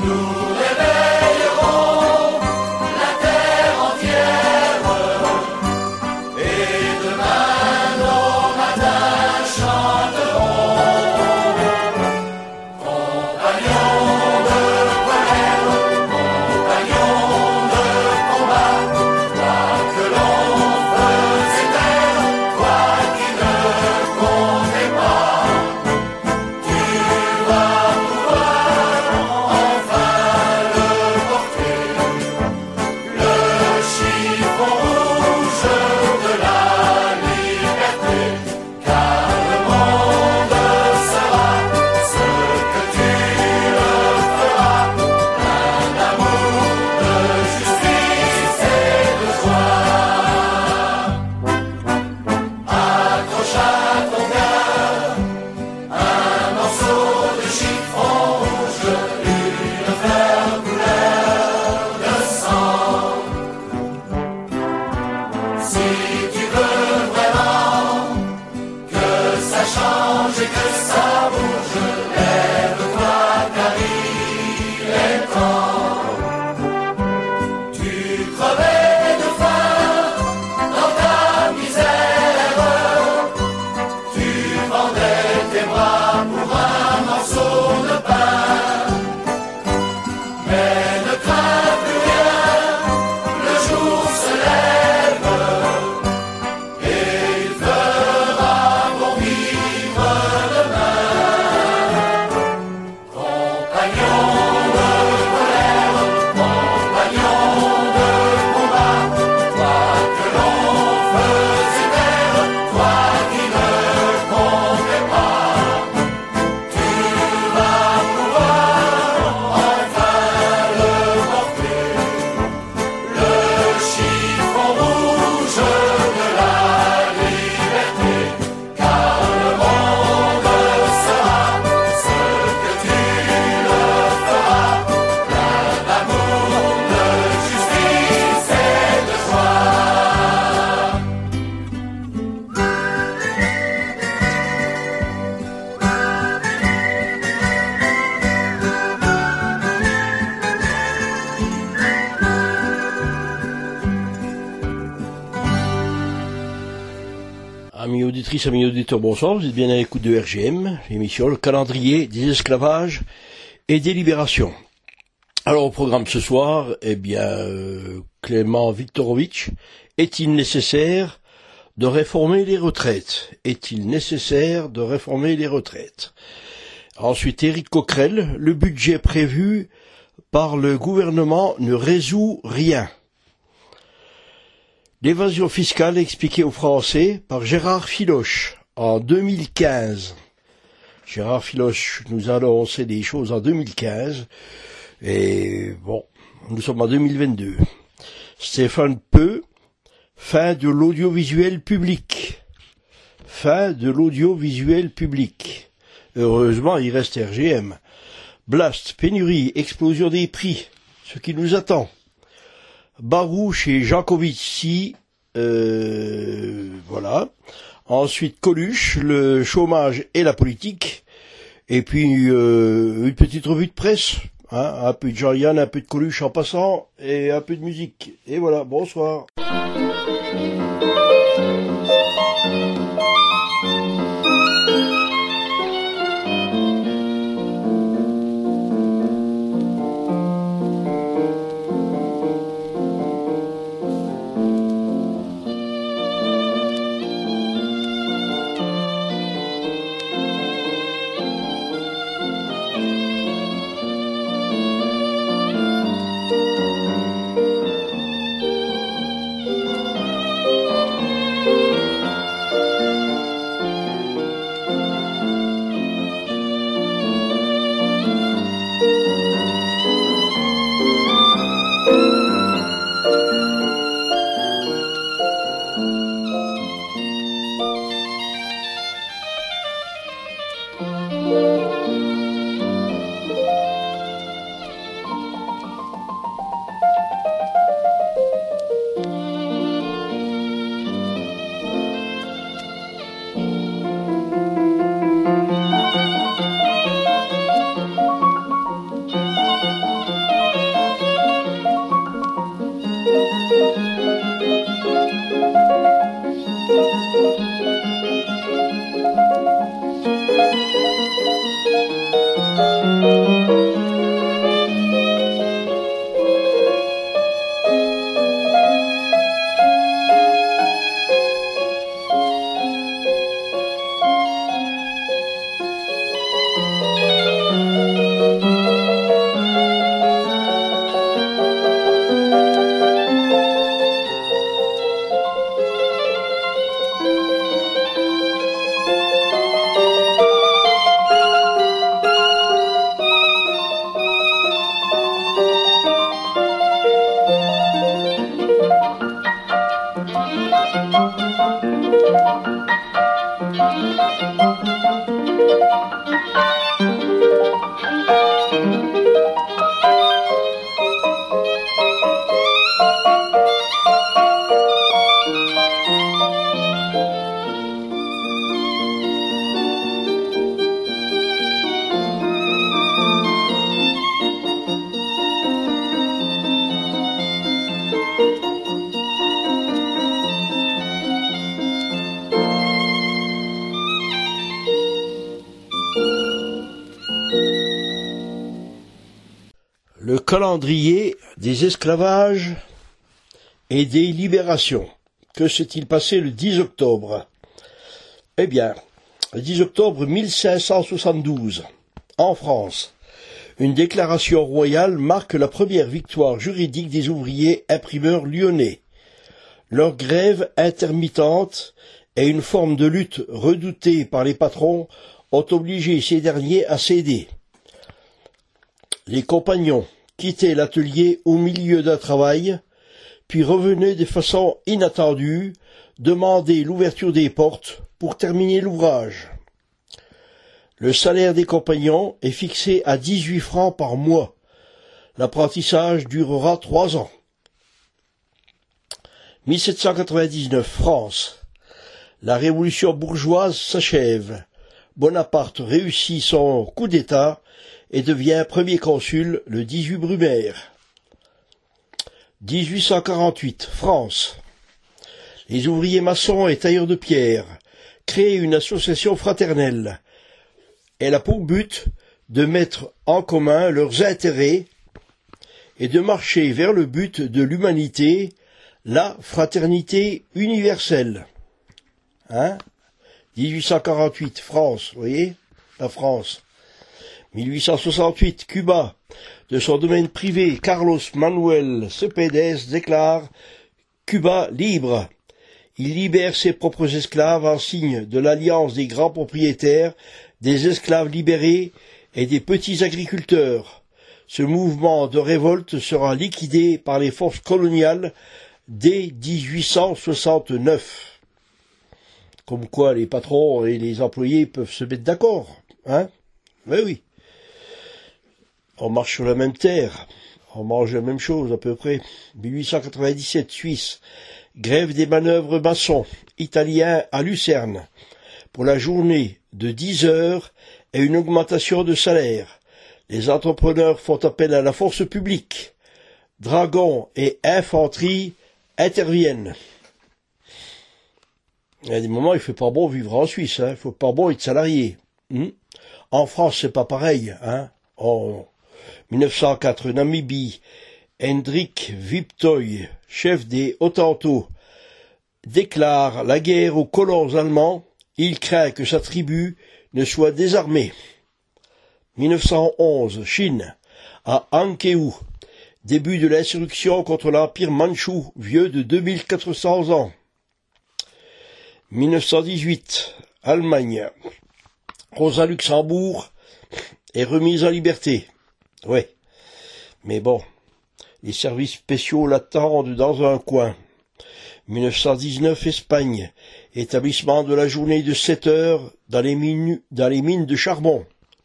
Amis auditrices, amis auditeurs, bonsoir, vous êtes bien à l'écoute de RGM, l'émission Le calendrier des esclavages et des libérations. Alors au programme ce soir, Clément Viktorovitch, est-il nécessaire de réformer les retraites? Est-il nécessaire de réformer les retraites? Ensuite, Éric Coquerel, le budget prévu par le gouvernement ne résout rien. L'évasion fiscale expliquée aux Français par Gérard Filoche en 2015. Gérard Filoche nous a annoncé des choses en 2015 et bon, nous sommes en 2022. Stéphane Peu, fin de l'audiovisuel public. Fin de l'audiovisuel public. Heureusement, il reste RGM. Blast, pénurie, explosion des prix, ce qui nous attend. Barouche et Jancovici, voilà. Ensuite, Coluche, le chômage et la politique. Et puis, une petite revue de presse, hein, un peu de Jean-Yann, un peu de Coluche en passant, et un peu de musique. Et voilà, bonsoir. Le calendrier des esclavages et des libérations. Que s'est-il passé le 10 octobre? Eh bien, le 10 octobre 1572, en France, une déclaration royale marque la première victoire juridique des ouvriers imprimeurs lyonnais. Leur grève intermittente et une forme de lutte redoutée par les patrons ont obligé ces derniers à céder. Les compagnons quittaient l'atelier au milieu d'un travail, puis revenaient de façon inattendue demander l'ouverture des portes pour terminer l'ouvrage. Le salaire des compagnons est fixé à 18 francs par mois. L'apprentissage durera 3 ans. 1799, France. La révolution bourgeoise s'achève. Bonaparte réussit son coup d'État et devient premier consul le 18 Brumaire. 1848, France. Les ouvriers maçons et tailleurs de pierre créent une association fraternelle. Elle a pour but de mettre en commun leurs intérêts et de marcher vers le but de l'humanité, la fraternité universelle. 1848, France, vous voyez, la France. 1868, Cuba. De son domaine privé, Carlos Manuel Cepeda déclare Cuba libre. Il libère ses propres esclaves en signe de l'alliance des grands propriétaires, des esclaves libérés et des petits agriculteurs. Ce mouvement de révolte sera liquidé par les forces coloniales dès 1869. Comme quoi les patrons et les employés peuvent se mettre d'accord, hein? Mais oui. On marche sur la même terre, on mange la même chose à peu près. 1897, Suisse. Grève des manœuvres maçons, italiens à Lucerne, pour la journée de 10 heures et une augmentation de salaire. Les entrepreneurs font appel à la force publique. Dragons et infanterie interviennent. Il y a des moments, il fait pas bon vivre en Suisse, il faut pas bon être salarié. En France, c'est pas pareil, En 1904, Namibie, Hendrik Witbooi, chef des Hottentots, déclare la guerre aux colons allemands. Il craint que sa tribu ne soit désarmée. 1911, Chine, à Hankeu, début de l'insurrection contre l'empire mandchou, vieux de 2400 ans. 1918, Allemagne, Rosa Luxembourg est remise en liberté. Ouais, mais bon, les services spéciaux l'attendent dans un coin. 1919, Espagne, établissement de la journée de 7 heures dans les mines de charbon.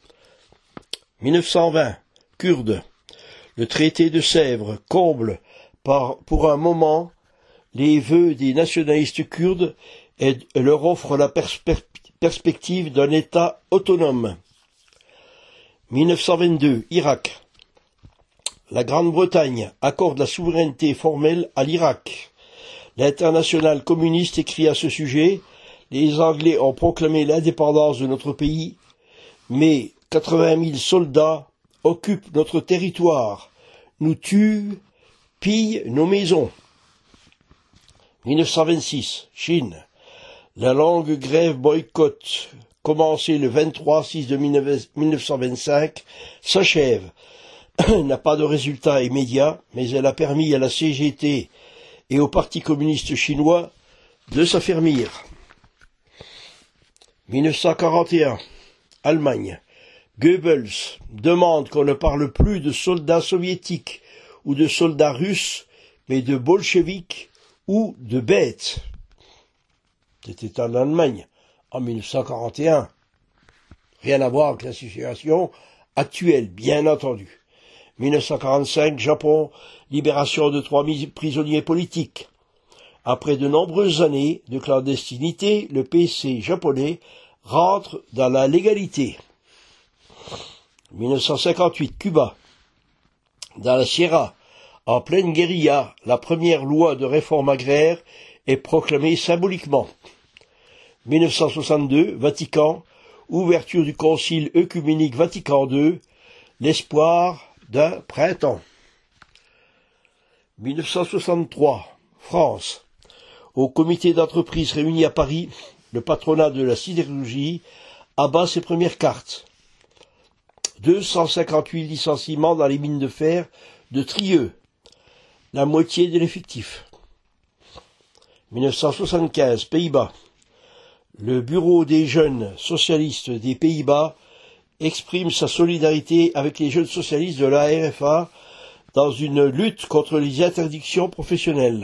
1920, Kurdes, le traité de Sèvres comble pour un moment les vœux des nationalistes kurdes et leur offre la perspective d'un État autonome. 1922, Irak. La Grande-Bretagne accorde la souveraineté formelle à l'Irak. L'Internationale communiste écrit à ce sujet: les Anglais ont proclamé l'indépendance de notre pays, mais 80 000 soldats occupent notre territoire, nous tuent, pillent nos maisons. 1926, Chine. La longue grève boycott, commencée le 23/6 de 1925, s'achève. N'a pas de résultat immédiat, mais elle a permis à la CGT et au Parti communiste chinois de s'affermir. 1941, Allemagne. Goebbels demande qu'on ne parle plus de soldats soviétiques ou de soldats russes, mais de bolcheviks ou de bêtes. C'était en Allemagne, en 1941. Rien à voir avec la situation actuelle, bien entendu. 1945, Japon, libération de 3 prisonniers politiques. Après de nombreuses années de clandestinité, le PC japonais rentre dans la légalité. 1958, Cuba. Dans la Sierra, en pleine guérilla, la première loi de réforme agraire est proclamée symboliquement. 1962, Vatican, ouverture du Concile œcuménique Vatican II, l'espoir d'un printemps. 1963, France. Au comité d'entreprise réuni à Paris, le patronat de la sidérurgie abat ses premières cartes. 258 licenciements dans les mines de fer de Trieux, la moitié de l'effectif. 1975, Pays-Bas. Le bureau des jeunes socialistes des Pays-Bas exprime sa solidarité avec les jeunes socialistes de la RFA dans une lutte contre les interdictions professionnelles.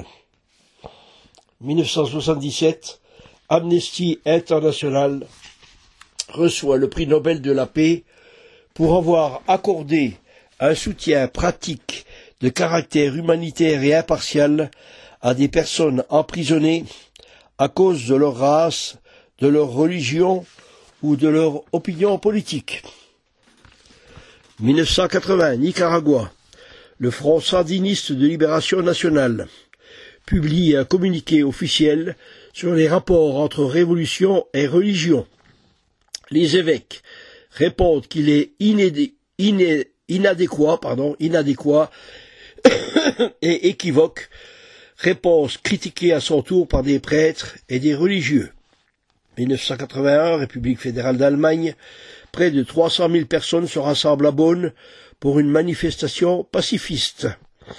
1977, Amnesty International reçoit le prix Nobel de la paix pour avoir accordé un soutien pratique de caractère humanitaire et impartial à des personnes emprisonnées à cause de leur race, de leur religion ou de leur opinion politique. 1980, Nicaragua. Le Front sandiniste de libération nationale publie un communiqué officiel sur les rapports entre révolution et religion. Les évêques répondent qu'il est inadéquat et équivoque, réponse critiquée à son tour par des prêtres et des religieux. 1981, République fédérale d'Allemagne, près de 300 000 personnes se rassemblent à Bonn pour une manifestation pacifiste.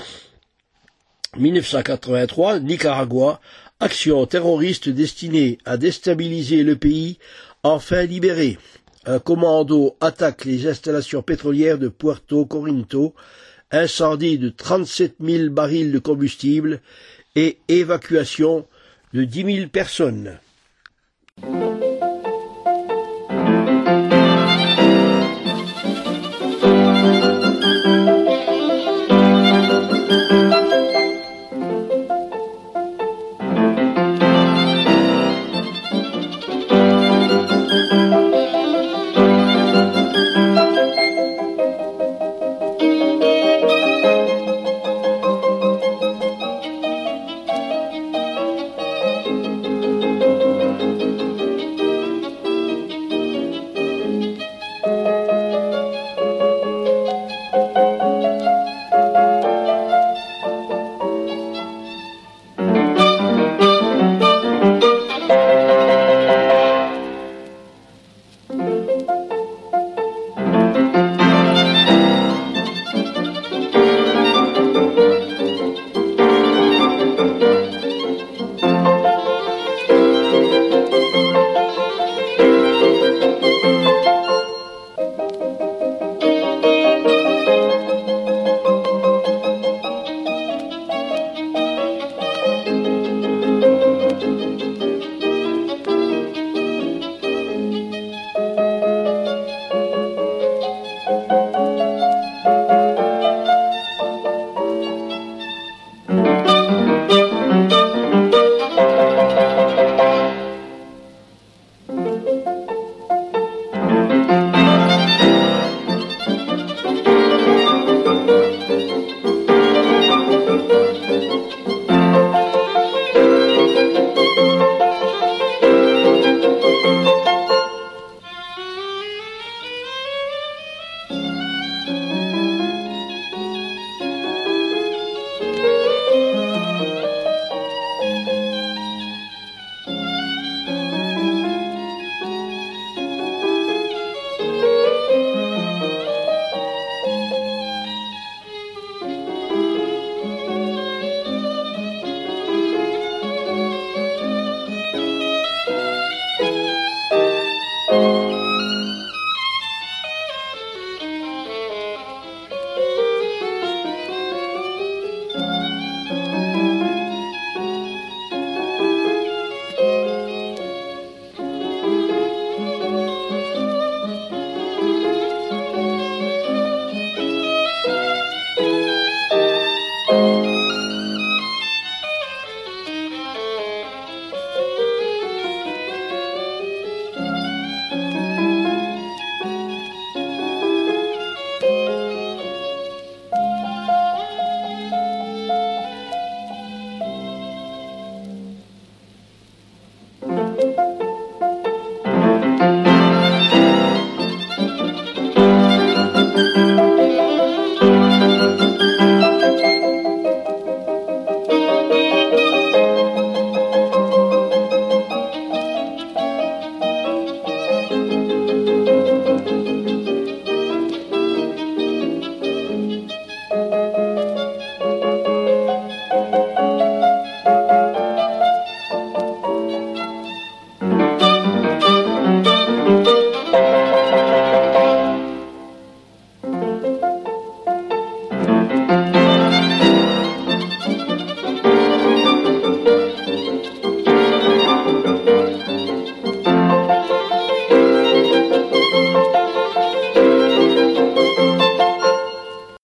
1983, Nicaragua, action terroriste destinée à déstabiliser le pays, enfin libéré. Un commando attaque les installations pétrolières de Puerto Corinto, incendie de 37 000 barils de combustible et évacuation de 10 000 personnes.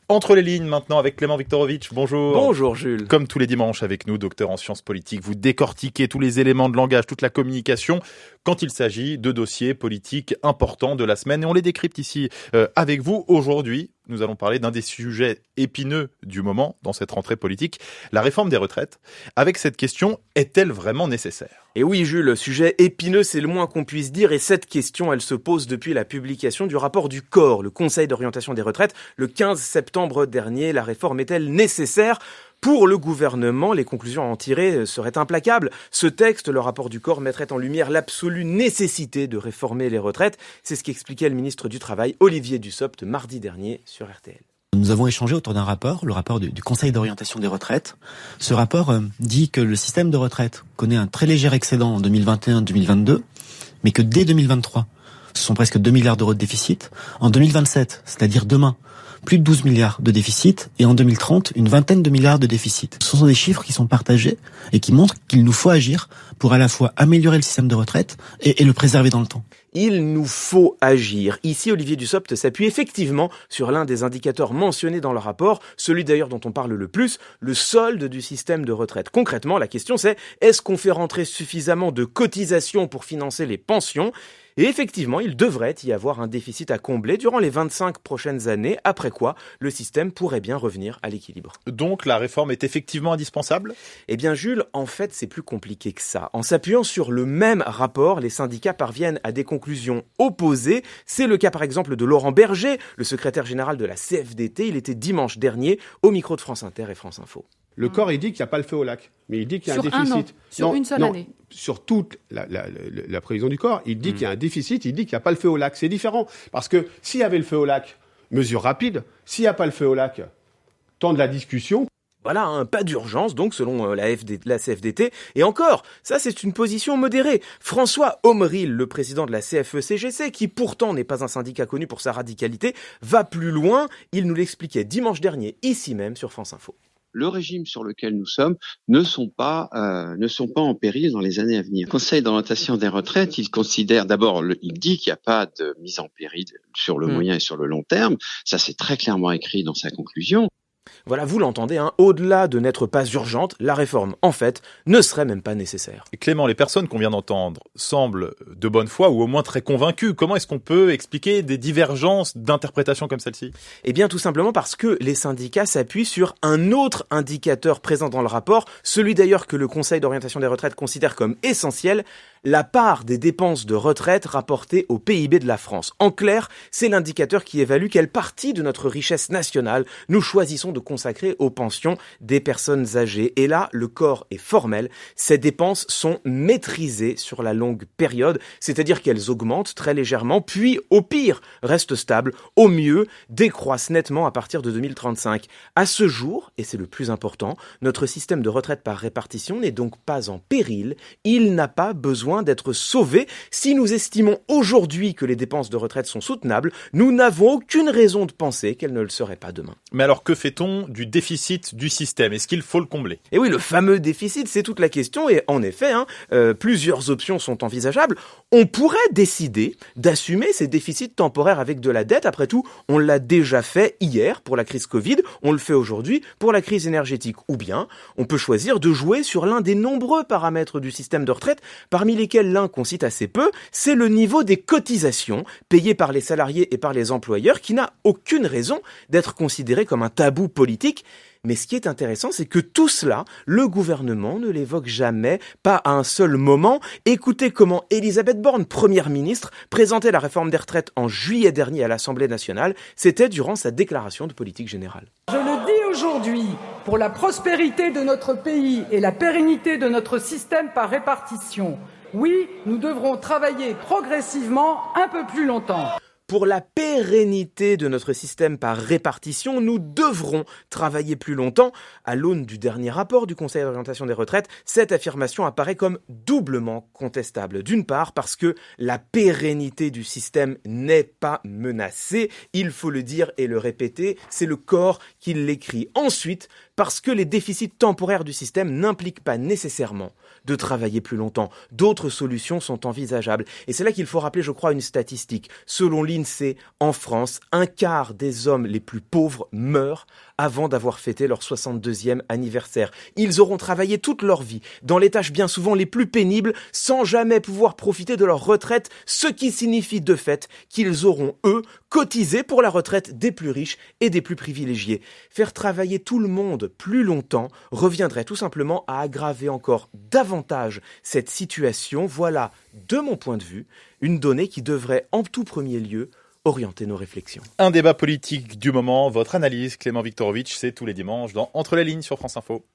Entre les lignes maintenant avec Clément Viktorovitch, bonjour. Bonjour Jules. Comme tous les dimanches avec nous, docteur en sciences politiques, vous décortiquez tous les éléments de langage, toute la communication quand il s'agit de dossiers politiques importants de la semaine et on les décrypte ici avec vous. Aujourd'hui, nous allons parler d'un des sujets épineux du moment dans cette rentrée politique, la réforme des retraites. Avec cette question, est-elle vraiment nécessaire ? Et oui Jules, le sujet épineux, c'est le moins qu'on puisse dire et cette question, elle se pose depuis la publication du rapport du COR, le Conseil d'orientation des retraites, le 15 septembre dernier. La réforme est-elle nécessaire ? Pour le gouvernement, les conclusions à en tirer seraient implacables. Ce texte, le rapport du COR, mettrait en lumière l'absolue nécessité de réformer les retraites. C'est ce qu'expliquait le ministre du Travail, Olivier Dussopt, mardi dernier sur RTL. Nous avons échangé autour d'un rapport, le rapport du Conseil d'orientation des retraites. Ce rapport dit que le système de retraite connaît un très léger excédent en 2021-2022, mais que dès 2023, ce sont presque 2 milliards d'euros de déficit. En 2027, c'est-à-dire demain, plus de 12 milliards de déficit, et en 2030, une vingtaine de milliards de déficit. Ce sont des chiffres qui sont partagés et qui montrent qu'il nous faut agir pour à la fois améliorer le système de retraite et le préserver dans le temps. Il nous faut agir. Ici, Olivier Dussopt s'appuie effectivement sur l'un des indicateurs mentionnés dans le rapport, celui d'ailleurs dont on parle le plus, le solde du système de retraite. Concrètement, la question c'est, est-ce qu'on fait rentrer suffisamment de cotisations pour financer les pensions ? Et effectivement, il devrait y avoir un déficit à combler durant les 25 prochaines années, après quoi le système pourrait bien revenir à l'équilibre. Donc la réforme est effectivement indispensable ? Eh bien Jules, en fait c'est plus compliqué que ça. En s'appuyant sur le même rapport, les syndicats parviennent à des conclusions opposées. C'est le cas par exemple de Laurent Berger, le secrétaire général de la CFDT. Il était dimanche dernier au micro de France Inter et France Info. Le corps, il dit qu'il n'y a pas le feu au lac, mais il dit qu'il y a un déficit. Sur un an, sur une seule année. Sur toute la prévision du corps, il dit qu'il y a un déficit, il dit qu'il n'y a pas le feu au lac. C'est différent, parce que s'il y avait le feu au lac, mesure rapide. S'il n'y a pas le feu au lac, temps de la discussion. Voilà, pas d'urgence donc selon la CFDT. Et encore, ça c'est une position modérée. François Omril, le président de la CFE-CGC, qui pourtant n'est pas un syndicat connu pour sa radicalité, va plus loin. Il nous l'expliquait dimanche dernier, ici même sur France Info. Le régime sur lequel nous sommes ne sont pas en péril dans les années à venir. Le Conseil d'orientation des retraites, il considère d'abord, il dit qu'il n'y a pas de mise en péril sur le moyen et sur le long terme. Ça, c'est très clairement écrit dans sa conclusion. Voilà, vous l'entendez, au-delà de n'être pas urgente, la réforme, en fait, ne serait même pas nécessaire. Et Clément, les personnes qu'on vient d'entendre semblent de bonne foi ou au moins très convaincues. Comment est-ce qu'on peut expliquer des divergences d'interprétation comme celle-ci ? Eh bien, tout simplement parce que les syndicats s'appuient sur un autre indicateur présent dans le rapport, celui d'ailleurs que le Conseil d'orientation des retraites considère comme essentiel, la part des dépenses de retraite rapportées au PIB de la France. En clair, c'est l'indicateur qui évalue quelle partie de notre richesse nationale nous choisissons de consacrer aux pensions des personnes âgées. Et là, le corps est formel. Ces dépenses sont maîtrisées sur la longue période, c'est-à-dire qu'elles augmentent très légèrement, puis au pire restent stables, au mieux décroissent nettement à partir de 2035. À ce jour, et c'est le plus important, notre système de retraite par répartition n'est donc pas en péril. Il n'a pas besoin d'être sauvé. Si nous estimons aujourd'hui que les dépenses de retraite sont soutenables, nous n'avons aucune raison de penser qu'elles ne le seraient pas demain. Mais alors que fait-on du déficit du système ? Est-ce qu'il faut le combler ? Et oui, le fameux déficit, c'est toute la question et en effet, plusieurs options sont envisageables. On pourrait décider d'assumer ces déficits temporaires avec de la dette. Après tout, on l'a déjà fait hier pour la crise Covid, on le fait aujourd'hui pour la crise énergétique. Ou bien, on peut choisir de jouer sur l'un des nombreux paramètres du système de retraite, parmi lesquels l'un qu'on cite assez peu, c'est le niveau des cotisations payées par les salariés et par les employeurs qui n'a aucune raison d'être considéré comme un tabou politique. Mais ce qui est intéressant, c'est que tout cela, le gouvernement ne l'évoque jamais, pas à un seul moment. Écoutez comment Elisabeth Borne, première ministre, présentait la réforme des retraites en juillet dernier à l'Assemblée nationale. C'était durant sa déclaration de politique générale. Je le dis aujourd'hui, pour la prospérité de notre pays et la pérennité de notre système par répartition, oui, nous devrons travailler progressivement un peu plus longtemps. Pour la pérennité de notre système par répartition, nous devrons travailler plus longtemps. À l'aune du dernier rapport du Conseil d'orientation des retraites, cette affirmation apparaît comme doublement contestable. D'une part, parce que la pérennité du système n'est pas menacée. Il faut le dire et le répéter, c'est le corps qui l'écrit. Ensuite, parce que les déficits temporaires du système n'impliquent pas nécessairement de travailler plus longtemps. D'autres solutions sont envisageables. Et c'est là qu'il faut rappeler, je crois, une statistique. Selon l'INSEE, en France, 1/4 des hommes les plus pauvres meurent avant d'avoir fêté leur 62e anniversaire. Ils auront travaillé toute leur vie, dans les tâches bien souvent les plus pénibles, sans jamais pouvoir profiter de leur retraite, ce qui signifie de fait qu'ils auront, eux, cotisé pour la retraite des plus riches et des plus privilégiés. Faire travailler tout le monde plus longtemps reviendrait tout simplement à aggraver encore davantage cette situation. Voilà, de mon point de vue, une donnée qui devrait en tout premier lieu orienter nos réflexions. Un débat politique du moment, votre analyse, Clément Viktorovitch, c'est tous les dimanches dans Entre les lignes sur France Info.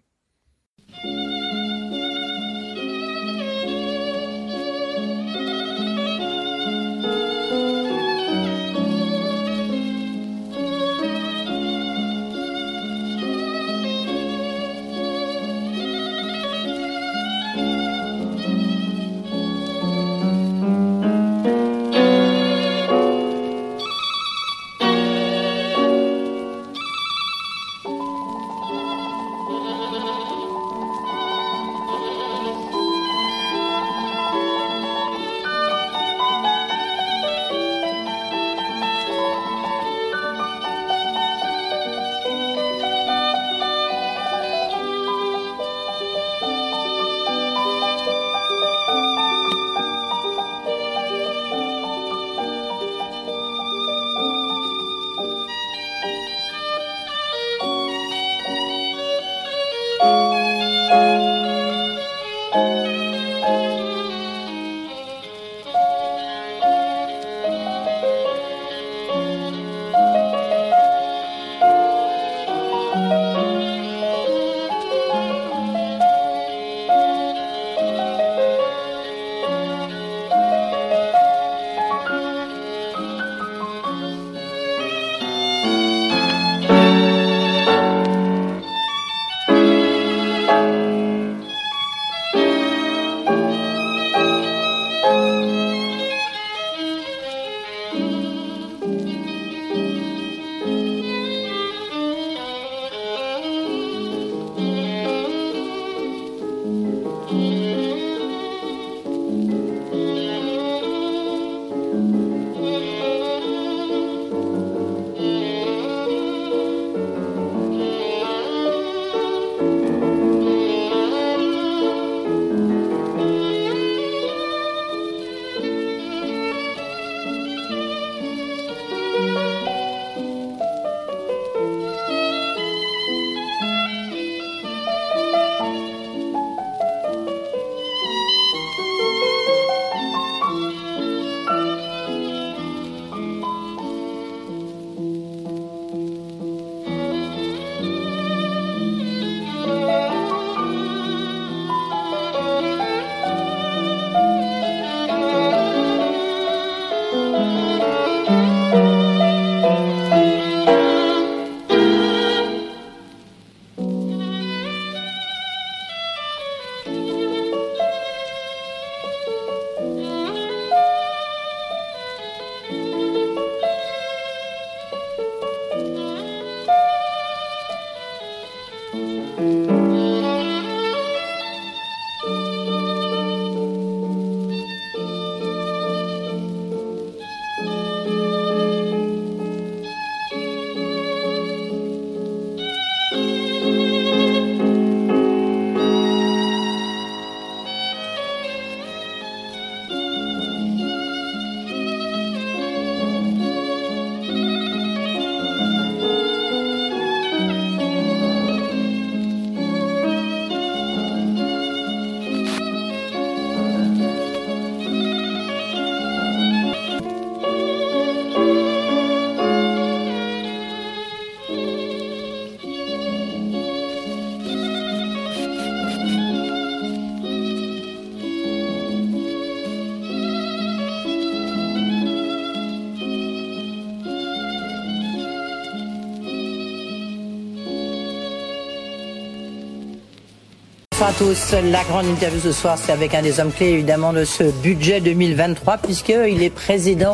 Bonsoir à tous. La grande interview ce soir, c'est avec un des hommes clés évidemment de ce budget 2023 puisqu'il est président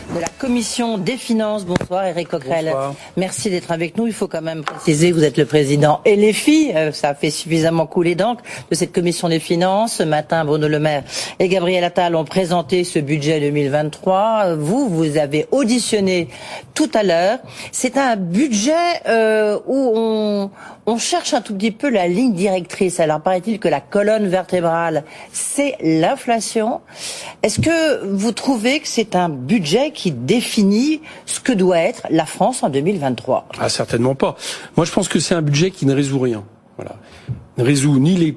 de la Commission des Finances. Bonsoir Éric Coquerel. Bonsoir. Merci d'être avec nous. Il faut quand même préciser que vous êtes le président et les filles, ça a fait suffisamment couler d'encre de cette Commission des Finances. Ce matin, Bruno Le Maire et Gabriel Attal ont présenté ce budget 2023. Vous avez auditionné tout à l'heure. C'est un budget où on cherche un tout petit peu la ligne directrice. Alors paraît-il que la colonne vertébrale, c'est l'inflation. Est-ce que vous trouvez que c'est un budget qui définit ce que doit être la France en 2023 ? Ah, certainement pas. Moi, je pense que c'est un budget qui ne résout rien. Voilà. Ne résout ni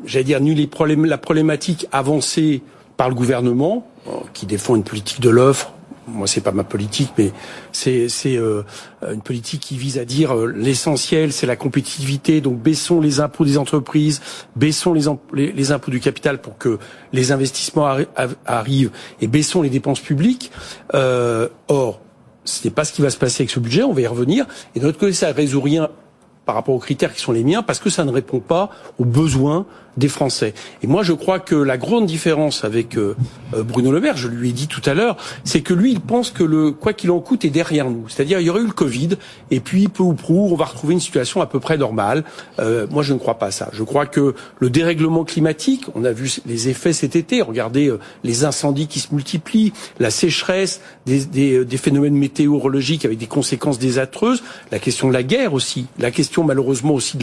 la problématique avancée par le gouvernement, qui défend une politique de l'offre. Moi, c'est pas ma politique, mais c'est une politique qui vise à dire l'essentiel, c'est la compétitivité. Donc, baissons les impôts des entreprises, baissons les impôts du capital pour que les investissements arrivent, et baissons les dépenses publiques. Or, ce n'est pas ce qui va se passer avec ce budget. On va y revenir. Et de notre côté, ça ne résout rien par rapport aux critères qui sont les miens, parce que ça ne répond pas aux besoins des Français. Et moi, je crois que la grande différence avec Bruno Le Maire, je lui ai dit tout à l'heure, c'est que lui, il pense que le quoi qu'il en coûte est derrière nous. C'est-à-dire, il y aurait eu le Covid, et puis peu ou prou, on va retrouver une situation à peu près normale. Moi, je ne crois pas ça. Je crois que le dérèglement climatique, on a vu les effets cet été. Regardez les incendies qui se multiplient, la sécheresse, des phénomènes météorologiques avec des conséquences désastreuses, la question de la guerre aussi, la question malheureusement aussi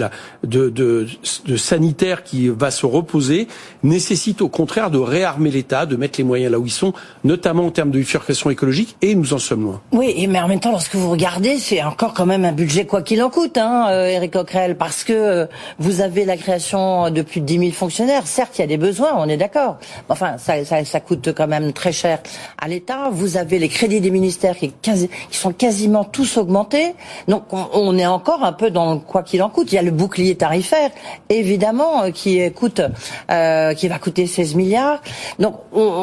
de sanitaire qui va se reposer, nécessite au contraire de réarmer l'État, de mettre les moyens là où ils sont, notamment en termes de bifurcation écologique, et nous en sommes loin. Oui, mais en même temps, lorsque vous regardez, c'est encore quand même un budget quoi qu'il en coûte, Éric Coquerel, parce que vous avez la création de plus de 10 000 fonctionnaires. Certes, il y a des besoins, on est d'accord. Enfin, ça coûte quand même très cher à l'État. Vous avez les crédits des ministères qui sont quasiment tous augmentés. Donc, on est encore un peu dans le quoi qu'il en coûte. Il y a le bouclier tarifaire, évidemment, qui va coûter 16 milliards. Donc,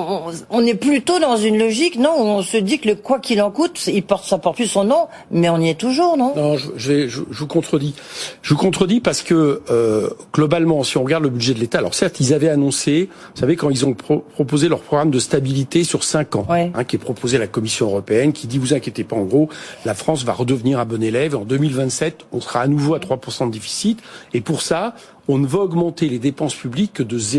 on est plutôt dans une logique, non, où on se dit que le quoi qu'il en coûte, ça porte plus son nom, mais on y est toujours, non ? Non, je vous contredis. Je vous contredis parce que, globalement, si on regarde le budget de l'État, alors certes, ils avaient annoncé, vous savez, quand ils ont proposé leur programme de stabilité sur 5 ans, ouais, qui est proposé à la Commission européenne, qui dit, vous inquiétez pas, en gros, la France va redevenir un bon élève. En 2027, on sera à nouveau à 3% de déficit. Et pour ça, on ne va augmenter les dépenses publiques que de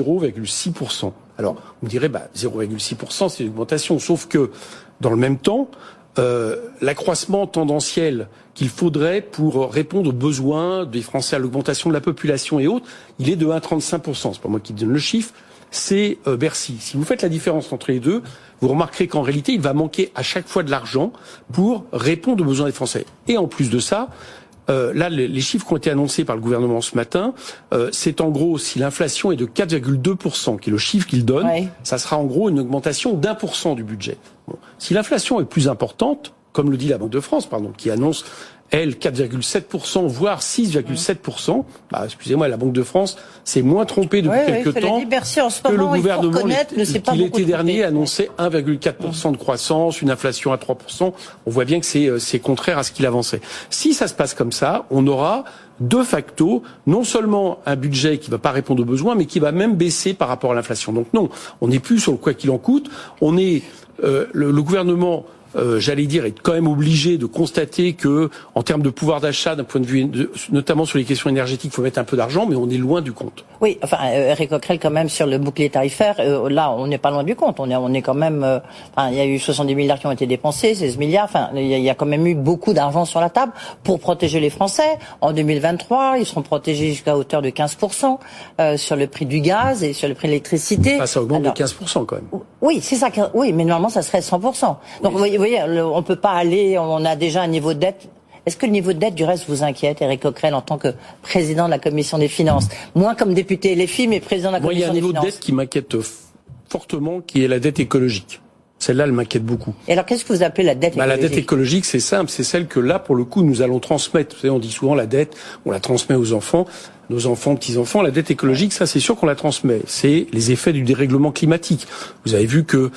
0,6%. Alors, vous me direz, 0,6%, c'est une augmentation. Sauf que, dans le même temps, l'accroissement tendanciel qu'il faudrait pour répondre aux besoins des Français, à l'augmentation de la population et autres, il est de 1,35%. C'est pas moi qui donne le chiffre, c'est Bercy. Si vous faites la différence entre les deux, vous remarquerez qu'en réalité, il va manquer à chaque fois de l'argent pour répondre aux besoins des Français. Et en plus de ça, là, les chiffres qui ont été annoncés par le gouvernement ce matin, c'est en gros, si l'inflation est de 4,2%, qui est le chiffre qu'il donne, ouais, ça sera en gros une augmentation d'1% du budget. Bon. Si l'inflation est plus importante, comme le dit la Banque de France, qui annonce, elle, 4,7%, voire 6,7%, excusez-moi, la Banque de France s'est moins trompée depuis quelques temps que le gouvernement qui l'été dernier annonçait 1,4% de croissance, une inflation à 3%. On voit bien que c'est contraire à ce qu'il avançait. Si ça se passe comme ça, on aura de facto non seulement un budget qui va pas répondre aux besoins, mais qui va même baisser par rapport à l'inflation. Donc non, on n'est plus sur le quoi qu'il en coûte. On est le gouvernement, j'allais dire, est quand même obligé de constater que, en termes de pouvoir d'achat, d'un point de vue, notamment sur les questions énergétiques, il faut mettre un peu d'argent, mais on est loin du compte. Oui, enfin, Éric Coquerel, quand même, sur le bouclier tarifaire, là, on n'est pas loin du compte. On est quand même, il y a eu 70 milliards qui ont été dépensés, 16 milliards, enfin, il y a quand même eu beaucoup d'argent sur la table pour protéger les Français. En 2023, ils seront protégés jusqu'à hauteur de 15%, sur le prix du gaz et sur le prix de l'électricité. Ça augmente de 15% quand même. Oui, c'est ça, oui, mais normalement, ça serait 100%. Donc, vous voyez, on peut pas aller, on a déjà un niveau de dette. Est-ce que le niveau de dette, du reste, vous inquiète, Éric Coquerel, en tant que président de la Commission des Finances? Moins comme député LFI, mais président de la Commission des Finances. Il y a un niveau de dette qui m'inquiète fortement, qui est la dette écologique. Celle-là, elle m'inquiète beaucoup. Et alors, qu'est-ce que vous appelez la dette écologique? La dette écologique, c'est simple, c'est celle que là, pour le coup, nous allons transmettre. Vous savez, on dit souvent la dette, on la transmet aux enfants, nos enfants, petits-enfants. La dette écologique, ça, c'est sûr qu'on la transmet. C'est les effets du dérèglement climatique. Vous avez vu que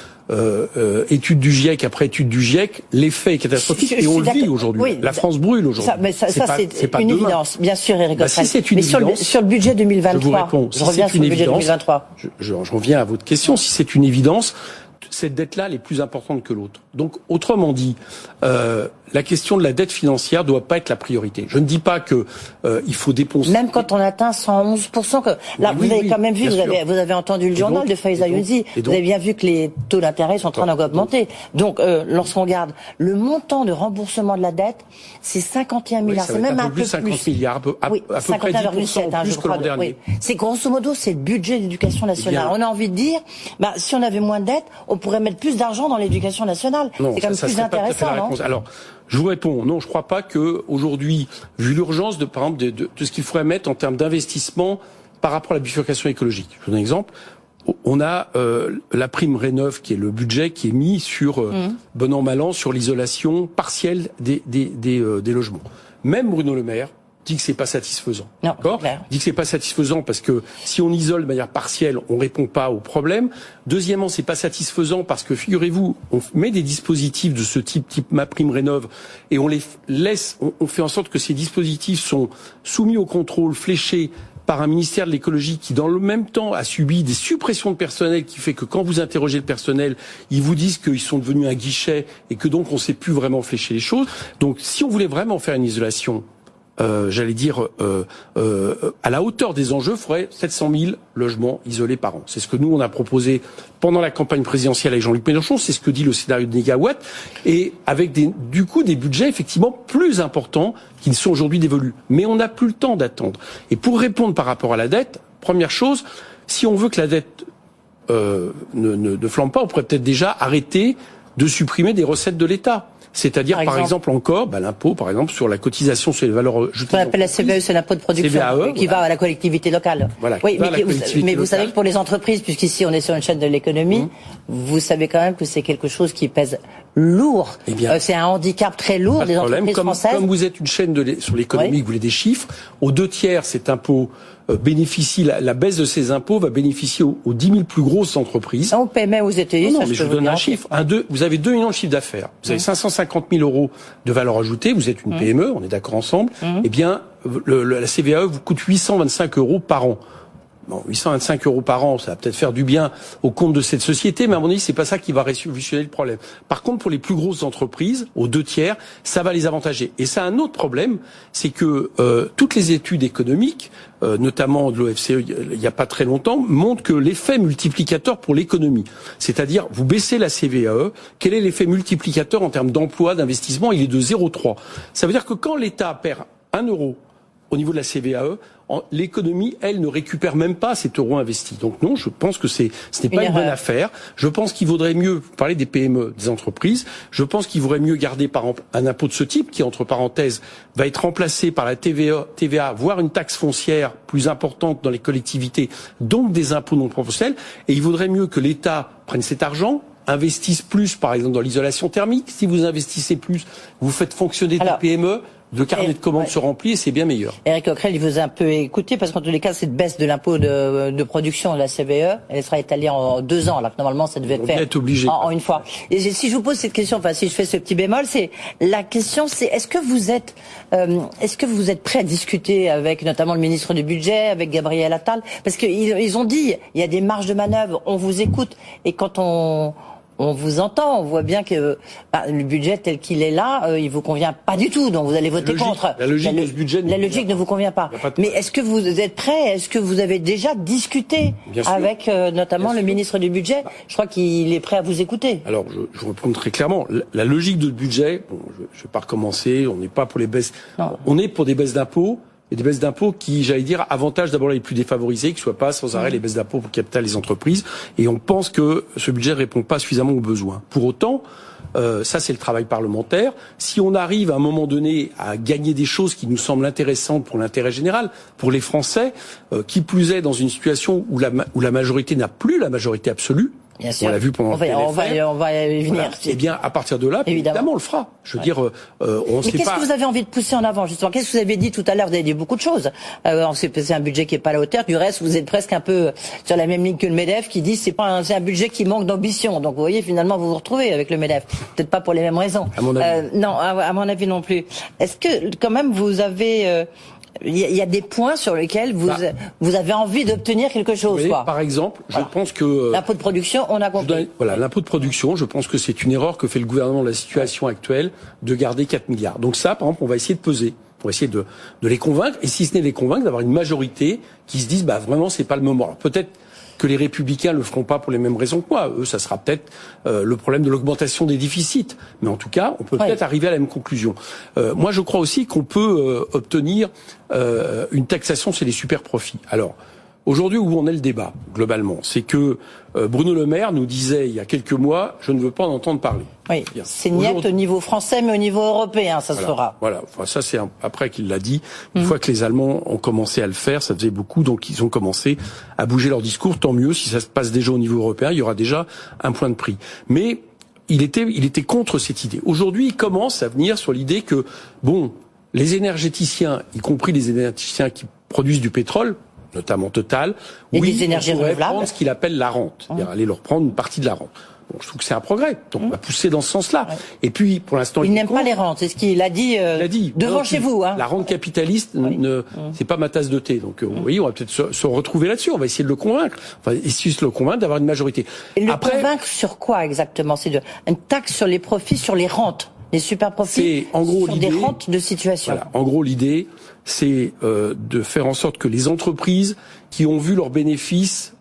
étude du GIEC après étude du GIEC, l'effet est catastrophique et on le vit aujourd'hui. Oui, la France brûle aujourd'hui. Ça, c'est une évidence, bien sûr, Éric Coquerel. Si c'est une évidence, sur le budget 2023, je vous réponds. Je reviens sur le budget 2023. Je reviens à votre question. Si c'est une évidence, cette dette-là, elle est plus importante que l'autre. Donc, autrement dit, la question de la dette financière doit pas être la priorité. Je ne dis pas que il faut dépenser. Même quand on atteint 111%, que là, vous avez quand même vu, vous avez entendu le journal de Faiza Younsi, vous avez bien vu que les taux d'intérêt sont en train d'augmenter. Donc, lorsqu'on regarde le montant de remboursement de la dette, c'est 51 milliards. C'est même un peu plus. 50 milliards, à peu près 10% plus que l'an dernier. Oui. C'est grosso modo, c'est le budget d'éducation nationale. On a envie de dire, si on avait moins de dettes, on pourrait mettre plus d'argent dans l'éducation nationale. Non, c'est quand même plus intéressant, non? Alors, je vous réponds, non, je crois pas que aujourd'hui, vu l'urgence par exemple de ce qu'il faudrait mettre en termes d'investissement par rapport à la bifurcation écologique. Je vous donne un exemple. On a la prime Rénov, qui est le budget qui est mis sur bon an mal an sur l'isolation partielle des logements. Même Bruno Le Maire dit que c'est pas satisfaisant. D'accord ? Dit que c'est pas satisfaisant parce que si on isole de manière partielle, on répond pas au problème. Deuxièmement, c'est pas satisfaisant parce que figurez-vous, on met des dispositifs de ce type MaPrimeRénov et on les laisse, on fait en sorte que ces dispositifs sont soumis au contrôle, fléchés par un ministère de l'écologie qui, dans le même temps, a subi des suppressions de personnel qui fait que quand vous interrogez le personnel, ils vous disent qu'ils sont devenus un guichet et que donc on sait plus vraiment flécher les choses. Donc, si on voulait vraiment faire une isolation, j'allais dire, à la hauteur des enjeux, il faudrait 700 000 logements isolés par an. C'est ce que nous, on a proposé pendant la campagne présidentielle avec Jean-Luc Mélenchon, c'est ce que dit le scénario de Négawatt, et avec du coup des budgets effectivement plus importants qui ne sont aujourd'hui dévolus. Mais on n'a plus le temps d'attendre. Et pour répondre par rapport à la dette, première chose, si on veut que la dette ne flambe pas, on pourrait peut-être déjà arrêter de supprimer des recettes de l'État. C'est-à-dire, par exemple encore, l'impôt, par exemple, sur la cotisation sur les valeurs ajoutées. Ce qu'on appelle la CVAE, c'est l'impôt de production, qui va à la collectivité locale. Voilà, oui, mais vous savez que pour les entreprises, puisqu'ici on est sur une chaîne de l'économie, vous savez quand même que c'est quelque chose qui pèse lourd. Eh bien, c'est un handicap très lourd des entreprises françaises. Comme vous êtes une chaîne sur l'économie, que vous voulez des chiffres, aux 2/3, cet impôt bénéficie, la baisse de ces impôts va bénéficier aux 10 000 plus grosses entreprises. On paie même aux ETI. Non, mais je vous donne un chiffre. Vous avez 2 millions de chiffre d'affaires. Vous avez 550 000 euros de valeur ajoutée. Vous êtes une PME, on est d'accord ensemble. Eh bien, la CVAE vous coûte 825 euros par an. Bon, 825 euros par an, ça va peut-être faire du bien au compte de cette société, mais à mon avis, c'est pas ça qui va révolutionner le problème. Par contre, pour les plus grosses entreprises, aux 2/3, ça va les avantager. Et ça a un autre problème, c'est que toutes les études économiques, notamment de l'OFCE il n'y a pas très longtemps, montrent que l'effet multiplicateur pour l'économie, c'est-à-dire vous baissez la CVAE, quel est l'effet multiplicateur en termes d'emploi, d'investissement? Il est de 0,3. Ça veut dire que quand l'État perd 1 euro au niveau de la CVAE, l'économie, elle, ne récupère même pas cet euro investi. Donc non, je pense que ce n'est pas une bonne affaire. Je pense qu'il vaudrait mieux, vous parlez des PME, des entreprises, je pense qu'il vaudrait mieux garder par exemple un impôt de ce type, qui, entre parenthèses, va être remplacé par la TVA, voire une taxe foncière plus importante dans les collectivités, donc des impôts non proportionnels, et il vaudrait mieux que l'État prenne cet argent, investisse plus, par exemple, dans l'isolation thermique. Si vous investissez plus, vous faites fonctionner des PME, le carnet de commandes se remplit et c'est bien meilleur. Éric Coquerel, il vous a un peu écouté parce qu'en tous les cas, cette baisse de l'impôt de production de la CVAE, elle sera étalée en 2 ans, alors que normalement, ça devait être fait en une fois. Et si je vous pose cette question, si je fais ce petit bémol, la question, c'est est-ce que vous êtes prêt à discuter avec notamment le ministre du Budget, avec Gabriel Attal, parce qu'ils ont dit, il y a des marges de manœuvre, on vous écoute, et quand on vous entend, on voit bien que le budget tel qu'il est là, il vous convient pas du tout, donc vous allez voter contre. La logique de ce budget, la logique ne vous convient pas. Mais est-ce que vous êtes prêt? Est-ce que vous avez déjà discuté avec notamment le ministre du Budget? Je crois qu'il est prêt à vous écouter. Alors, je réponds très clairement. La logique de ce budget, je vais pas recommencer. On n'est pas pour les baisses. On est pour des baisses d'impôts. Et des baisses d'impôts qui, j'allais dire, avantagent d'abord les plus défavorisés, qui ne soient pas sans arrêt les baisses d'impôts pour le capital des entreprises. Et on pense que ce budget ne répond pas suffisamment aux besoins. Pour autant, ça c'est le travail parlementaire. Si on arrive à un moment donné à gagner des choses qui nous semblent intéressantes pour l'intérêt général, pour les Français, qui plus est dans une situation où la majorité n'a plus la majorité absolue, bien sûr. On l'a vu pendant on va y venir. Voilà. Eh bien, à partir de là, évidemment, on le fera. Je veux dire, on sait pas. Mais qu'est-ce que vous avez envie de pousser en avant, justement? Qu'est-ce que vous avez dit tout à l'heure? Vous avez dit beaucoup de choses. C'est un budget qui est pas à la hauteur. Du reste, vous êtes presque un peu sur la même ligne que le MEDEF, qui dit c'est un budget qui manque d'ambition. Donc, vous voyez, finalement, vous vous retrouvez avec le MEDEF. Peut-être pas pour les mêmes raisons. À mon avis. Non, à mon avis non plus. Est-ce que, quand même, vous avez il y a des points sur lesquels vous avez envie d'obtenir quelque chose, quoi. Par exemple, je pense que l'impôt de production, on a compris. L'impôt de production, je pense que c'est une erreur que fait le gouvernement dans la situation actuelle de garder 4 milliards. Donc ça, par exemple, on va essayer de peser. On va essayer de les convaincre, et si ce n'est les convaincre, d'avoir une majorité qui se dise, vraiment, c'est pas le moment. Alors, peut-être que les Républicains le feront pas pour les mêmes raisons que moi. Eux, ça sera peut-être le problème de l'augmentation des déficits. Mais en tout cas, on peut peut-être arriver à la même conclusion. Moi, je crois aussi qu'on peut obtenir une taxation sur les super profits. Alors, aujourd'hui, où on est le débat, globalement, c'est que Bruno Le Maire nous disait il y a quelques mois, je ne veux pas en entendre parler. Oui, c'est niette au niveau français, mais au niveau européen, ça se fera. Voilà, enfin, ça c'est après qu'il l'a dit. Une fois que les Allemands ont commencé à le faire, ça faisait beaucoup, donc ils ont commencé à bouger leur discours. Tant mieux, si ça se passe déjà au niveau européen, il y aura déjà un point de prix. Mais il était contre cette idée. Aujourd'hui, il commence à venir sur l'idée que, les énergéticiens, y compris les énergéticiens qui produisent du pétrole, notamment Total, des énergies renouvelables, prendre ce qu'il appelle la rente, c'est-à-dire aller leur prendre une partie de la rente. Bon, je trouve que c'est un progrès, donc on va pousser dans ce sens-là. Ouais. Et puis, pour l'instant, il n'aime pas les rentes, c'est ce qu'il a dit, devant chez vous. La rente capitaliste, c'est pas ma tasse de thé, donc vous voyez, on va peut-être se retrouver là-dessus, on va essayer de le convaincre, essayer de le convaincre d'avoir une majorité. Et convaincre sur quoi exactement? C'est une taxe sur les profits, sur les rentes, les super profits, en gros, sur des rentes de situation. Voilà, en gros, l'idée, c'est de faire en sorte que les entreprises qui ont vu leurs bénéfices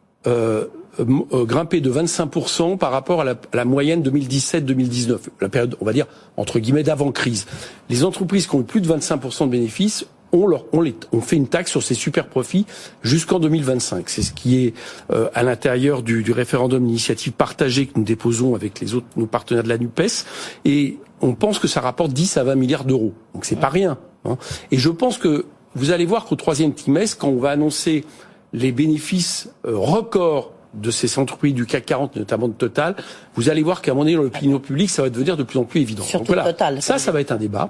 grimper de 25% par rapport à la moyenne 2017-2019, la période, on va dire, entre guillemets, d'avant-crise. Les entreprises qui ont eu plus de 25% de bénéfices, on fait une taxe sur ces super profits jusqu'en 2025. C'est ce qui est à l'intérieur du référendum d'initiative partagée que nous déposons avec nos partenaires de la NUPES. Et on pense que ça rapporte 10 à 20 milliards d'euros. Donc c'est pas rien. Et je pense que vous allez voir qu'au troisième trimestre, quand on va annoncer les bénéfices records de ces entreprises du CAC 40, notamment de Total, vous allez voir qu'à un moment donné, dans l'opinion publique, ça va devenir de plus en plus évident. Surtout donc, Total. Ça va être un débat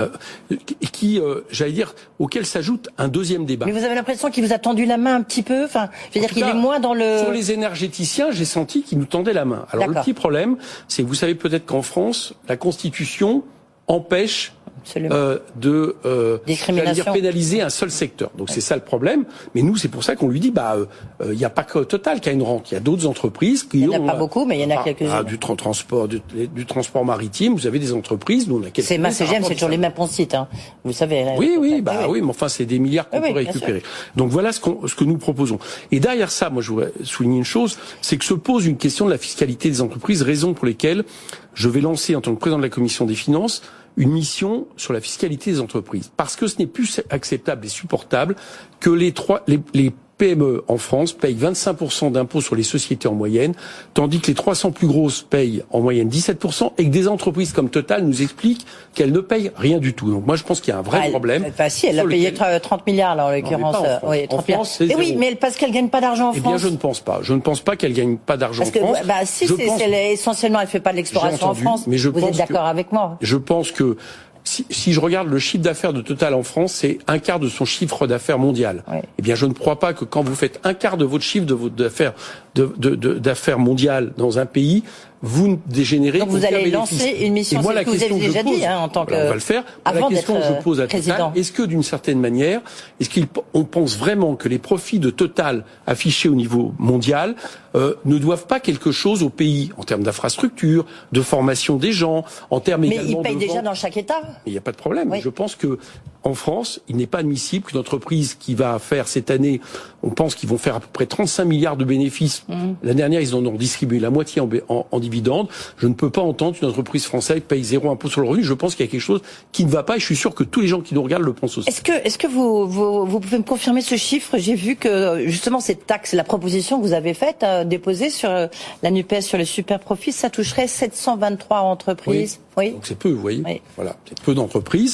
j'allais dire, auquel s'ajoute un deuxième débat. Mais vous avez l'impression qu'il vous a tendu la main un petit peu? Enfin, je veux dire qu'il est moins dans le... Sur les énergéticiens, j'ai senti qu'il nous tendait la main. Alors, le petit problème, c'est que vous savez peut-être qu'en France, la Constitution empêche pénaliser un seul secteur. Donc c'est ça le problème. Mais nous, c'est pour ça qu'on lui dit, il n'y a pas que Total qui a une rente. Il y a d'autres entreprises qui ont... Il n'y en a pas beaucoup, mais il y en a quelques-unes. Du transport maritime, vous avez des entreprises, nous on a quelques... C'est MaCGM, c'est toujours les mêmes sites, vous savez. Oui, mais enfin c'est des milliards qu'on peut récupérer. Donc voilà ce que nous proposons. Et derrière ça, moi je voudrais souligner une chose, c'est que se pose une question de la fiscalité des entreprises, raison pour lesquelles je vais lancer en tant que président de la Commission des Finances une mission sur la fiscalité des entreprises. Parce que ce n'est plus acceptable et supportable que les PME en France payent 25% d'impôts sur les sociétés en moyenne, tandis que les 300 plus grosses payent en moyenne 17%, et que des entreprises comme Total nous expliquent qu'elles ne payent rien du tout. Donc moi je pense qu'il y a un vrai problème. Si, elle a payé 30 milliards là en l'occurrence. Oui, 30 milliards. Oui, mais parce qu'elle gagne pas d'argent en France. Eh bien je ne pense pas. Je ne pense pas qu'elle gagne pas d'argent en France. Essentiellement elle fait pas de l'exploration en France. Mais vous êtes d'accord avec moi? Je pense que si je regarde le chiffre d'affaires de Total en France, c'est un quart de son chiffre d'affaires mondial. Oui. Eh bien, je ne crois pas que quand vous faites un quart de votre chiffre d'affaires mondial dans un pays, vous dégénérez. Donc vous allez lancer une mission, c'est ce que vous avez déjà dit, en tant que... On va le faire. Avant la question que je pose à président. Total, est-ce que d'une certaine manière, on pense vraiment que les profits de Total affichés au niveau mondial ne doivent pas quelque chose au pays, en termes d'infrastructure, de formation des gens, en termes également de... Mais ils payent déjà dans chaque État. Il n'y a pas de problème. Oui. Je pense que en France, il n'est pas admissible qu'une entreprise qui va faire cette année, on pense qu'ils vont faire à peu près 35 milliards de bénéfices. L'année dernière, ils en ont distribué la moitié en dividendes. Je ne peux pas entendre qu'une entreprise française paye 0 impôt sur le revenu. Je pense qu'il y a quelque chose qui ne va pas et je suis sûr que tous les gens qui nous regardent le pensent aussi. Est-ce que vous pouvez me confirmer ce chiffre? J'ai vu que justement cette taxe, la proposition que vous avez faite, déposée sur la NUPES sur les super profits, ça toucherait 723 entreprises. Oui. Donc c'est peu, vous voyez. Oui. Voilà, c'est peu d'entreprises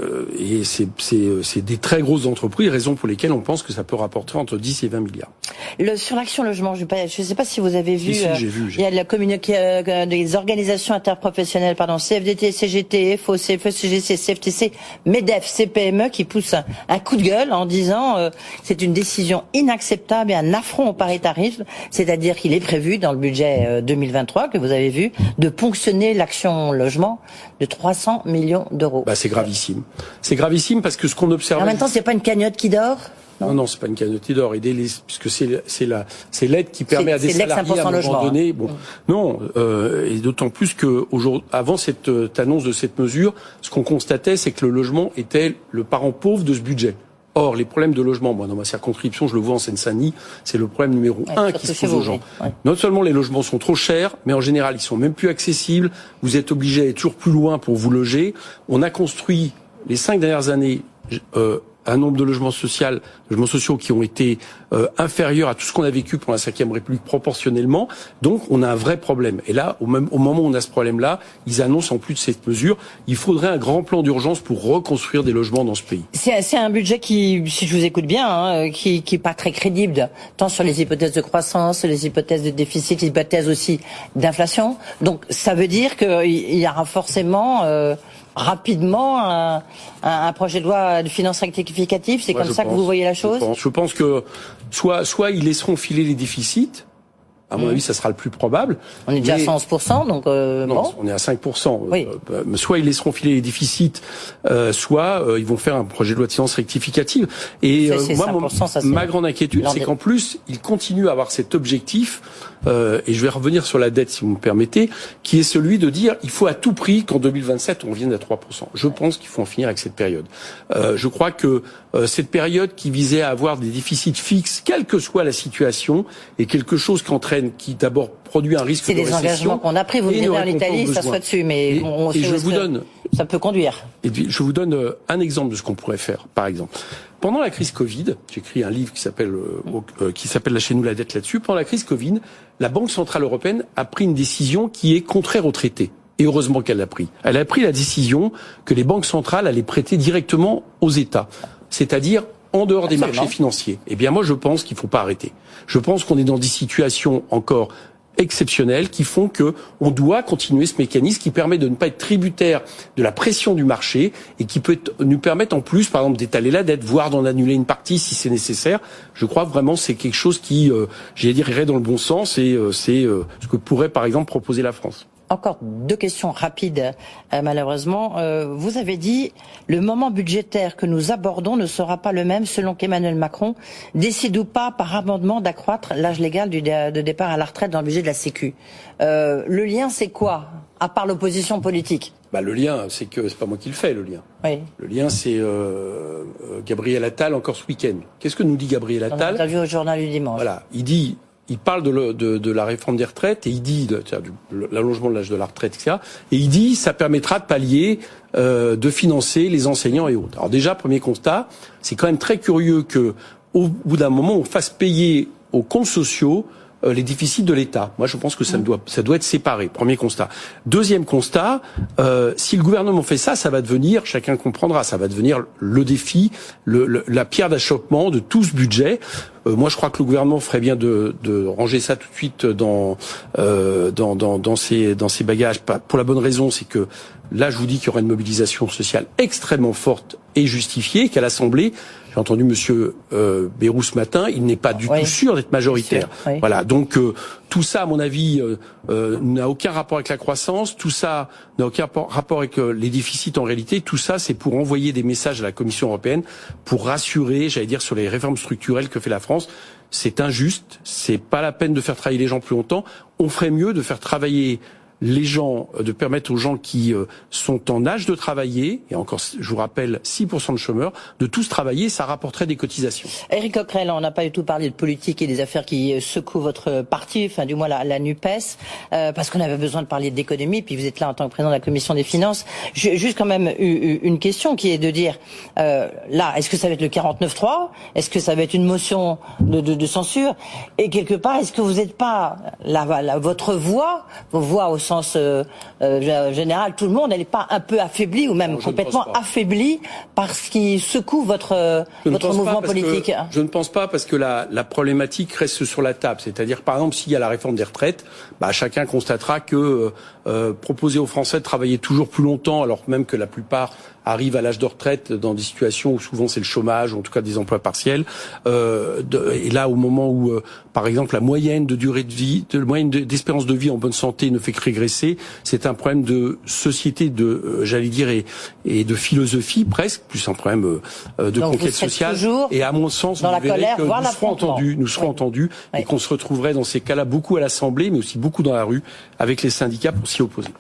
et c'est des très grosses entreprises, raison pour lesquelles on pense que ça peut rapporter entre 10 et 20 milliards. Sur l'action logement, je ne sais pas si vous avez vu. Si, j'ai vu. Il y a la communiqué des organisations interprofessionnelles, CFDT, CGT, FO, CFE, CGC, CFTC, MEDEF, CPME, qui poussent un coup de gueule en disant c'est une décision inacceptable et un affront au paritarisme, c'est-à-dire qu'il est prévu dans le budget 2023 que vous avez vu de ponctionner l'action logement de 300 millions d'euros. C'est gravissime. C'est gravissime parce que ce qu'on observe. En même temps, c'est pas une cagnotte qui dort. Non, c'est pas une cagnotte qui dort. Puisque c'est l'aide qui permet à des salariés à un moment donné. Non, et d'autant plus que avant cette annonce de cette mesure, ce qu'on constatait, c'est que le logement était le parent pauvre de ce budget. Or, les problèmes de logement, moi, dans ma circonscription, je le vois en Seine-Saint-Denis, c'est le problème numéro 1 qui se pose aux gens. Non seulement les logements sont trop chers, mais en général, ils sont même plus accessibles. Vous êtes obligé d'aller toujours plus loin pour vous loger. On a construit, les 5 dernières années, un nombre de logements sociaux qui ont été inférieurs à tout ce qu'on a vécu pour la Ve République proportionnellement. Donc, on a un vrai problème. Et là, au moment où on a ce problème-là, ils annoncent en plus de cette mesure, il faudrait un grand plan d'urgence pour reconstruire des logements dans ce pays. C'est un budget qui, si je vous écoute bien, qui est pas très crédible, tant sur les hypothèses de croissance, les hypothèses de déficit, les hypothèses aussi d'inflation. Donc, ça veut dire qu'il y aura forcément rapidement un projet de loi de finances rectificative. C'est comme ça que vous voyez la chose? Je pense que soit ils laisseront filer les déficits. À mon avis, ça sera le plus probable. On est déjà à 11%, donc non, on est à 5%. Oui. Soit ils laisseront filer les déficits, soit ils vont faire un projet de loi de finances rectificative. Et moi, ma grande inquiétude, c'est qu'en plus, ils continuent à avoir cet objectif, et je vais revenir sur la dette, si vous me permettez, qui est celui de dire il faut à tout prix qu'en 2027, on revienne à 3%. Je pense qu'il faut en finir avec cette période. Je crois que cette période qui visait à avoir des déficits fixes, quelle que soit la situation, est quelque chose qui d'abord produit un risque de récession. C'est des engagements qu'on a pris. Vous venez en Italie, ça soit dessus, mais ça peut conduire. Et puis, je vous donne un exemple de ce qu'on pourrait faire. Par exemple, pendant la crise Covid, j'ai écrit un livre qui s'appelle Lâchez-nous la dette là-dessus. Pendant la crise Covid, la Banque centrale européenne a pris une décision qui est contraire au traité. Et heureusement qu'elle l'a pris. Elle a pris la décision que les banques centrales allaient prêter directement aux États, c'est-à-dire en dehors des marchés financiers. Eh bien, moi, je pense qu'il ne faut pas arrêter. Je pense qu'on est dans des situations encore exceptionnelles qui font que on doit continuer ce mécanisme qui permet de ne pas être tributaire de la pression du marché et qui peut nous permettre en plus, par exemple, d'étaler la dette, voire d'en annuler une partie si c'est nécessaire. Je crois vraiment que c'est quelque chose qui, irait dans le bon sens et c'est ce que pourrait, par exemple, proposer la France. Encore 2 questions rapides, malheureusement. Vous avez dit le moment budgétaire que nous abordons ne sera pas le même selon qu'Emmanuel Macron décide ou pas par amendement d'accroître l'âge légal de départ à la retraite dans le budget de la Sécu. Le lien, c'est quoi, à part l'opposition politique? Le lien, c'est que c'est pas moi qui le fais, le lien. Oui. Le lien, c'est Gabriel Attal encore ce week-end. Qu'est-ce que nous dit Gabriel Attal? On a interviewé au journal du dimanche. Voilà, il parle de la réforme des retraites et il dit de l'allongement de l'âge de la retraite, etc. Et il dit ça permettra de pallier, de financer les enseignants et autres. Alors déjà, premier constat, c'est quand même très curieux que au bout d'un moment on fasse payer aux comptes sociaux les déficits de l'État. Moi, je pense que ça doit être séparé. Premier constat. Deuxième constat, si le gouvernement fait ça, ça va devenir, chacun comprendra, ça va devenir le défi, la pierre d'achoppement de tout ce budget. Moi, je crois que le gouvernement ferait bien de ranger ça tout de suite dans ses bagages. Pour la bonne raison, c'est que là, je vous dis qu'il y aura une mobilisation sociale extrêmement forte et justifiée, qu'à l'Assemblée, j'ai entendu Monsieur Bayrou ce matin, il n'est pas du tout sûr d'être majoritaire. Oui. Voilà, donc tout ça, à mon avis, n'a aucun rapport avec la croissance, tout ça n'a aucun rapport avec les déficits en réalité, tout ça, c'est pour envoyer des messages à la Commission européenne, pour rassurer, j'allais dire, sur les réformes structurelles que fait la France. C'est injuste, c'est pas la peine de faire travailler les gens plus longtemps, on ferait mieux de faire travailler les gens, de permettre aux gens qui sont en âge de travailler, et encore, je vous rappelle, 6% de chômeurs, de tous travailler, ça rapporterait des cotisations. Éric Coquerel, on n'a pas du tout parlé de politique et des affaires qui secouent votre parti, enfin du moins la NUPES, parce qu'on avait besoin de parler d'économie, puis vous êtes là en tant que président de la Commission des Finances. Juste quand même une question qui est de dire, là, est-ce que ça va être le 49.3 ? Est-ce que ça va être une motion de censure ? Et quelque part, est-ce que vous n'êtes pas, votre voix, vos voix au centre sens général, tout le monde, elle n'est pas un peu affaiblie ou même complètement affaiblie par ce qui secoue votre mouvement politique? Je ne pense pas, parce que la problématique reste sur la table. C'est-à-dire, par exemple, s'il y a la réforme des retraites, chacun constatera que proposer aux Français de travailler toujours plus longtemps, alors même que la plupart arrivent à l'âge de retraite dans des situations où souvent c'est le chômage, ou en tout cas des emplois partiels. Et là, au moment où, par exemple, la moyenne de durée de vie, d'espérance de vie en bonne santé ne fait que régresser, c'est un problème de société, j'allais dire, et de philosophie presque, plus un problème de conquête sociale. Et à mon sens, dans la colère, que nous serons entendus, et qu'on se retrouverait dans ces cas-là beaucoup à l'Assemblée, mais aussi beaucoup dans la rue, avec les syndicats pour s'y opposer.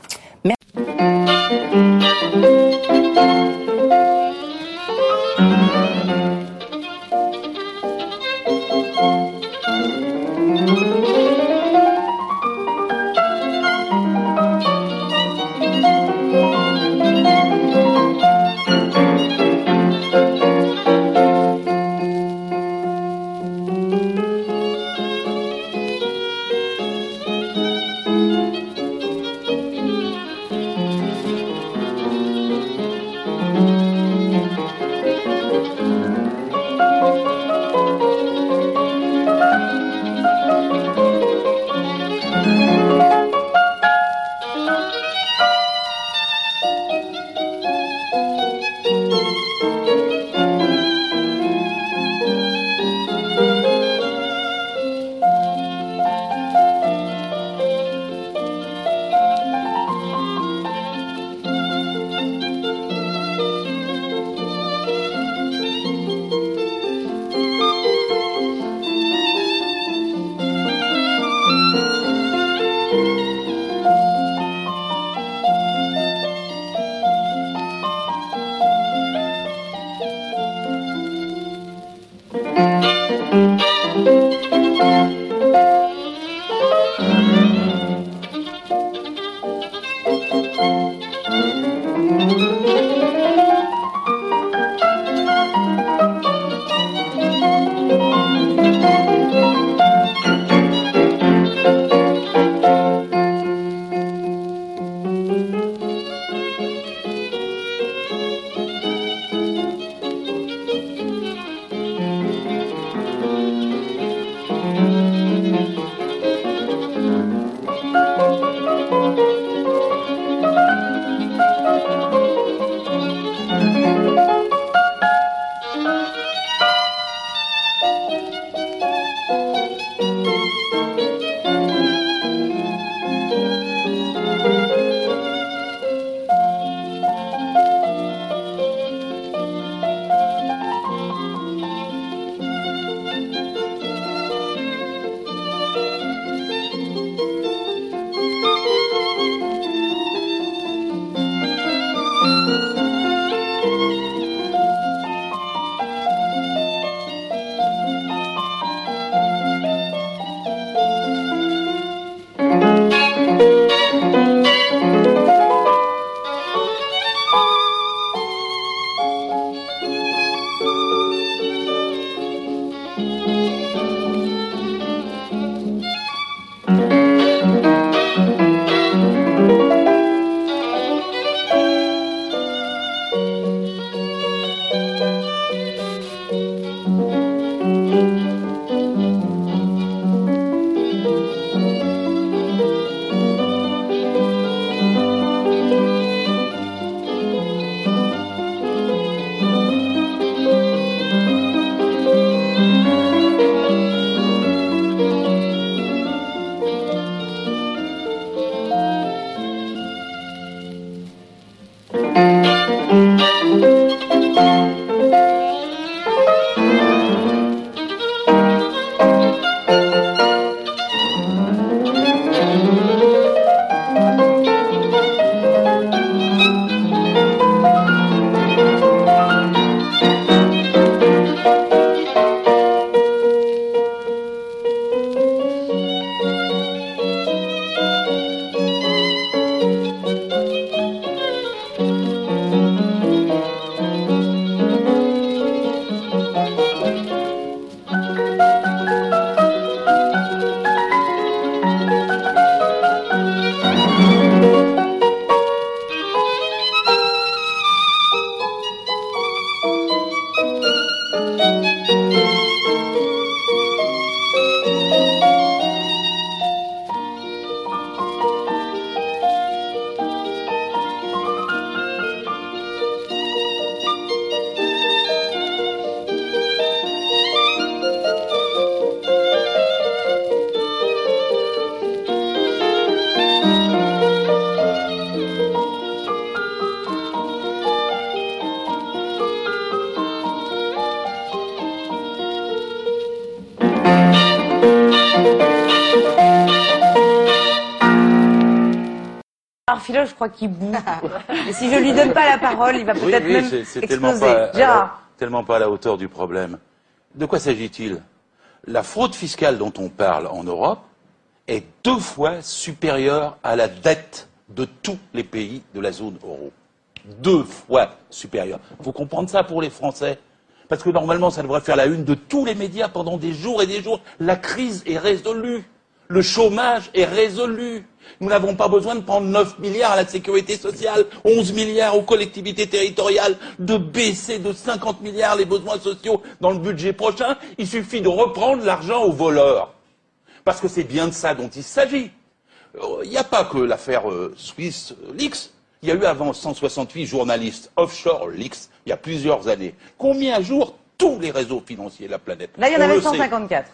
Philo, je crois qu'il boue. Et si je lui donne pas la parole, il va peut-être même c'est exploser. Gérard. tellement pas à la hauteur du problème. De quoi s'agit-il? La fraude fiscale dont on parle en Europe est 2 fois supérieure à la dette de tous les pays de la zone euro. 2 fois supérieure. Il faut comprendre ça pour les Français. Parce que normalement, ça devrait faire la une de tous les médias pendant des jours et des jours. La crise est résolue. Le chômage est résolu. Nous n'avons pas besoin de prendre 9 milliards à la sécurité sociale, 11 milliards aux collectivités territoriales, de baisser de 50 milliards les besoins sociaux dans le budget prochain. Il suffit de reprendre l'argent aux voleurs. Parce que c'est bien de ça dont il s'agit. Il n'y a pas que l'affaire Swiss Leaks. Il y a eu avant 168 journalistes offshore Leaks, il y a plusieurs années. Combien à jour tous les réseaux financiers de la planète? Là, il y en avait 154.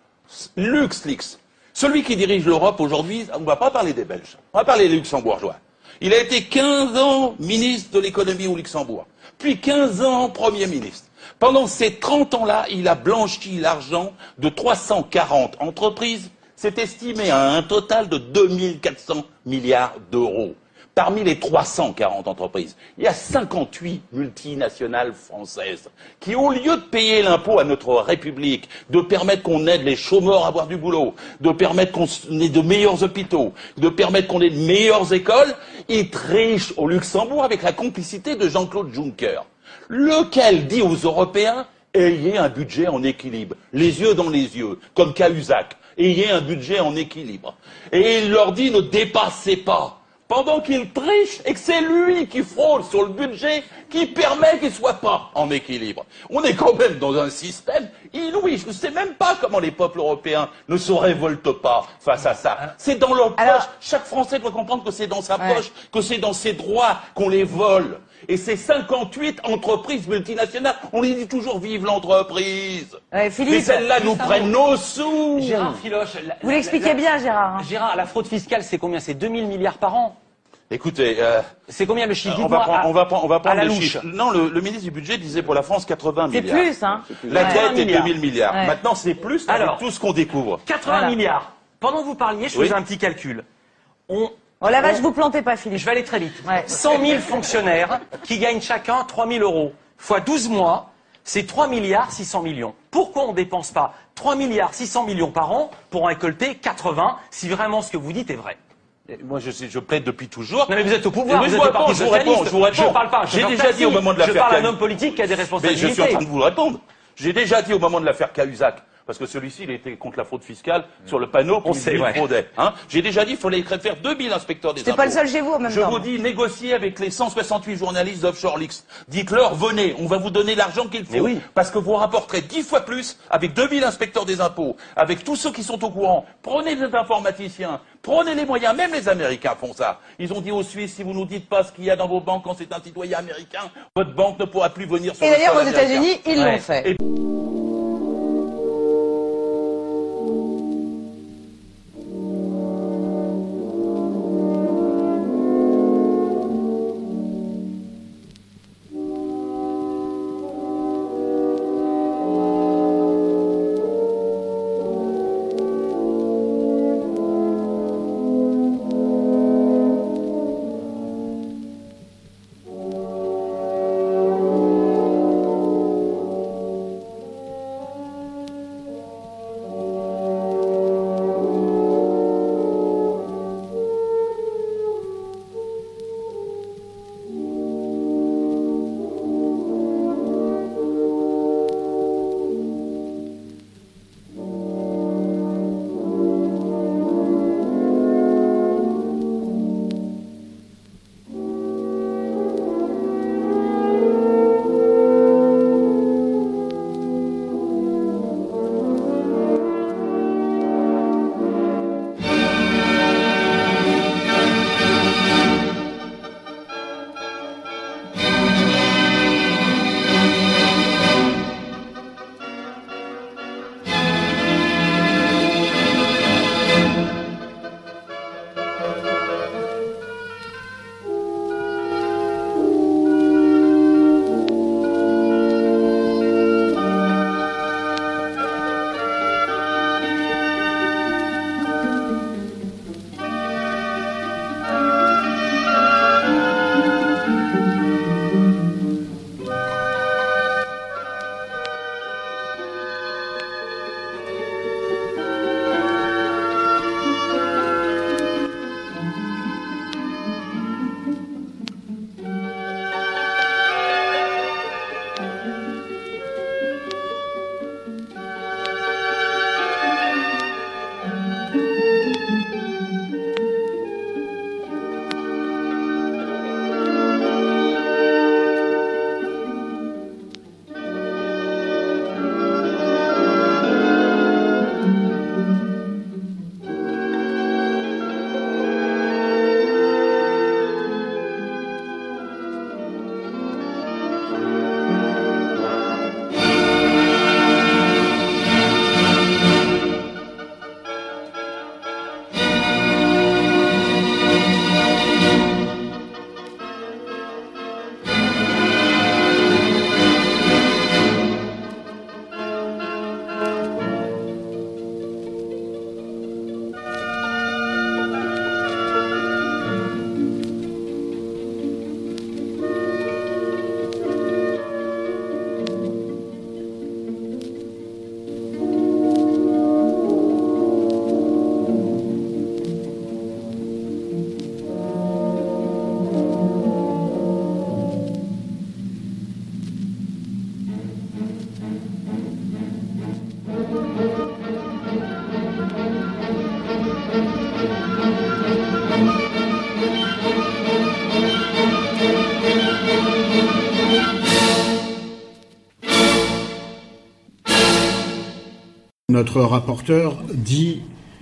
LuxLeaks. Celui qui dirige l'Europe aujourd'hui, on ne va pas parler des Belges, on va parler des Luxembourgeois. Il a été 15 ans ministre de l'économie au Luxembourg, puis 15 ans Premier ministre. Pendant ces 30 ans-là, il a blanchi l'argent de 340 entreprises. C'est estimé à un total de 2400 milliards d'euros. Parmi les 340 entreprises, il y a 58 multinationales françaises qui, au lieu de payer l'impôt à notre République, de permettre qu'on aide les chômeurs à avoir du boulot, de permettre qu'on ait de meilleurs hôpitaux, de permettre qu'on ait de meilleures écoles, ils trichent au Luxembourg avec la complicité de Jean-Claude Juncker, lequel dit aux Européens « ayez un budget en équilibre, les yeux dans les yeux, comme Cahuzac, ayez un budget en équilibre ». Et il leur dit « ne dépassez pas ». Pendant qu'il triche et que c'est lui qui fraude sur le budget qui permet qu'il ne soit pas en équilibre. On est quand même dans un système inouï. Je ne sais même pas comment les peuples européens ne se révoltent pas face à ça. C'est dans leur poche. Chaque Français doit comprendre que c'est dans sa poche, que c'est dans ses droits qu'on les vole. Et ces 58 entreprises multinationales, on les dit toujours vive l'entreprise. Philippe, mais celles-là nous prennent nos sous. Gérard Filoche. Vous l'expliquez bien, Gérard. Gérard, la fraude fiscale, c'est combien? C'est 2000 milliards par an. Écoutez, c'est combien le chiffre? On va prendre la les louche. chiffres. Non, le ministre du budget disait pour la France 80 milliards. C'est plus, hein. La dette est 2000 milliards. Ouais. Maintenant, c'est plus avec tout ce qu'on découvre. 80 milliards. Pendant que vous parliez, je faisais un petit calcul. Oh la vache, vous plantez pas, Philippe. Je vais aller très vite. 100 000 fonctionnaires qui gagnent chacun 3 000 euros fois 12 mois, c'est 3 milliards 600 millions. Pourquoi on ne dépense pas 3 milliards 600 millions par an pour en récolter 80 si vraiment ce que vous dites est vrai? Moi, je plaide depuis toujours. Non, mais vous êtes au pouvoir, Mais vous êtes au Parti Socialiste. Je parle pas. J'ai déjà dit au moment de l'affaire. Je parle à un homme politique qui a des Mais responsabilités. je suis en train de vous répondre. J'ai déjà dit au moment de l'affaire Cahuzac, parce que celui-ci, il était contre la fraude fiscale sur le panneau qui fraudait. Hein. J'ai déjà dit qu'il fallait faire 2000 inspecteurs des impôts. C'est pas le seul chez vous en même temps. Je vous dis, négociez avec les 168 journalistes d'Offshore Leaks. Dites-leur, venez, on va vous donner l'argent qu'il faut. Parce que vous rapporterez 10 fois plus avec 2000 inspecteurs des impôts, avec tous ceux qui sont au courant. Prenez des informaticiens, prenez les moyens, même les Américains font ça. Ils ont dit aux Suisses, si vous nous dites pas ce qu'il y a dans vos banques quand c'est un citoyen américain, votre banque ne pourra plus venir sur le sol américain. Et d'ailleurs, aux États-Unis, ils l'ont fait. Notre rapporteur dit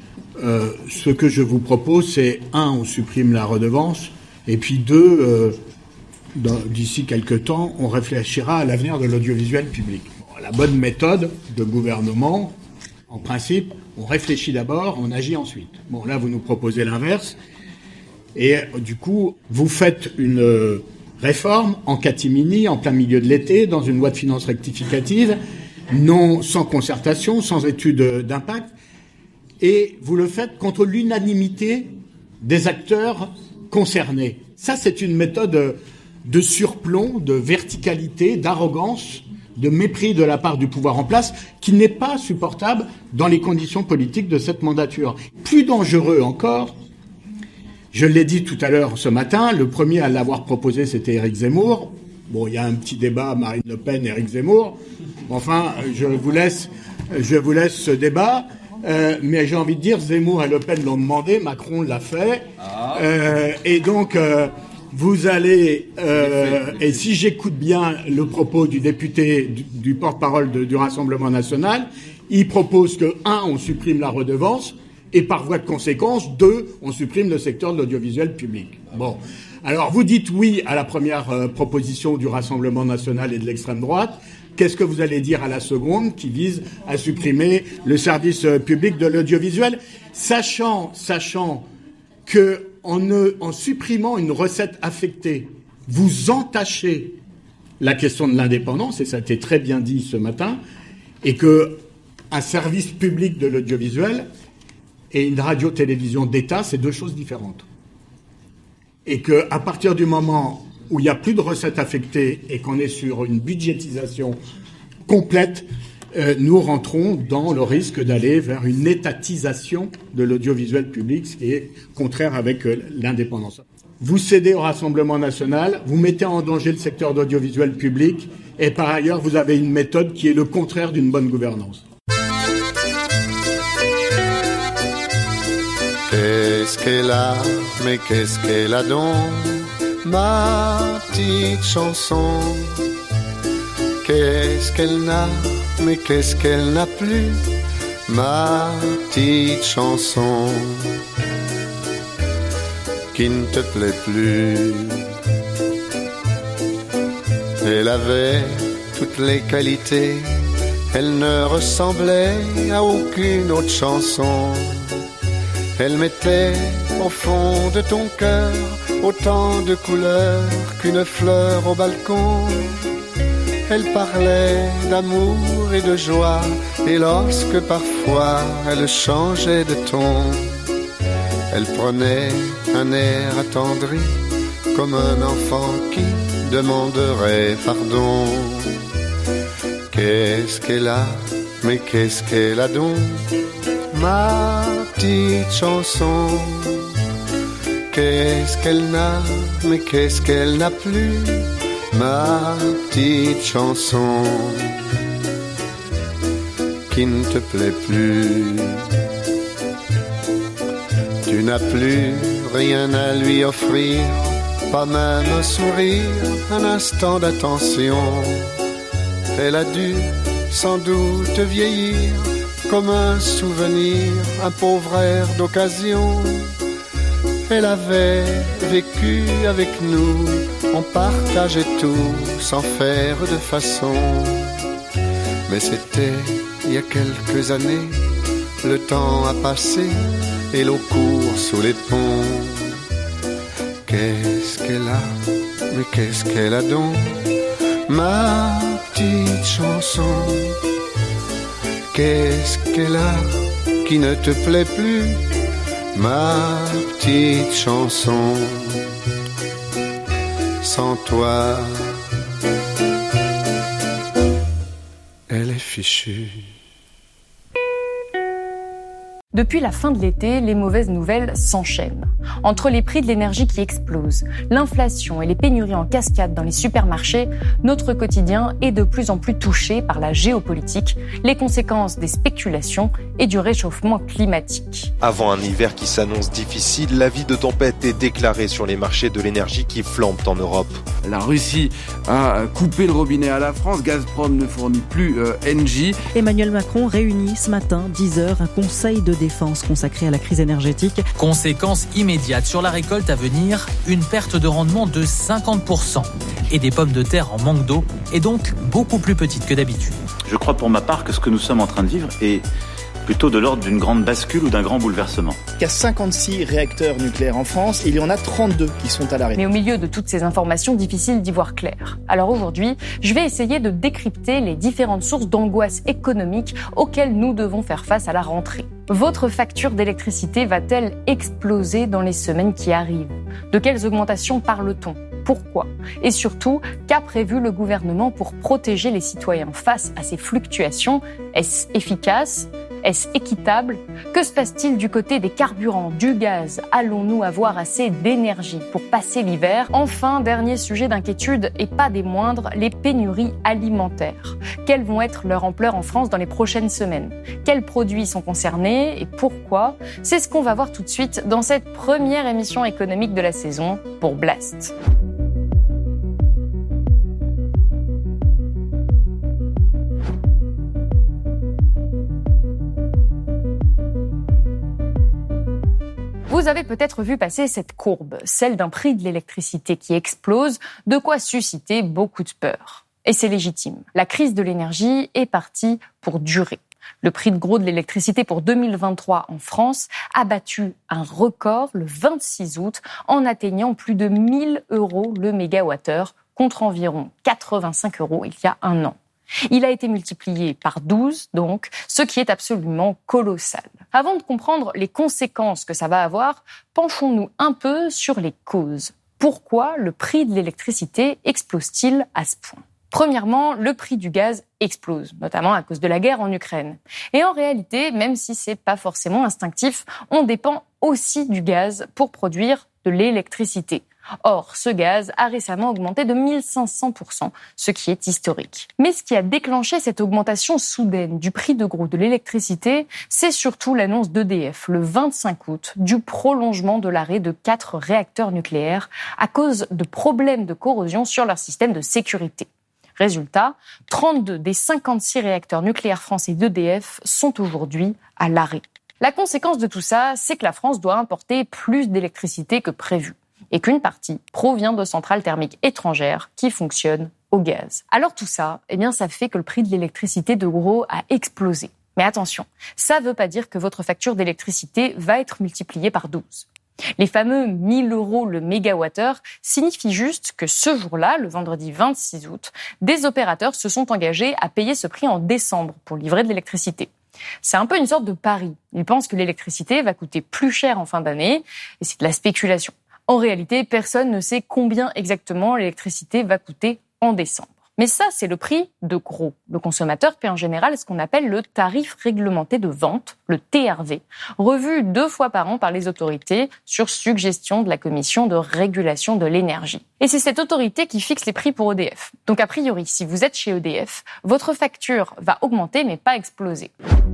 ce que je vous propose, c'est 1, on supprime la redevance, et puis 2, d'ici quelques temps, on réfléchira à l'avenir de l'audiovisuel public. Bon, la bonne méthode de gouvernement, en principe, on réfléchit d'abord, on agit ensuite. Bon, là, vous nous proposez l'inverse, et du coup, vous faites une réforme en catimini, en plein milieu de l'été, dans une loi de finances rectificative, non sans concertation, sans étude d'impact, et vous le faites contre l'unanimité des acteurs concernés. Ça, c'est une méthode de surplomb, de verticalité, d'arrogance, de mépris de la part du pouvoir en place, qui n'est pas supportable dans les conditions politiques de cette mandature. Plus dangereux encore, je l'ai dit tout à l'heure ce matin, le premier à l'avoir proposé, c'était Éric Zemmour. Bon, il y a un petit débat, Marine Le Pen, Éric Zemmour. Enfin, je vous laisse ce débat. Mais j'ai envie de dire, Zemmour et Le Pen l'ont demandé, Macron l'a fait. Et donc, vous allez... et si j'écoute bien le propos du député, du porte-parole du Rassemblement national, il propose que, 1, on supprime la redevance, et par voie de conséquence, 2, on supprime le secteur de l'audiovisuel public. Bon. Alors, vous dites oui à la première proposition du Rassemblement national et de l'extrême droite. Qu'est-ce que vous allez dire à la seconde, qui vise à supprimer le service public de l'audiovisuel, sachant que en supprimant une recette affectée, vous entachez la question de l'indépendance, et ça a été très bien dit ce matin, et que un service public de l'audiovisuel et une radio-télévision d'État, c'est 2 choses différentes. Et qu'à partir du moment où il n'y a plus de recettes affectées et qu'on est sur une budgétisation complète, nous rentrons dans le risque d'aller vers une étatisation de l'audiovisuel public, ce qui est contraire avec l'indépendance. Vous cédez au Rassemblement national, vous mettez en danger le secteur d'audiovisuel public, et par ailleurs, vous avez une méthode qui est le contraire d'une bonne gouvernance. Qu'est-ce qu'elle a, mais qu'est-ce qu'elle a donc, ma petite chanson? Qu'est-ce qu'elle n'a, mais qu'est-ce qu'elle n'a plus, ma petite chanson, qui ne te plaît plus? Elle avait toutes les qualités, elle ne ressemblait à aucune autre chanson. Elle mettait au fond de ton cœur autant de couleurs qu'une fleur au balcon. Elle parlait d'amour et de joie, et lorsque parfois elle changeait de ton, elle prenait un air attendri, comme un enfant qui demanderait pardon. Qu'est-ce qu'elle a, mais qu'est-ce qu'elle a donc, ma petite chanson? Qu'est-ce qu'elle n'a, mais qu'est-ce qu'elle n'a plus, ma petite chanson, qui ne te plaît plus? Tu n'as plus rien à lui offrir, pas même un sourire, un instant d'attention. Elle a dû sans doute vieillir comme un souvenir, un pauvre air d'occasion. Elle avait vécu avec nous, on partageait tout sans faire de façon. Mais c'était il y a quelques années, le temps a passé et l'eau court sous les ponts. Qu'est-ce qu'elle a, mais qu'est-ce qu'elle a donc, ma petite chanson? Qu'est-ce qu'elle a qui ne te plaît plus, ma petite chanson? Sans toi, elle est fichue. Depuis la fin de l'été, les mauvaises nouvelles s'enchaînent. Entre les prix de l'énergie qui explosent, l'inflation et les pénuries en cascade dans les supermarchés, notre quotidien est de plus en plus touché par la géopolitique, les conséquences des spéculations et du réchauffement climatique. Avant un hiver qui s'annonce difficile, l'avis de tempête est déclaré sur les marchés de l'énergie qui flambent en Europe. La Russie a coupé le robinet à la France, Gazprom ne fournit plus Engie. Emmanuel Macron réunit ce matin, 10h, un conseil de défense consacré à la crise énergétique. Conséquence immédiate sur la récolte à venir, une perte de rendement de 50% et des pommes de terre en manque d'eau et donc beaucoup plus petites que d'habitude. Je crois pour ma part que ce que nous sommes en train de vivre est plutôt de l'ordre d'une grande bascule ou d'un grand bouleversement. Il y a 56 réacteurs nucléaires en France et il y en a 32 qui sont à l'arrêt. Mais au milieu de toutes ces informations, difficile d'y voir clair. Alors aujourd'hui, je vais essayer de décrypter les différentes sources d'angoisse économique auxquelles nous devons faire face à la rentrée. Votre facture d'électricité va-t-elle exploser dans les semaines qui arrivent ? De quelles augmentations parle-t-on ? Pourquoi ? Et surtout, qu'a prévu le gouvernement pour protéger les citoyens face à ces fluctuations ? Est-ce efficace ? Est-ce équitable ? Que se passe-t-il du côté des carburants, du gaz ? Allons-nous avoir assez d'énergie pour passer l'hiver ? Enfin, dernier sujet d'inquiétude et pas des moindres, les pénuries alimentaires. Quelles vont être leur ampleur en France dans les prochaines semaines ? Quels produits sont concernés et pourquoi ? C'est ce qu'on va voir tout de suite dans cette première émission économique de la saison pour Blast. Vous avez peut-être vu passer cette courbe, celle d'un prix de l'électricité qui explose, de quoi susciter beaucoup de peur. Et c'est légitime. La crise de l'énergie est partie pour durer. Le prix de gros de l'électricité pour 2023 en France a battu un record le 26 août en atteignant plus de 1 000 € le mégawattheure contre environ 85 € il y a un an. Il a été multiplié par 12, donc, ce qui est absolument colossal. Avant de comprendre les conséquences que ça va avoir, penchons-nous un peu sur les causes. Pourquoi le prix de l'électricité explose-t-il à ce point ? Premièrement, le prix du gaz explose, notamment à cause de la guerre en Ukraine. Et en réalité, même si c'est pas forcément instinctif, on dépend aussi du gaz pour produire de l'électricité. Or, ce gaz a récemment augmenté de 1500%, ce qui est historique. Mais ce qui a déclenché cette augmentation soudaine du prix de gros de l'électricité, c'est surtout l'annonce d'EDF le 25 août du prolongement de l'arrêt de 4 réacteurs nucléaires à cause de problèmes de corrosion sur leur système de sécurité. Résultat, 32 des 56 réacteurs nucléaires français d'EDF sont aujourd'hui à l'arrêt. La conséquence de tout ça, c'est que la France doit importer plus d'électricité que prévu et qu'une partie provient de centrales thermiques étrangères qui fonctionnent au gaz. Alors tout ça, ça fait que le prix de l'électricité de gros a explosé. Mais attention, ça veut pas dire que votre facture d'électricité va être multipliée par 12. Les fameux 1 000 € le mégawattheure signifient juste que ce jour-là, le vendredi 26 août, des opérateurs se sont engagés à payer ce prix en décembre pour livrer de l'électricité. C'est un peu une sorte de pari. Ils pensent que l'électricité va coûter plus cher en fin d'année et c'est de la spéculation. En réalité, personne ne sait combien exactement l'électricité va coûter en décembre. Mais ça, c'est le prix de gros. Le consommateur paie en général ce qu'on appelle le tarif réglementé de vente, le TRV, revu 2 fois par an par les autorités sur suggestion de la Commission de régulation de l'énergie. Et c'est cette autorité qui fixe les prix pour EDF. Donc a priori, si vous êtes chez EDF, votre facture va augmenter mais pas exploser.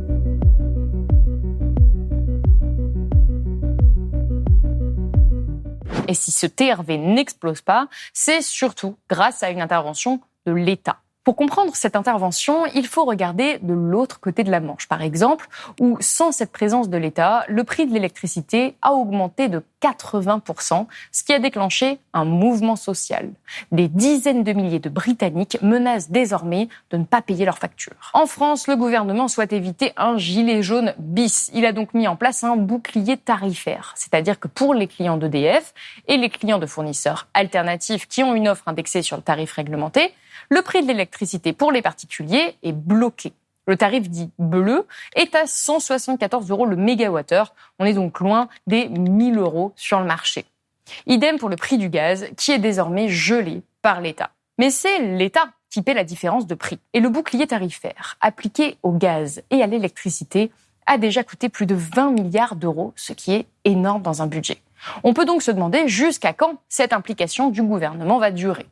Et si ce TRV n'explose pas, c'est surtout grâce à une intervention de l'État. Pour comprendre cette intervention, il faut regarder de l'autre côté de la Manche, par exemple, où sans cette présence de l'État, le prix de l'électricité a augmenté de 80%, ce qui a déclenché un mouvement social. Des dizaines de milliers de Britanniques menacent désormais de ne pas payer leurs factures. En France, le gouvernement souhaite éviter un gilet jaune bis. Il a donc mis en place un bouclier tarifaire, c'est-à-dire que pour les clients d'EDF et les clients de fournisseurs alternatifs qui ont une offre indexée sur le tarif réglementé, le prix de l'électricité pour les particuliers est bloqué. Le tarif dit bleu est à 174 € le mégawattheure. On est donc loin des 1 000 € sur le marché. Idem pour le prix du gaz qui est désormais gelé par l'État. Mais c'est l'État qui paie la différence de prix. Et le bouclier tarifaire appliqué au gaz et à l'électricité a déjà coûté plus de 20 milliards d'euros, ce qui est énorme dans un budget. On peut donc se demander jusqu'à quand cette implication du gouvernement va durer.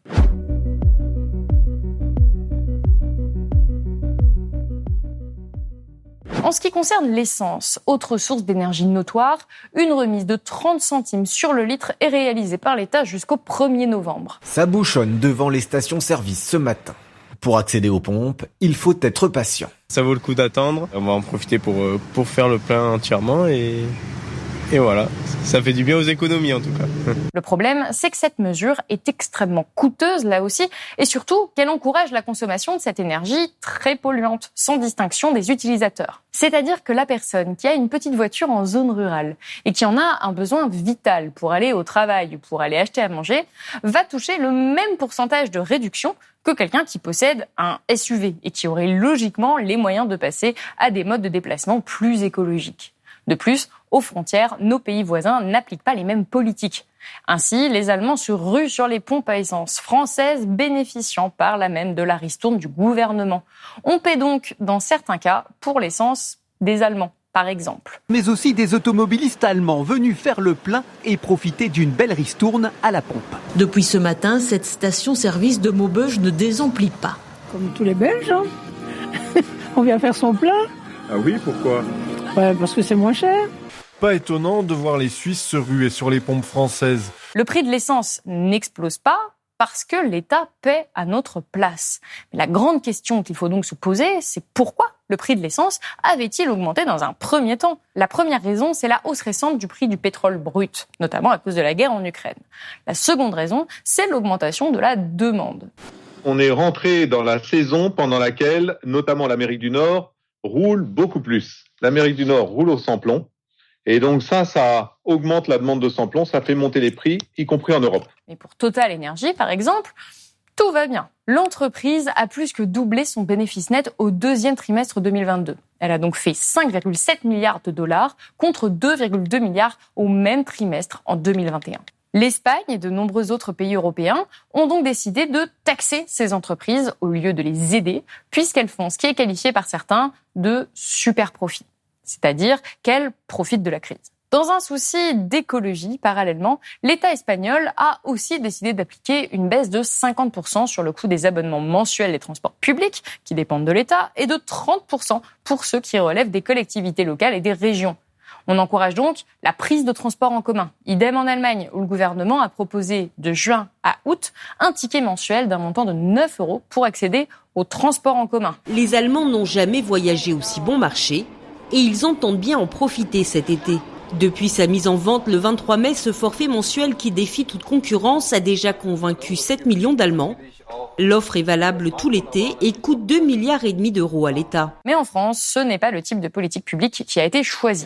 En ce qui concerne l'essence, autre source d'énergie notoire, une remise de 30 centimes sur le litre est réalisée par l'État jusqu'au 1er novembre. Ça bouchonne devant les stations-service ce matin. Pour accéder aux pompes, il faut être patient. Ça vaut le coup d'attendre. On va en profiter pour faire le plein entièrement et voilà. Ça fait du bien aux économies en tout cas. Le problème, c'est que cette mesure est extrêmement coûteuse là aussi et surtout qu'elle encourage la consommation de cette énergie très polluante, sans distinction des utilisateurs. C'est-à-dire que la personne qui a une petite voiture en zone rurale et qui en a un besoin vital pour aller au travail ou pour aller acheter à manger, va toucher le même pourcentage de réduction que quelqu'un qui possède un SUV et qui aurait logiquement les moyens de passer à des modes de déplacement plus écologiques. De plus, aux frontières, nos pays voisins n'appliquent pas les mêmes politiques. Ainsi, les Allemands se ruent sur les pompes à essence françaises, bénéficiant par là même de la ristourne du gouvernement. On paie donc, dans certains cas, pour l'essence des Allemands, par exemple. Mais aussi des automobilistes allemands venus faire le plein et profiter d'une belle ristourne à la pompe. Depuis ce matin, cette station-service de Maubeuge ne désemplit pas. Comme tous les Belges, hein. On vient faire son plein. Ah oui, pourquoi ? Ouais, parce que c'est moins cher. Pas étonnant de voir les Suisses se ruer sur les pompes françaises. Le prix de l'essence n'explose pas parce que l'État paie à notre place. Mais la grande question qu'il faut donc se poser, c'est pourquoi le prix de l'essence avait-il augmenté dans un premier temps ? La première raison, c'est la hausse récente du prix du pétrole brut, notamment à cause de la guerre en Ukraine. La seconde raison, c'est l'augmentation de la demande. On est rentré dans la saison pendant laquelle, notamment l'Amérique du Nord, roule beaucoup plus. L'Amérique du Nord roule au sans-plomb. Et donc ça augmente la demande de sans-plomb, ça fait monter les prix, y compris en Europe. Mais pour Total Energy, par exemple, tout va bien. L'entreprise a plus que doublé son bénéfice net au deuxième trimestre 2022. Elle a donc fait 5,7 milliards de dollars contre 2,2 milliards au même trimestre en 2021. L'Espagne et de nombreux autres pays européens ont donc décidé de taxer ces entreprises au lieu de les aider, puisqu'elles font ce qui est qualifié par certains de super profit, c'est-à-dire qu'elles profitent de la crise. Dans un souci d'écologie, parallèlement, l'État espagnol a aussi décidé d'appliquer une baisse de 50% sur le coût des abonnements mensuels des transports publics, qui dépendent de l'État, et de 30% pour ceux qui relèvent des collectivités locales et des régions. On encourage donc la prise de transport en commun. Idem en Allemagne, où le gouvernement a proposé de juin à août un ticket mensuel d'un montant de 9 € pour accéder au transport en commun. Les Allemands n'ont jamais voyagé aussi bon marché et ils entendent bien en profiter cet été. Depuis sa mise en vente le 23 mai, ce forfait mensuel qui défie toute concurrence a déjà convaincu 7 millions d'Allemands. L'offre est valable tout l'été et coûte 2,5 milliards d'euros à l'État. Mais en France, ce n'est pas le type de politique publique qui a été choisi.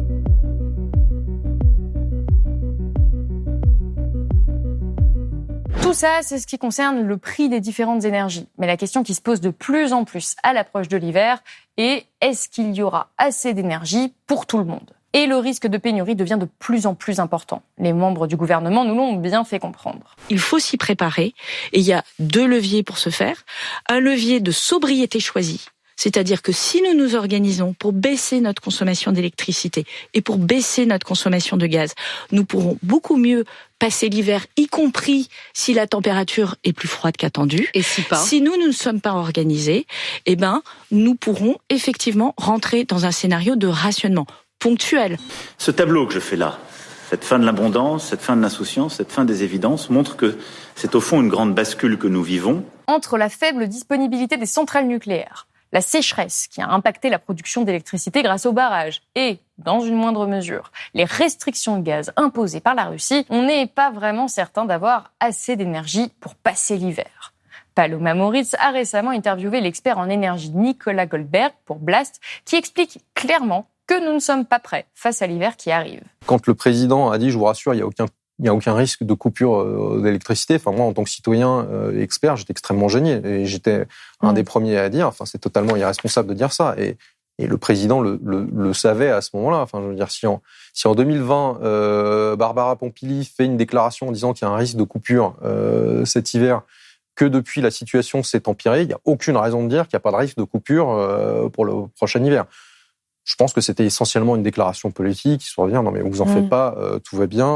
Tout ça, c'est ce qui concerne le prix des différentes énergies. Mais la question qui se pose de plus en plus à l'approche de l'hiver est est-ce qu'il y aura assez d'énergie pour tout le monde ? Et le risque de pénurie devient de plus en plus important. Les membres du gouvernement nous l'ont bien fait comprendre. Il faut s'y préparer et il y a 2 leviers pour ce faire. Un levier de sobriété choisie. C'est-à-dire que si nous nous organisons pour baisser notre consommation d'électricité et pour baisser notre consommation de gaz, nous pourrons beaucoup mieux passer l'hiver, y compris si la température est plus froide qu'attendue. Et si pas ? Si nous ne sommes pas organisés, nous pourrons effectivement rentrer dans un scénario de rationnement ponctuel. Ce tableau que je fais là, cette fin de l'abondance, cette fin de l'insouciance, cette fin des évidences, montre que c'est au fond une grande bascule que nous vivons. Entre la faible disponibilité des centrales nucléaires, la sécheresse qui a impacté la production d'électricité grâce aux barrages et, dans une moindre mesure, les restrictions de gaz imposées par la Russie, on n'est pas vraiment certain d'avoir assez d'énergie pour passer l'hiver. Paloma Moritz a récemment interviewé l'expert en énergie Nicolas Goldberg pour Blast, qui explique clairement que nous ne sommes pas prêts face à l'hiver qui arrive. Quand le président a dit, je vous rassure, il n'y a aucun risque de coupure d'électricité. Enfin, moi, en tant que citoyen expert, j'étais extrêmement gêné. Et j'étais un des premiers à dire, c'est totalement irresponsable de dire ça. Et le président le savait à ce moment-là. Enfin, je veux dire, si en 2020, Barbara Pompili fait une déclaration en disant qu'il y a un risque de coupure cet hiver, que depuis la situation s'est empirée, il n'y a aucune raison de dire qu'il n'y a pas de risque de coupure pour le prochain hiver. Je pense que c'était essentiellement une déclaration politique, qui se revient, non mais vous en faites pas, tout va bien,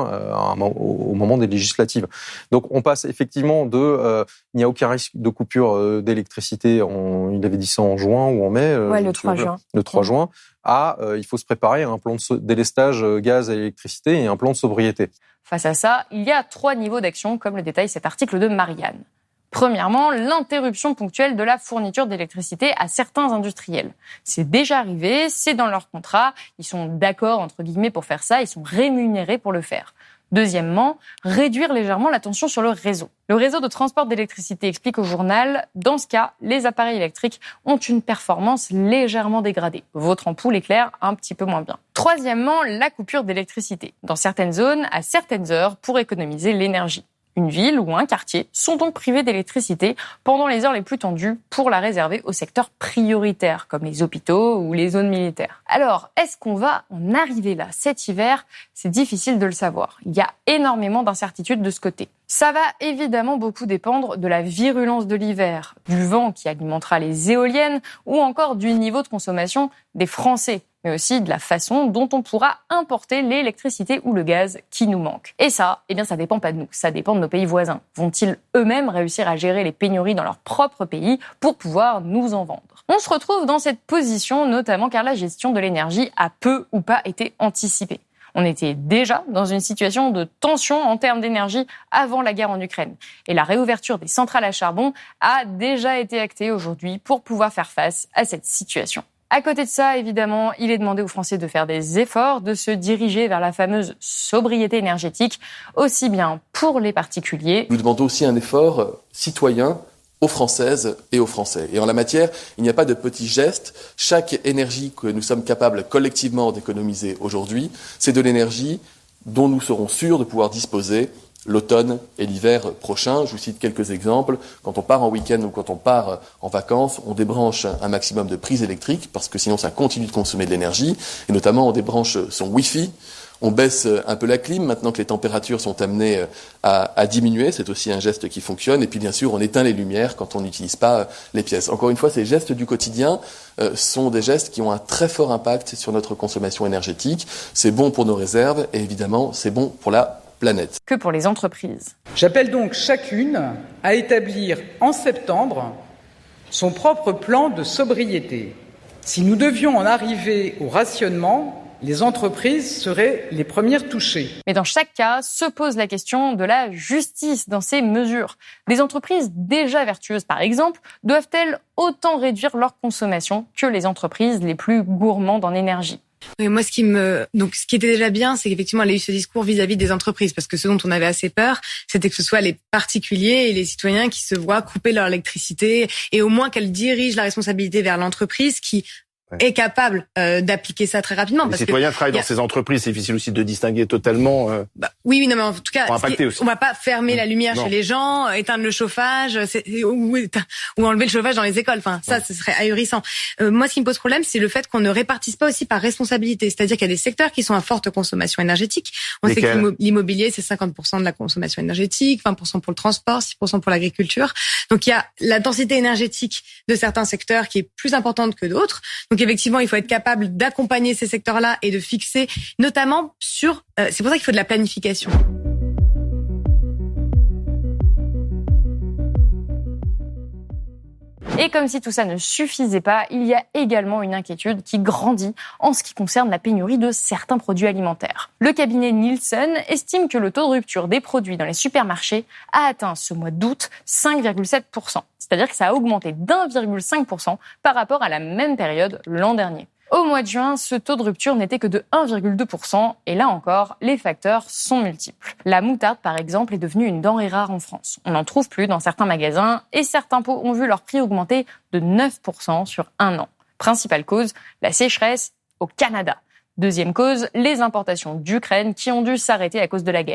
au moment des législatives. Donc on passe effectivement de il n'y a aucun risque de coupure d'électricité, il avait dit ça en juin ou en mai, le 3 juin. Le 3 juin, à il faut se préparer à un plan de délestage gaz et électricité et un plan de sobriété. Face à ça, il y a 3 niveaux d'action, comme le détaille cet article de Marianne. Premièrement, l'interruption ponctuelle de la fourniture d'électricité à certains industriels. C'est déjà arrivé, c'est dans leur contrat, ils sont d'accord, entre guillemets, pour faire ça, ils sont rémunérés pour le faire. Deuxièmement, réduire légèrement la tension sur le réseau. Le réseau de transport d'électricité explique au journal, dans ce cas, les appareils électriques ont une performance légèrement dégradée. Votre ampoule éclaire un petit peu moins bien. Troisièmement, la coupure d'électricité. Dans certaines zones, à certaines heures, pour économiser l'énergie. Une ville ou un quartier sont donc privés d'électricité pendant les heures les plus tendues pour la réserver aux secteurs prioritaires, comme les hôpitaux ou les zones militaires. Alors, est-ce qu'on va en arriver là cet hiver ? C'est difficile de le savoir. Il y a énormément d'incertitudes de ce côté. Ça va évidemment beaucoup dépendre de la virulence de l'hiver, du vent qui alimentera les éoliennes ou encore du niveau de consommation des Français, mais aussi de la façon dont on pourra importer l'électricité ou le gaz qui nous manque. Et ça, ça dépend pas de nous, ça dépend de nos pays voisins. Vont-ils eux-mêmes réussir à gérer les pénuries dans leur propre pays pour pouvoir nous en vendre ? On se retrouve dans cette position notamment car la gestion de l'énergie a peu ou pas été anticipée. On était déjà dans une situation de tension en termes d'énergie avant la guerre en Ukraine. Et la réouverture des centrales à charbon a déjà été actée aujourd'hui pour pouvoir faire face à cette situation. À côté de ça, évidemment, il est demandé aux Français de faire des efforts, de se diriger vers la fameuse sobriété énergétique, aussi bien pour les particuliers. Nous demandons aussi un effort citoyen aux Françaises et aux Français. Et en la matière, il n'y a pas de petits gestes. Chaque énergie que nous sommes capables collectivement d'économiser aujourd'hui, c'est de l'énergie dont nous serons sûrs de pouvoir disposer l'automne et l'hiver prochain. Je vous cite quelques exemples. Quand on part en week-end ou quand on part en vacances, on débranche un maximum de prises électriques parce que sinon ça continue de consommer de l'énergie. Et notamment, on débranche son Wi-Fi. On baisse un peu la clim maintenant que les températures sont amenées à diminuer. C'est aussi un geste qui fonctionne. Et puis bien sûr, on éteint les lumières quand on n'utilise pas les pièces. Encore une fois, ces gestes du quotidien sont des gestes qui ont un très fort impact sur notre consommation énergétique. C'est bon pour nos réserves et évidemment, c'est bon pour la planète. Que pour les entreprises. J'appelle donc chacune à établir en septembre son propre plan de sobriété. Si nous devions en arriver au rationnement, les entreprises seraient les premières touchées. Mais dans chaque cas, se pose la question de la justice dans ces mesures. Des entreprises déjà vertueuses, par exemple, doivent-elles autant réduire leur consommation que les entreprises les plus gourmandes en énergie ? Oui, moi, ce qui était déjà bien, c'est qu'effectivement, elle a eu ce discours vis-à-vis des entreprises, parce que ce dont on avait assez peur, c'était que ce soit les particuliers et les citoyens qui se voient couper leur électricité, et au moins qu'elle dirige la responsabilité vers l'entreprise qui est capable d'appliquer ça très rapidement. Les citoyens travaillent dans ces entreprises, c'est difficile aussi de distinguer totalement. Oui, non, mais en tout cas, on va pas fermer la lumière chez les gens, éteindre le chauffage, ou enlever le chauffage dans les écoles. Enfin, ça, ce serait ahurissant. Moi, ce qui me pose problème, c'est le fait qu'on ne répartisse pas aussi par responsabilité. C'est-à-dire qu'il y a des secteurs qui sont à forte consommation énergétique. On sait que l'immobilier, c'est 50% de la consommation énergétique, 20% pour le transport, 6% pour l'agriculture. Donc, il y a la densité énergétique de certains secteurs qui est plus importante que d'autres. Donc, effectivement, il faut être capable d'accompagner ces secteurs-là et de fixer, notamment sur... c'est pour ça qu'il faut de la planification. Et comme si tout ça ne suffisait pas, il y a également une inquiétude qui grandit en ce qui concerne la pénurie de certains produits alimentaires. Le cabinet Nielsen estime que le taux de rupture des produits dans les supermarchés a atteint ce mois d'août 5,7%. C'est-à-dire que ça a augmenté d'1,5% par rapport à la même période l'an dernier. Au mois de juin, ce taux de rupture n'était que de 1,2%, et là encore, les facteurs sont multiples. La moutarde, par exemple, est devenue une denrée rare en France. On n'en trouve plus dans certains magasins, et certains pots ont vu leur prix augmenter de 9% sur un an. Principale cause, la sécheresse au Canada. Deuxième cause, les importations d'Ukraine qui ont dû s'arrêter à cause de la guerre.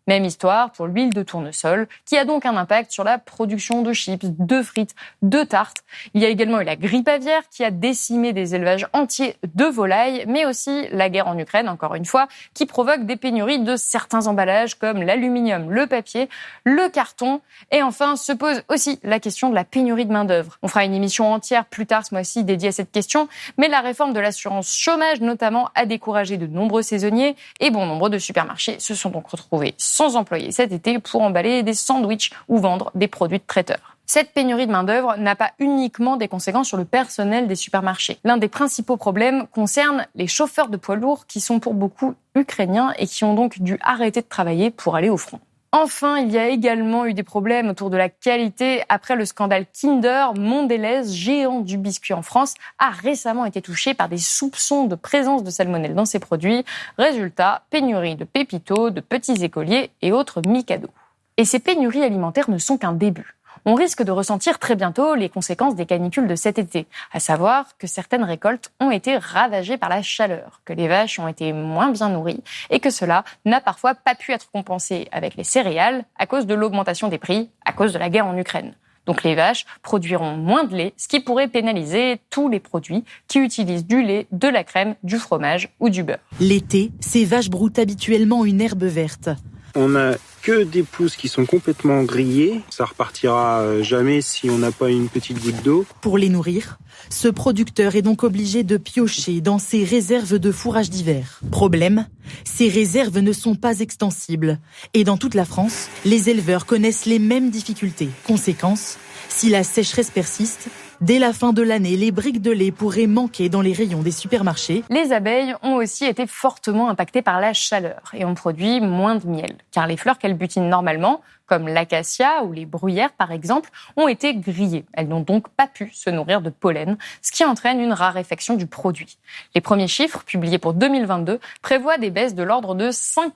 Même histoire pour l'huile de tournesol, qui a donc un impact sur la production de chips, de frites, de tartes. Il y a également eu la grippe aviaire qui a décimé des élevages entiers de volailles, mais aussi la guerre en Ukraine, encore une fois, qui provoque des pénuries de certains emballages comme l'aluminium, le papier, le carton. Et enfin, se pose aussi la question de la pénurie de main-d'œuvre. On fera une émission entière plus tard ce mois-ci dédiée à cette question, mais la réforme de l'assurance chômage notamment a découragé de nombreux saisonniers et bon nombre de supermarchés se sont donc retrouvés sans employés cet été pour emballer des sandwichs ou vendre des produits de traiteurs. Cette pénurie de main-d'œuvre n'a pas uniquement des conséquences sur le personnel des supermarchés. L'un des principaux problèmes concerne les chauffeurs de poids lourds qui sont pour beaucoup ukrainiens et qui ont donc dû arrêter de travailler pour aller au front. Enfin, il y a également eu des problèmes autour de la qualité après le scandale Kinder. Mondelez, géant du biscuit en France, a récemment été touché par des soupçons de présence de salmonelle dans ses produits. Résultat, pénurie de pépitos, de petits écoliers et autres Mikado. Et ces pénuries alimentaires ne sont qu'un début. On risque de ressentir très bientôt les conséquences des canicules de cet été, à savoir que certaines récoltes ont été ravagées par la chaleur, que les vaches ont été moins bien nourries et que cela n'a parfois pas pu être compensé avec les céréales à cause de l'augmentation des prix, à cause de la guerre en Ukraine. Donc les vaches produiront moins de lait, ce qui pourrait pénaliser tous les produits qui utilisent du lait, de la crème, du fromage ou du beurre. L'été, ces vaches broutent habituellement une herbe verte. On n'a que des pousses qui sont complètement grillées. Ça repartira jamais si on n'a pas une petite goutte d'eau. Pour les nourrir, ce producteur est donc obligé de piocher dans ses réserves de fourrage d'hiver. Problème, ces réserves ne sont pas extensibles. Et dans toute la France, les éleveurs connaissent les mêmes difficultés. Conséquence, si la sécheresse persiste, dès la fin de l'année, les briques de lait pourraient manquer dans les rayons des supermarchés. Les abeilles ont aussi été fortement impactées par la chaleur et ont produit moins de miel, car les fleurs qu'elles butinent normalement, comme l'acacia ou les bruyères par exemple, ont été grillées. Elles n'ont donc pas pu se nourrir de pollen, ce qui entraîne une raréfaction du produit. Les premiers chiffres, publiés pour 2022, prévoient des baisses de l'ordre de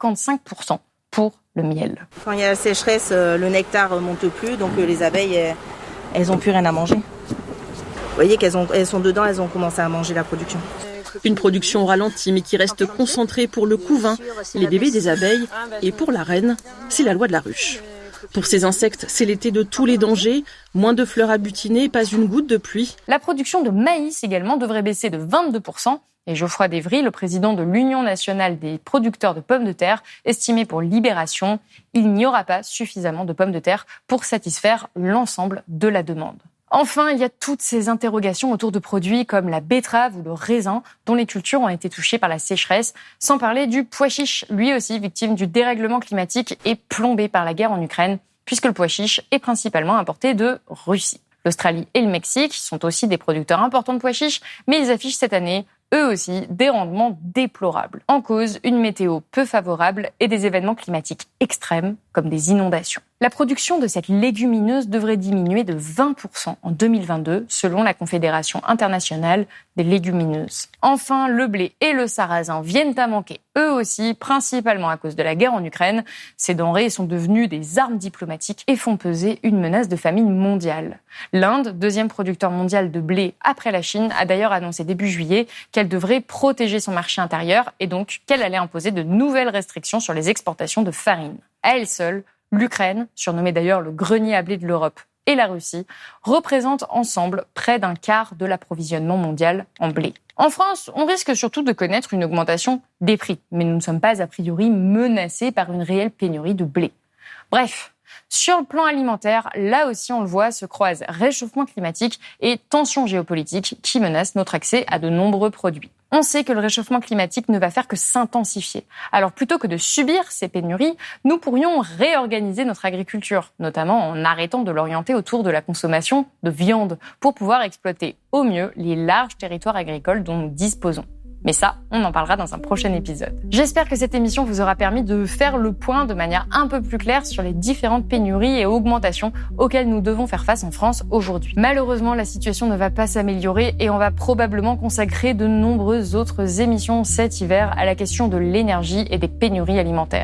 55% pour le miel. Quand il y a la sécheresse, le nectar ne monte plus, donc les abeilles, elles n'ont plus rien à manger. Vous voyez qu'elles sont dedans, elles ont commencé à manger la production. Une production ralentie mais qui reste concentrée pour le couvain, les bébés des abeilles, et pour la reine, c'est la loi de la ruche. Pour ces insectes, c'est l'été de tous les dangers, moins de fleurs à butiner, pas une goutte de pluie. La production de maïs également devrait baisser de 22%. Et Geoffroy Devry, le président de l'Union nationale des producteurs de pommes de terre, estimait pour Libération, il n'y aura pas suffisamment de pommes de terre pour satisfaire l'ensemble de la demande. Enfin, il y a toutes ces interrogations autour de produits comme la betterave ou le raisin, dont les cultures ont été touchées par la sécheresse, sans parler du pois chiche, lui aussi victime du dérèglement climatique et plombé par la guerre en Ukraine, puisque le pois chiche est principalement importé de Russie. L'Australie et le Mexique sont aussi des producteurs importants de pois chiches, mais ils affichent cette année, eux aussi, des rendements déplorables. En cause, une météo peu favorable et des événements climatiques extrêmes, comme des inondations. La production de cette légumineuse devrait diminuer de 20% en 2022, selon la Confédération internationale des légumineuses. Enfin, le blé et le sarrasin viennent à manquer, eux aussi, principalement à cause de la guerre en Ukraine. Ces denrées sont devenues des armes diplomatiques et font peser une menace de famine mondiale. L'Inde, deuxième producteur mondial de blé après la Chine, a d'ailleurs annoncé début juillet qu'elle devrait protéger son marché intérieur et donc qu'elle allait imposer de nouvelles restrictions sur les exportations de farine. À elle seule, l'Ukraine, surnommée d'ailleurs le grenier à blé de l'Europe, et la Russie représentent ensemble près d'un quart de l'approvisionnement mondial en blé. En France, on risque surtout de connaître une augmentation des prix, mais nous ne sommes pas a priori menacés par une réelle pénurie de blé. Bref, sur le plan alimentaire, là aussi on le voit, se croisent réchauffement climatique et tensions géopolitiques qui menacent notre accès à de nombreux produits. On sait que le réchauffement climatique ne va faire que s'intensifier. Alors plutôt que de subir ces pénuries, nous pourrions réorganiser notre agriculture, notamment en arrêtant de l'orienter autour de la consommation de viande pour pouvoir exploiter au mieux les larges territoires agricoles dont nous disposons. Mais ça, on en parlera dans un prochain épisode. J'espère que cette émission vous aura permis de faire le point de manière un peu plus claire sur les différentes pénuries et augmentations auxquelles nous devons faire face en France aujourd'hui. Malheureusement, la situation ne va pas s'améliorer et on va probablement consacrer de nombreuses autres émissions cet hiver à la question de l'énergie et des pénuries alimentaires.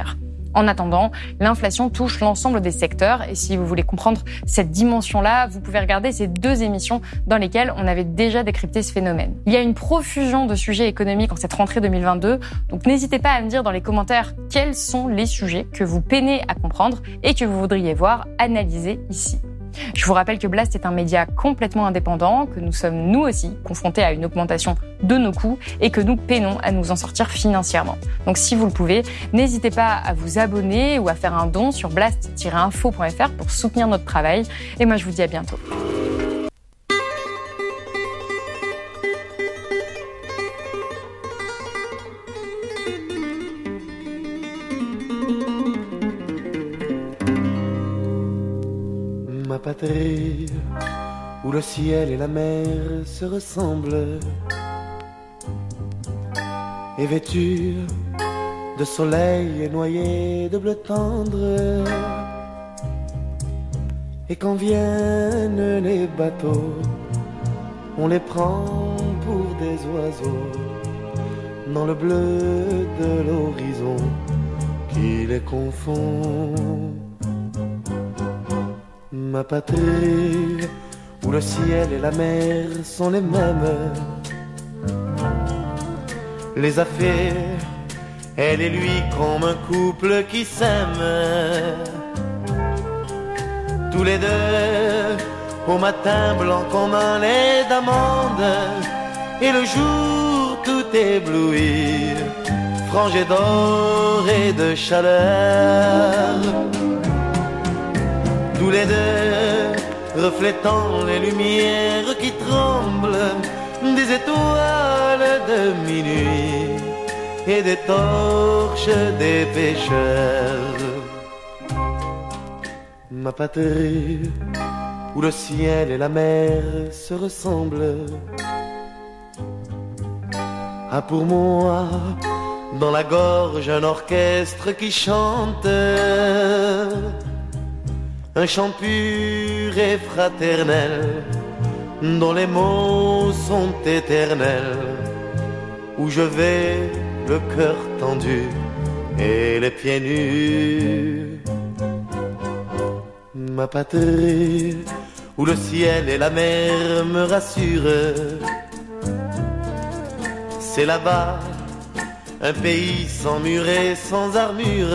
En attendant, l'inflation touche l'ensemble des secteurs et si vous voulez comprendre cette dimension-là, vous pouvez regarder ces 2 émissions dans lesquelles on avait déjà décrypté ce phénomène. Il y a une profusion de sujets économiques en cette rentrée 2022, donc n'hésitez pas à me dire dans les commentaires quels sont les sujets que vous peinez à comprendre et que vous voudriez voir analysés ici. Je vous rappelle que Blast est un média complètement indépendant, que nous sommes nous aussi confrontés à une augmentation de nos coûts et que nous peinons à nous en sortir financièrement. Donc si vous le pouvez, n'hésitez pas à vous abonner ou à faire un don sur blast-info.fr pour soutenir notre travail. Et moi je vous dis à bientôt. Ma patrie, où le ciel et la mer se ressemblent, est vêtue de soleil et noyée de bleu tendre. Et quand viennent les bateaux, on les prend pour des oiseaux, dans le bleu de l'horizon qui les confond. Ma patrie, où le ciel et la mer sont les mêmes, les a fait, elle et lui, comme un couple qui s'aime. Tous les deux, au matin blanc comme un lait d'amande, et le jour tout ébloui, frangé d'or et de chaleur. Tous les deux, reflétant les lumières qui tremblent des étoiles de minuit et des torches des pêcheurs. Ma patrie, où le ciel et la mer se ressemblent, a pour moi dans la gorge un orchestre qui chante, un chant pur et fraternel, dont les mots sont éternels, où je vais le cœur tendu et les pieds nus. Ma patrie, où le ciel et la mer me rassurent, c'est là-bas un pays sans mur et sans armure.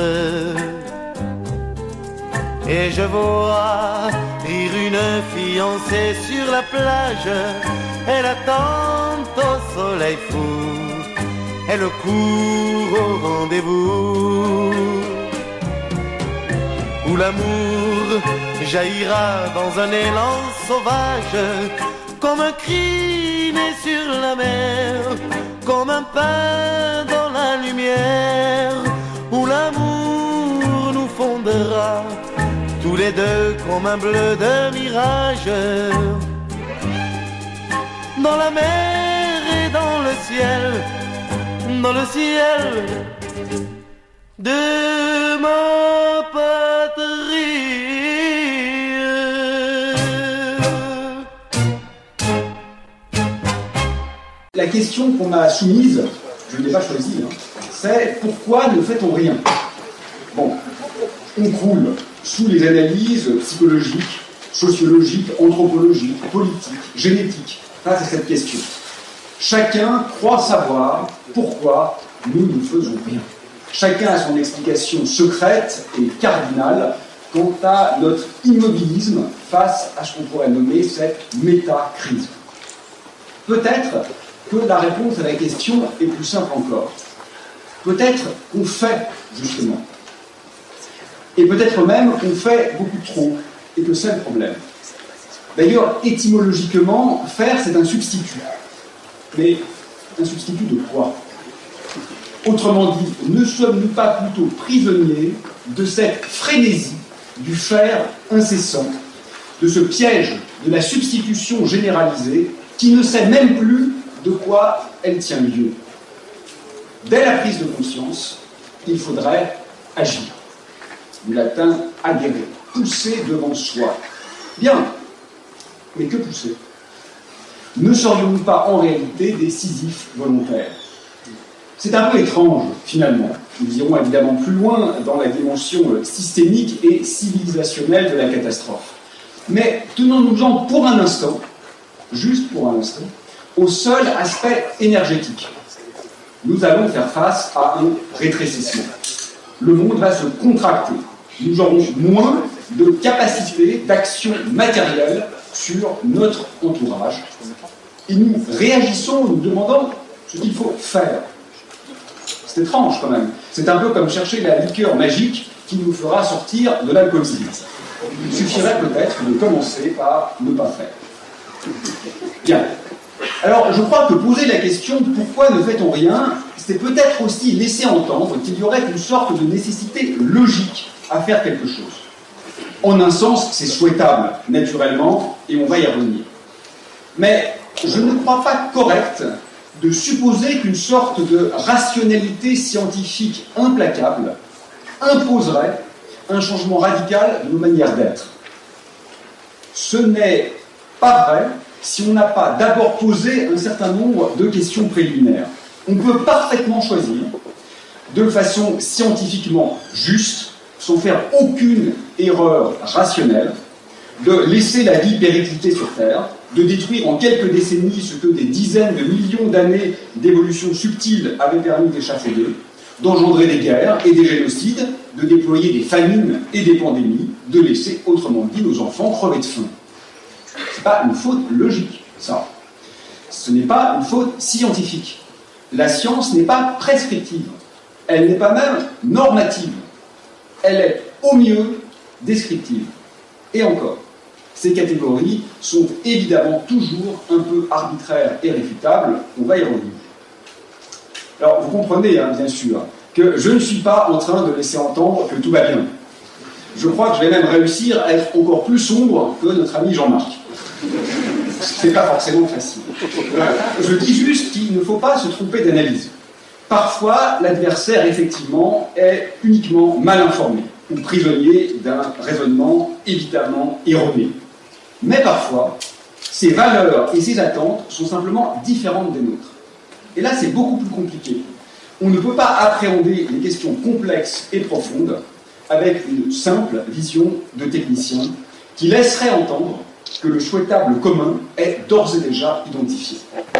Et je vois rire une fiancée sur la plage, elle attend au soleil fou, elle court au rendez-vous, où l'amour jaillira dans un élan sauvage, comme un cri né sur la mer, comme un pain dans la lumière, où l'amour nous fondera tous les deux comme un bleu de mirage, dans la mer et dans le ciel de ma patrie. La question qu'on m'a soumise, je ne l'ai pas choisie, c'est pourquoi ne fait-on rien? Bon, on croule sous les analyses psychologiques, sociologiques, anthropologiques, politiques, génétiques, face à cette question. Chacun croit savoir pourquoi nous ne faisons rien. Chacun a son explication secrète et cardinale quant à notre immobilisme face à ce qu'on pourrait nommer cette méta-crise. Peut-être que la réponse à la question est plus simple encore. Peut-être qu'on fait, justement. Et peut-être même qu'on fait beaucoup trop, et que c'est le problème. D'ailleurs, étymologiquement, faire, c'est un substitut. Mais un substitut de quoi? Autrement dit, ne sommes-nous pas plutôt prisonniers de cette frénésie du faire incessant, de ce piège de la substitution généralisée qui ne sait même plus de quoi elle tient lieu? Dès la prise de conscience, il faudrait agir. Du latin agere, pousser devant soi. Bien, mais que pousser? Ne serions-nous pas en réalité des Sisyphes volontaires? C'est un peu étrange, finalement. Nous irons évidemment plus loin dans la dimension systémique et civilisationnelle de la catastrophe. Mais tenons-nous-en pour un instant, juste pour un instant, au seul aspect énergétique. Nous allons faire face à un rétrécissement. Le monde va se contracter. Nous aurons moins de capacité d'action matérielle sur notre entourage. Et nous réagissons en nous demandant ce qu'il faut faire. C'est étrange quand même. C'est un peu comme chercher la liqueur magique qui nous fera sortir de l'alcoolisme. Il suffirait peut-être de commencer par ne pas faire. Bien. Alors, je crois que poser la question « pourquoi ne fait-on rien ?» c'est peut-être aussi laisser entendre qu'il y aurait une sorte de nécessité logique à faire quelque chose. En un sens, c'est souhaitable, naturellement, et on va y revenir. Mais je ne crois pas correct de supposer qu'une sorte de rationalité scientifique implacable imposerait un changement radical de nos manières d'être. Ce n'est pas vrai si on n'a pas d'abord posé un certain nombre de questions préliminaires. On peut parfaitement choisir, de façon scientifiquement juste, sans faire aucune erreur rationnelle, de laisser la vie péricliter sur Terre, de détruire en quelques décennies ce que des dizaines de millions d'années d'évolution subtile avaient permis d'échafauder, d'engendrer des guerres et des génocides, de déployer des famines et des pandémies, de laisser, autrement dit, nos enfants crever de faim. Ce n'est pas une faute logique, ça. Ce n'est pas une faute scientifique. La science n'est pas prescriptive. Elle n'est pas même normative. Elle est, au mieux, descriptive. Et encore, ces catégories sont évidemment toujours un peu arbitraires et réfutables. On va y revenir. Alors, vous comprenez, bien sûr, que je ne suis pas en train de laisser entendre que tout va bien. Je crois que je vais même réussir à être encore plus sombre que notre ami Jean-Marc. Ce n'est pas forcément facile. Je dis juste qu'il ne faut pas se tromper d'analyse. Parfois, l'adversaire, effectivement, est uniquement mal informé ou prisonnier d'un raisonnement évidemment erroné. Mais parfois, ses valeurs et ses attentes sont simplement différentes des nôtres. Et là, c'est beaucoup plus compliqué. On ne peut pas appréhender les questions complexes et profondes avec une simple vision de technicien qui laisserait entendre que le souhaitable commun est d'ores et déjà identifié.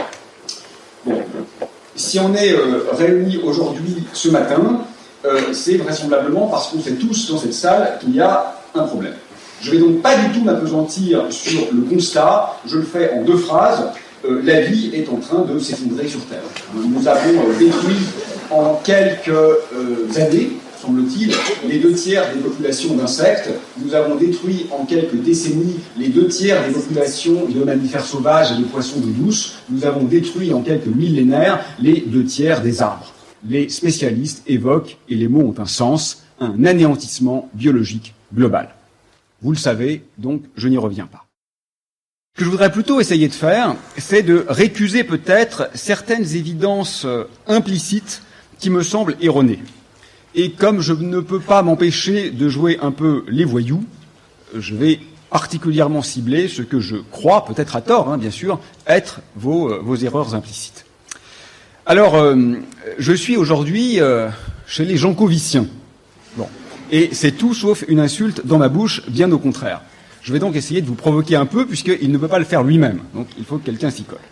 Bon, si on est réunis aujourd'hui, ce matin, c'est vraisemblablement parce qu'on sait tous dans cette salle qu'il y a un problème. Je ne vais donc pas du tout m'appesantir sur le constat, je le fais en 2 phrases. La vie est en train de s'effondrer sur Terre. Nous avons détruit en quelques années, semble-t-il, les 2/3 des populations d'insectes. Nous avons détruit en quelques décennies les 2/3 des populations de mammifères sauvages et de poissons d'eau douce. Nous avons détruit en quelques millénaires les 2/3 des arbres. Les spécialistes évoquent, et les mots ont un sens, un anéantissement biologique global. Vous le savez, donc je n'y reviens pas. Ce que je voudrais plutôt essayer de faire, c'est de récuser peut-être certaines évidences implicites qui me semblent erronées. Et comme je ne peux pas m'empêcher de jouer un peu les voyous, je vais particulièrement cibler ce que je crois, peut-être à tort, bien sûr, être vos erreurs implicites. Alors, je suis aujourd'hui chez les jankoviciens. Bon. Et c'est tout sauf une insulte dans ma bouche, bien au contraire. Je vais donc essayer de vous provoquer un peu, puisqu'il ne peut pas le faire lui-même. Donc il faut que quelqu'un s'y colle.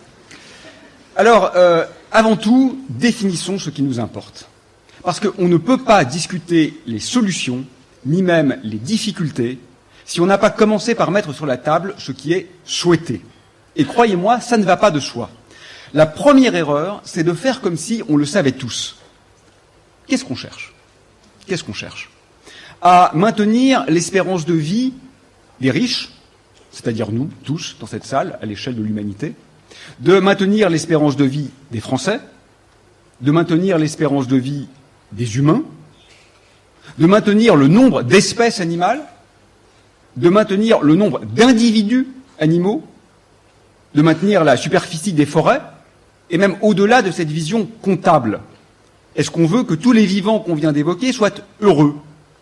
Alors, avant tout, définissons ce qui nous importe. Parce qu'on ne peut pas discuter les solutions, ni même les difficultés, si on n'a pas commencé par mettre sur la table ce qui est souhaité. Et croyez-moi, ça ne va pas de soi. La première erreur, c'est de faire comme si on le savait tous. Qu'est-ce qu'on cherche ? Qu'est-ce qu'on cherche ? À maintenir l'espérance de vie des riches, c'est-à-dire nous, tous, dans cette salle, à l'échelle de l'humanité, de maintenir l'espérance de vie des Français, de maintenir l'espérance de vie des humains, de maintenir le nombre d'espèces animales, de maintenir le nombre d'individus animaux, de maintenir la superficie des forêts, et même au-delà de cette vision comptable. Est-ce qu'on veut que tous les vivants qu'on vient d'évoquer soient heureux ?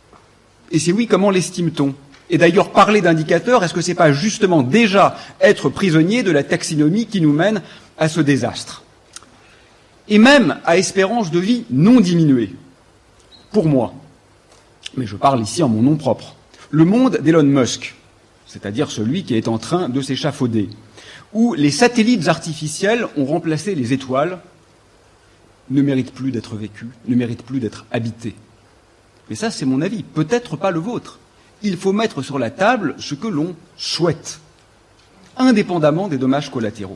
Et si oui, comment l'estime-t-on ? Et d'ailleurs, parler d'indicateurs, est-ce que c'est pas justement déjà être prisonnier de la taxinomie qui nous mène à ce désastre ? et même à espérance de vie non diminuée. Pour moi, mais je parle ici en mon nom propre, le monde d'Elon Musk, c'est-à-dire celui qui est en train de s'échafauder, où les satellites artificiels ont remplacé les étoiles, ne mérite plus d'être vécu, ne mérite plus d'être habité. Mais ça, c'est mon avis, peut-être pas le vôtre. Il faut mettre sur la table ce que l'on souhaite, indépendamment des dommages collatéraux.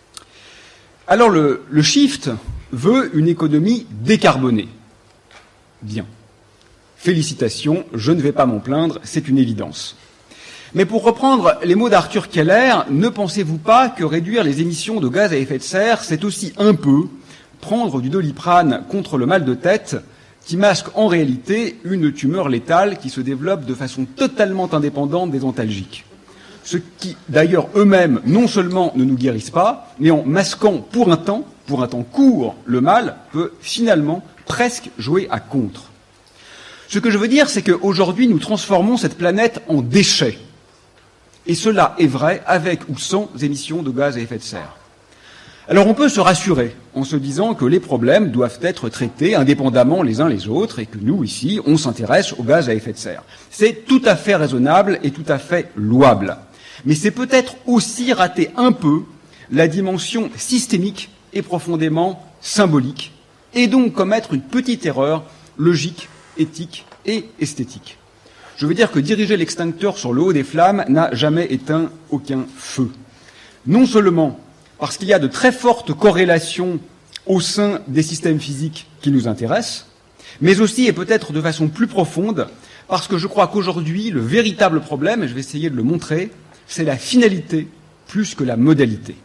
Alors le shift veut une économie décarbonée. Bien. Félicitations, je ne vais pas m'en plaindre, c'est une évidence. Mais pour reprendre les mots d'Arthur Keller, ne pensez-vous pas que réduire les émissions de gaz à effet de serre, c'est aussi un peu prendre du Doliprane contre le mal de tête qui masque en réalité une tumeur létale qui se développe de façon totalement indépendante des antalgiques. Ce qui, d'ailleurs, eux-mêmes, non seulement ne nous guérissent pas, mais en masquant pour un temps court, le mal peut finalement presque jouer à contre. Ce que je veux dire, c'est qu'aujourd'hui, nous transformons cette planète en déchets. Et cela est vrai avec ou sans émissions de gaz à effet de serre. Alors on peut se rassurer en se disant que les problèmes doivent être traités indépendamment les uns les autres et que nous, ici, on s'intéresse au gaz à effet de serre. C'est tout à fait raisonnable et tout à fait louable. Mais c'est peut-être aussi rater un peu la dimension systémique et profondément symbolique, et donc commettre une petite erreur logique, éthique et esthétique. Je veux dire que diriger l'extincteur sur le haut des flammes n'a jamais éteint aucun feu. Non seulement parce qu'il y a de très fortes corrélations au sein des systèmes physiques qui nous intéressent, mais aussi, et peut-être de façon plus profonde, parce que je crois qu'aujourd'hui, le véritable problème, et je vais essayer de le montrer, c'est la finalité plus que la modalité.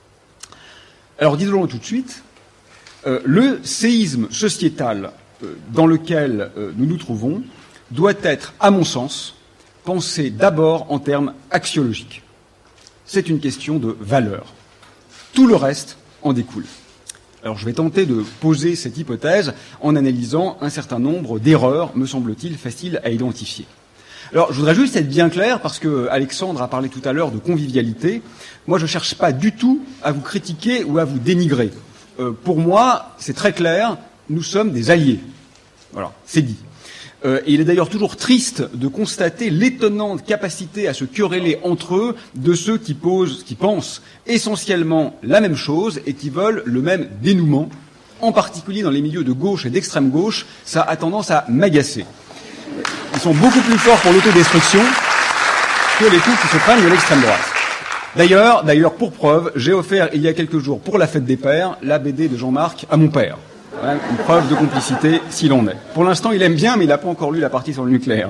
Alors, disons-le tout de suite, le séisme sociétal dans lequel nous nous trouvons doit être, à mon sens, pensé d'abord en termes axiologiques. C'est une question de valeur. Tout le reste en découle. Alors je vais tenter de poser cette hypothèse en analysant un certain nombre d'erreurs, me semble-t-il, faciles à identifier. Alors je voudrais juste être bien clair, parce que Alexandre a parlé tout à l'heure de convivialité. Moi je ne cherche pas du tout à vous critiquer ou à vous dénigrer. Pour moi, c'est très clair, nous sommes des alliés. Voilà, c'est dit. Et il est d'ailleurs toujours triste de constater l'étonnante capacité à se quereller entre eux de ceux qui pensent essentiellement la même chose et qui veulent le même dénouement, en particulier dans les milieux de gauche et d'extrême gauche. Ça a tendance à m'agacer. Ils sont beaucoup plus forts pour l'autodestruction que les coups qui se prennent de l'extrême droite. D'ailleurs, pour preuve, j'ai offert il y a quelques jours pour la fête des pères la BD de Jean-Marc à mon père. Voilà, une preuve de complicité, s'il en est. Pour l'instant, il aime bien, mais il n'a pas encore lu la partie sur le nucléaire.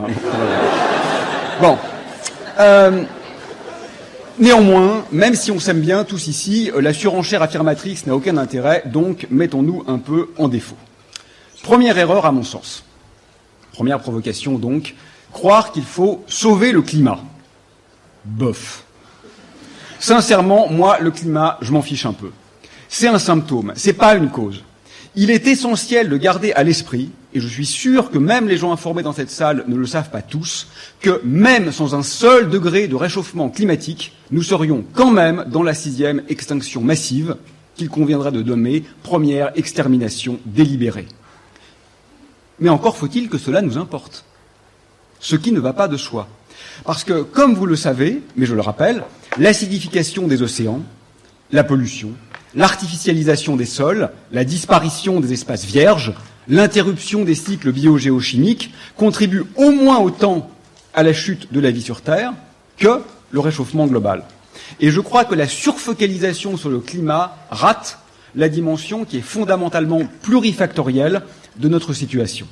Bon. Néanmoins, même si on s'aime bien tous ici, la surenchère affirmatrice n'a aucun intérêt, donc mettons-nous un peu en défaut. Première erreur à mon sens. Première provocation donc, croire qu'il faut sauver le climat. Bof. Sincèrement, moi, le climat, je m'en fiche un peu. C'est un symptôme, c'est pas une cause. Il est essentiel de garder à l'esprit, et je suis sûr que même les gens informés dans cette salle ne le savent pas tous, que même sans un seul degré de réchauffement climatique, nous serions quand même dans la 6e extinction massive, qu'il conviendrait de nommer première extermination délibérée. Mais encore faut-il que cela nous importe. Ce qui ne va pas de soi. Parce que, comme vous le savez, mais je le rappelle, l'acidification des océans, la pollution, l'artificialisation des sols, la disparition des espaces vierges, l'interruption des cycles biogéochimiques contribuent au moins autant à la chute de la vie sur Terre que le réchauffement global. Et je crois que la surfocalisation sur le climat rate la dimension qui est fondamentalement plurifactorielle de notre situation.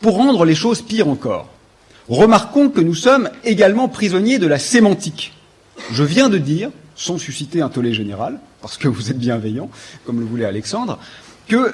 Pour rendre les choses pires encore, remarquons que nous sommes également prisonniers de la sémantique. Je viens de dire, sans susciter un tollé général, parce que vous êtes bienveillant, comme le voulait Alexandre, que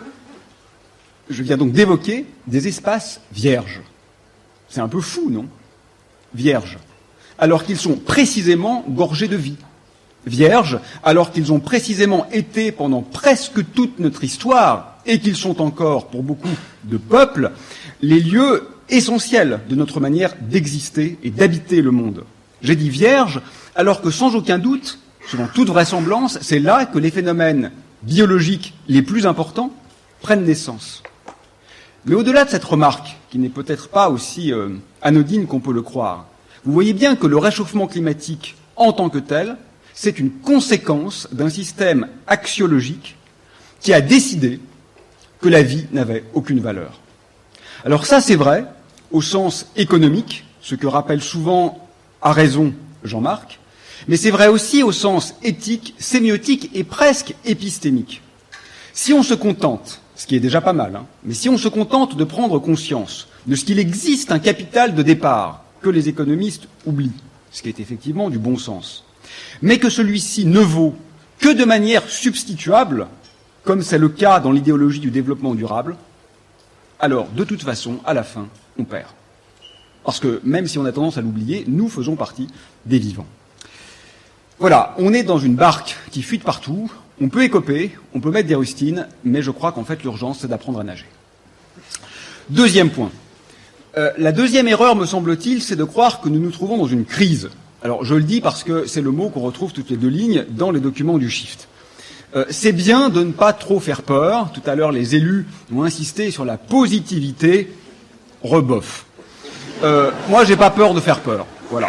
je viens donc d'évoquer des espaces vierges. C'est un peu fou, non? Vierges. Alors qu'ils sont précisément gorgés de vie. Vierges, alors qu'ils ont précisément été pendant presque toute notre histoire, et qu'ils sont encore, pour beaucoup de peuples, les lieux essentiels de notre manière d'exister et d'habiter le monde. J'ai dit vierges, alors que sans aucun doute, selon toute vraisemblance, c'est là que les phénomènes biologiques les plus importants prennent naissance. Mais au-delà de cette remarque, qui n'est peut-être pas aussi anodine qu'on peut le croire, vous voyez bien que le réchauffement climatique, en tant que tel, c'est une conséquence d'un système axiologique qui a décidé que la vie n'avait aucune valeur. Alors ça, c'est vrai, au sens économique, ce que rappelle souvent, à raison, Jean-Marc, mais c'est vrai aussi au sens éthique, sémiotique et presque épistémique. Si on se contente, ce qui est déjà pas mal, mais si on se contente de prendre conscience de ce qu'il existe un capital de départ que les économistes oublient, ce qui est effectivement du bon sens, mais que celui-ci ne vaut que de manière substituable, comme c'est le cas dans l'idéologie du développement durable, alors, de toute façon, à la fin, on perd. Parce que, même si on a tendance à l'oublier, nous faisons partie des vivants. Voilà, on est dans une barque qui fuit de partout, on peut écoper, on peut mettre des rustines, mais je crois qu'en fait, l'urgence, c'est d'apprendre à nager. Deuxième point. La deuxième erreur, me semble-t-il, c'est de croire que nous nous trouvons dans une crise. Alors, je le dis parce que c'est le mot qu'on retrouve toutes les deux lignes dans les documents du Shift. C'est bien de ne pas trop faire peur. Tout à l'heure, les élus ont insisté sur la positivité. Rebof. Moi, j'ai pas peur de faire peur. Voilà.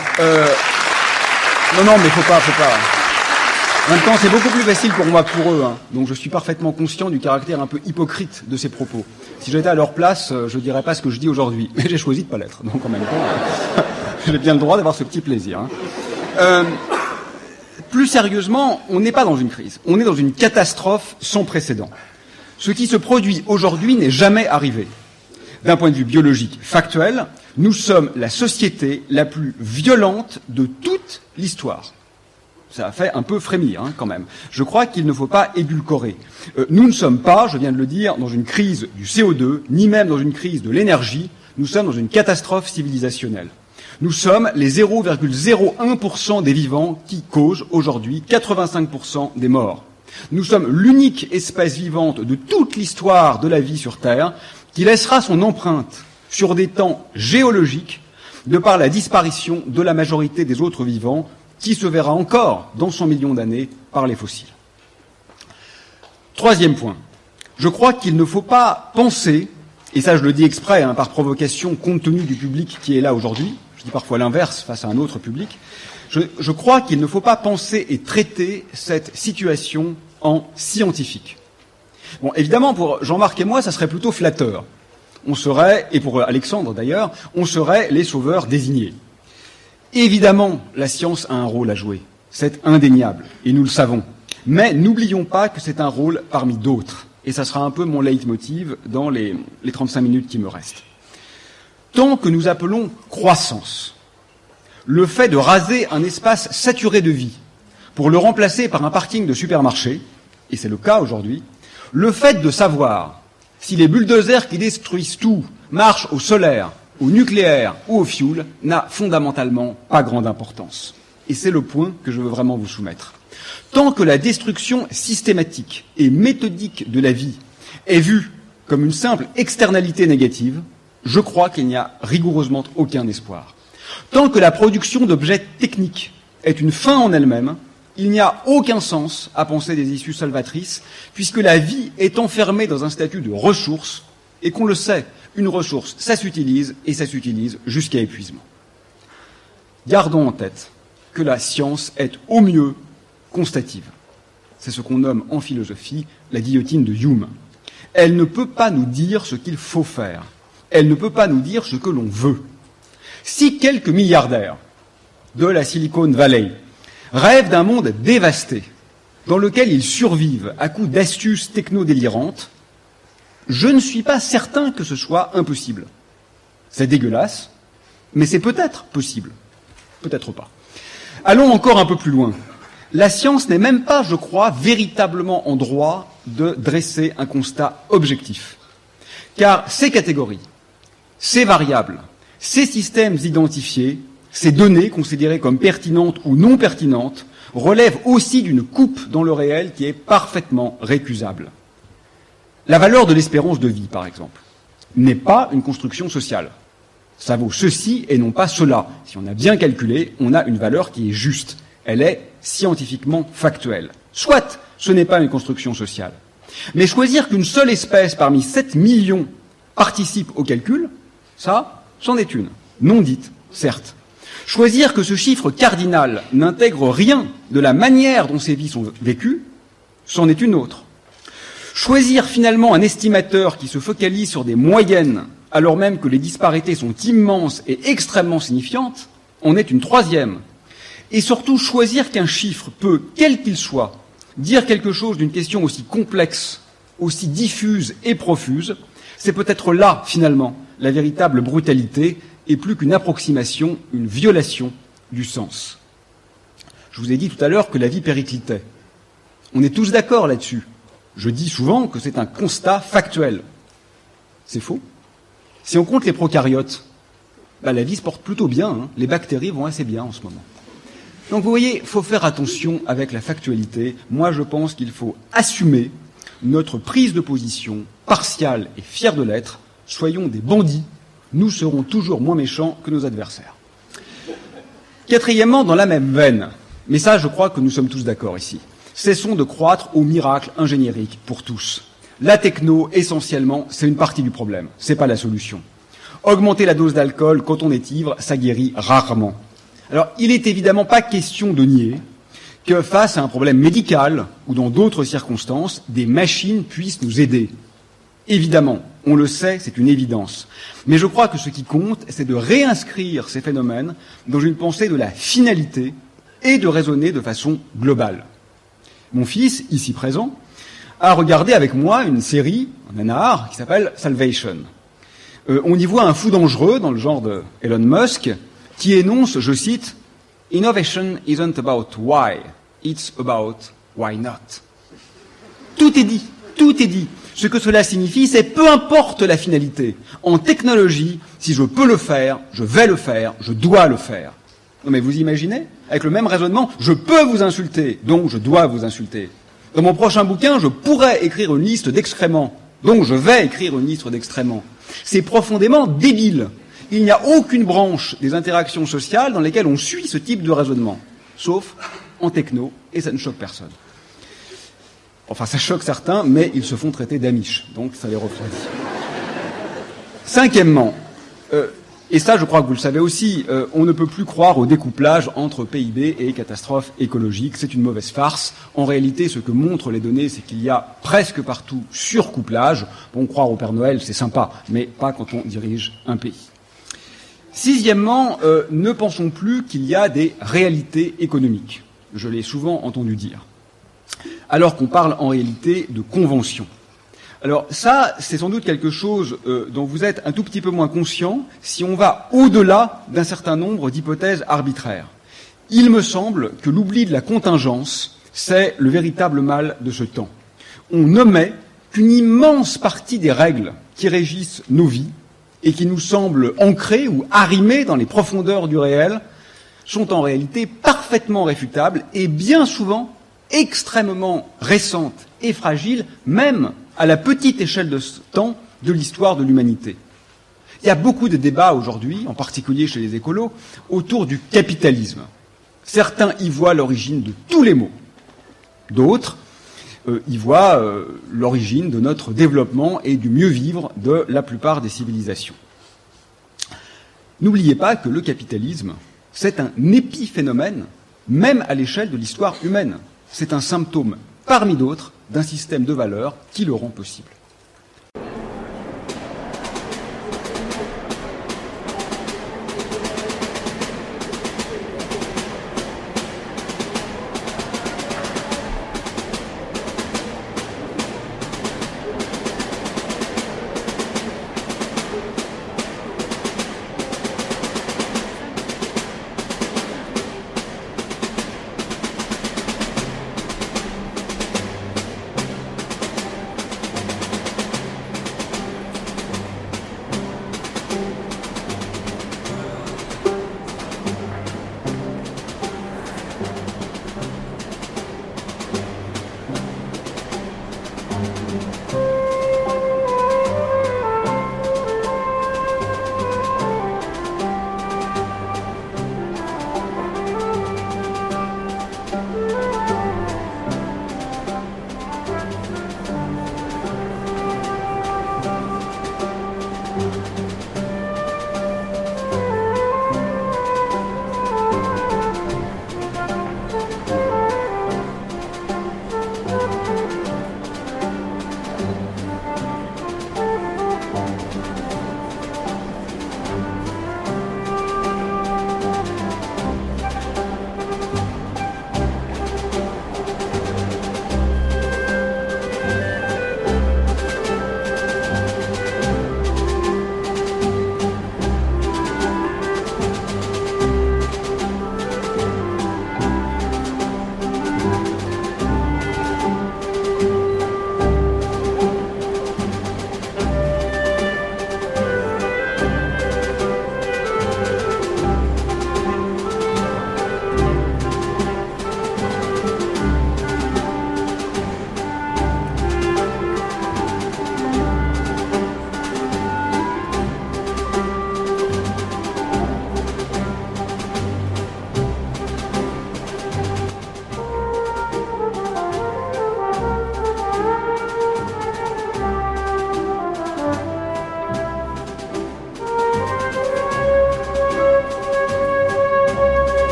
Non, mais faut pas. En même temps, c'est beaucoup plus facile pour moi que pour eux. Donc, je suis parfaitement conscient du caractère un peu hypocrite de ces propos. Si j'étais à leur place, je dirais pas ce que je dis aujourd'hui. Mais j'ai choisi de pas l'être. Donc, en même temps, j'ai bien le droit d'avoir ce petit plaisir. Plus sérieusement, on n'est pas dans une crise. On est dans une catastrophe sans précédent. Ce qui se produit aujourd'hui n'est jamais arrivé. D'un point de vue biologique factuel, nous sommes la société la plus violente de toute l'histoire. Ça a fait un peu frémir, quand même. Je crois qu'il ne faut pas édulcorer. Nous ne sommes pas, je viens de le dire, dans une crise du CO2, ni même dans une crise de l'énergie. Nous sommes dans une catastrophe civilisationnelle. Nous sommes les 0,01% des vivants qui causent aujourd'hui 85% des morts. Nous sommes l'unique espèce vivante de toute l'histoire de la vie sur Terre qui laissera son empreinte sur des temps géologiques de par la disparition de la majorité des autres vivants qui se verra encore dans 100 millions d'années par les fossiles. Troisième point. Je crois qu'il ne faut pas penser, et ça je le dis exprès par provocation compte tenu du public qui est là aujourd'hui, je dis parfois l'inverse face à un autre public, je crois qu'il ne faut pas penser et traiter cette situation en scientifique. Bon, évidemment, pour Jean-Marc et moi, ça serait plutôt flatteur. On serait, et pour Alexandre d'ailleurs, on serait les sauveurs désignés. Évidemment, la science a un rôle à jouer. C'est indéniable, et nous le savons. Mais n'oublions pas que c'est un rôle parmi d'autres. Et ça sera un peu mon leitmotiv dans les 35 minutes qui me restent. Tant que nous appelons croissance le fait de raser un espace saturé de vie pour le remplacer par un parking de supermarché, et c'est le cas aujourd'hui, le fait de savoir si les bulldozers qui détruisent tout marchent au solaire, au nucléaire ou au fioul n'a fondamentalement pas grande importance. Et c'est le point que je veux vraiment vous soumettre. Tant que la destruction systématique et méthodique de la vie est vue comme une simple externalité négative, je crois qu'il n'y a rigoureusement aucun espoir. Tant que la production d'objets techniques est une fin en elle-même, il n'y a aucun sens à penser des issues salvatrices, puisque la vie est enfermée dans un statut de ressource, et qu'on le sait, une ressource, ça s'utilise, et ça s'utilise jusqu'à épuisement. Gardons en tête que la science est au mieux constative. C'est ce qu'on nomme en philosophie la guillotine de Hume. Elle ne peut pas nous dire ce qu'il faut faire. Elle ne peut pas nous dire ce que l'on veut. Si quelques milliardaires de la Silicon Valley rêvent d'un monde dévasté, dans lequel ils survivent à coups d'astuces techno-délirantes, Je ne suis pas certain que ce soit impossible. C'est dégueulasse, mais c'est peut-être possible. Peut-être pas. Allons encore un peu plus loin. La science n'est même pas, je crois, véritablement en droit de dresser un constat objectif. Car ces catégories, ces variables, ces systèmes identifiés, ces données considérées comme pertinentes ou non pertinentes, relèvent aussi d'une coupe dans le réel qui est parfaitement récusable. La valeur de l'espérance de vie, par exemple, n'est pas une construction sociale. Ça vaut ceci et non pas cela. Si on a bien calculé, on a une valeur qui est juste. Elle est scientifiquement factuelle. Soit ce n'est pas une construction sociale. Mais choisir qu'une seule espèce parmi 7 millions participe au calcul, ça, c'en est une. Non dite, certes. Choisir que ce chiffre cardinal n'intègre rien de la manière dont ces vies sont vécues, c'en est une autre. Choisir finalement un estimateur qui se focalise sur des moyennes, alors même que les disparités sont immenses et extrêmement signifiantes, en est une troisième. Et surtout, choisir qu'un chiffre peut, quel qu'il soit, dire quelque chose d'une question aussi complexe, aussi diffuse et profuse, c'est peut-être là, finalement, la véritable brutalité, et plus qu'une approximation, une violation du sens. Je vous ai dit tout à l'heure que la vie périclitait. On est tous d'accord là-dessus. Je dis souvent que c'est un constat factuel. C'est faux. Si on compte les prokaryotes, la vie se porte plutôt bien, hein. Les bactéries vont assez bien en ce moment. Donc vous voyez, il faut faire attention avec la factualité. Moi, je pense qu'il faut assumer notre prise de position partiale et fière de l'être. Soyons des bandits. Nous serons toujours moins méchants que nos adversaires. Quatrièmement, dans la même veine, mais ça, je crois que nous sommes tous d'accord ici, cessons de croître au miracle ingéniérique pour tous. La techno, essentiellement, c'est une partie du problème, c'est pas la solution. Augmenter la dose d'alcool quand on est ivre, ça guérit rarement. Alors, il est évidemment pas question de nier que face à un problème médical ou dans d'autres circonstances, des machines puissent nous aider. Évidemment, on le sait, c'est une évidence. Mais je crois que ce qui compte, c'est de réinscrire ces phénomènes dans une pensée de la finalité et de raisonner de façon globale. Mon fils, ici présent, a regardé avec moi une série, un nanar, qui s'appelle Salvation. On y voit un fou dangereux, dans le genre de Elon Musk, qui énonce, je cite, « Innovation isn't about why, it's about why not ». Tout est dit, tout est dit. Ce que cela signifie, c'est peu importe la finalité. En technologie, si je peux le faire, je vais le faire, je dois le faire. Non mais vous imaginez? Avec le même raisonnement, je peux vous insulter, donc je dois vous insulter. Dans mon prochain bouquin, je pourrais écrire une liste d'excréments, donc je vais écrire une liste d'excréments. C'est profondément débile. Il n'y a aucune branche des interactions sociales dans lesquelles on suit ce type de raisonnement, sauf en techno, et ça ne choque personne. Enfin, ça choque certains, mais ils se font traiter d'amiches, donc ça les refroidit. Cinquièmement, et ça je crois que vous le savez aussi, on ne peut plus croire au découplage entre PIB et catastrophe écologique. C'est une mauvaise farce. En réalité, ce que montrent les données, c'est qu'il y a presque partout surcouplage. Bon, croire au Père Noël, c'est sympa, mais pas quand on dirige un pays. Sixièmement, ne pensons plus qu'il y a des réalités économiques. Je l'ai souvent entendu dire. Alors qu'on parle en réalité de convention. Alors ça, c'est sans doute quelque chose dont vous êtes un tout petit peu moins conscient si on va au-delà d'un certain nombre d'hypothèses arbitraires. Il me semble que l'oubli de la contingence, c'est le véritable mal de ce temps. On omet qu'une immense partie des règles qui régissent nos vies et qui nous semblent ancrées ou arrimées dans les profondeurs du réel sont en réalité parfaitement réfutables et bien souvent extrêmement récentes et fragiles, même à la petite échelle de temps de l'histoire de l'humanité. Il y a beaucoup de débats aujourd'hui, en particulier chez les écolos, autour du capitalisme. Certains y voient l'origine de tous les maux. D'autres y voient l'origine de notre développement et du mieux vivre de la plupart des civilisations. N'oubliez pas que le capitalisme, c'est un épiphénomène, même à l'échelle de l'histoire humaine. C'est un symptôme, parmi d'autres, d'un système de valeurs qui le rend possible.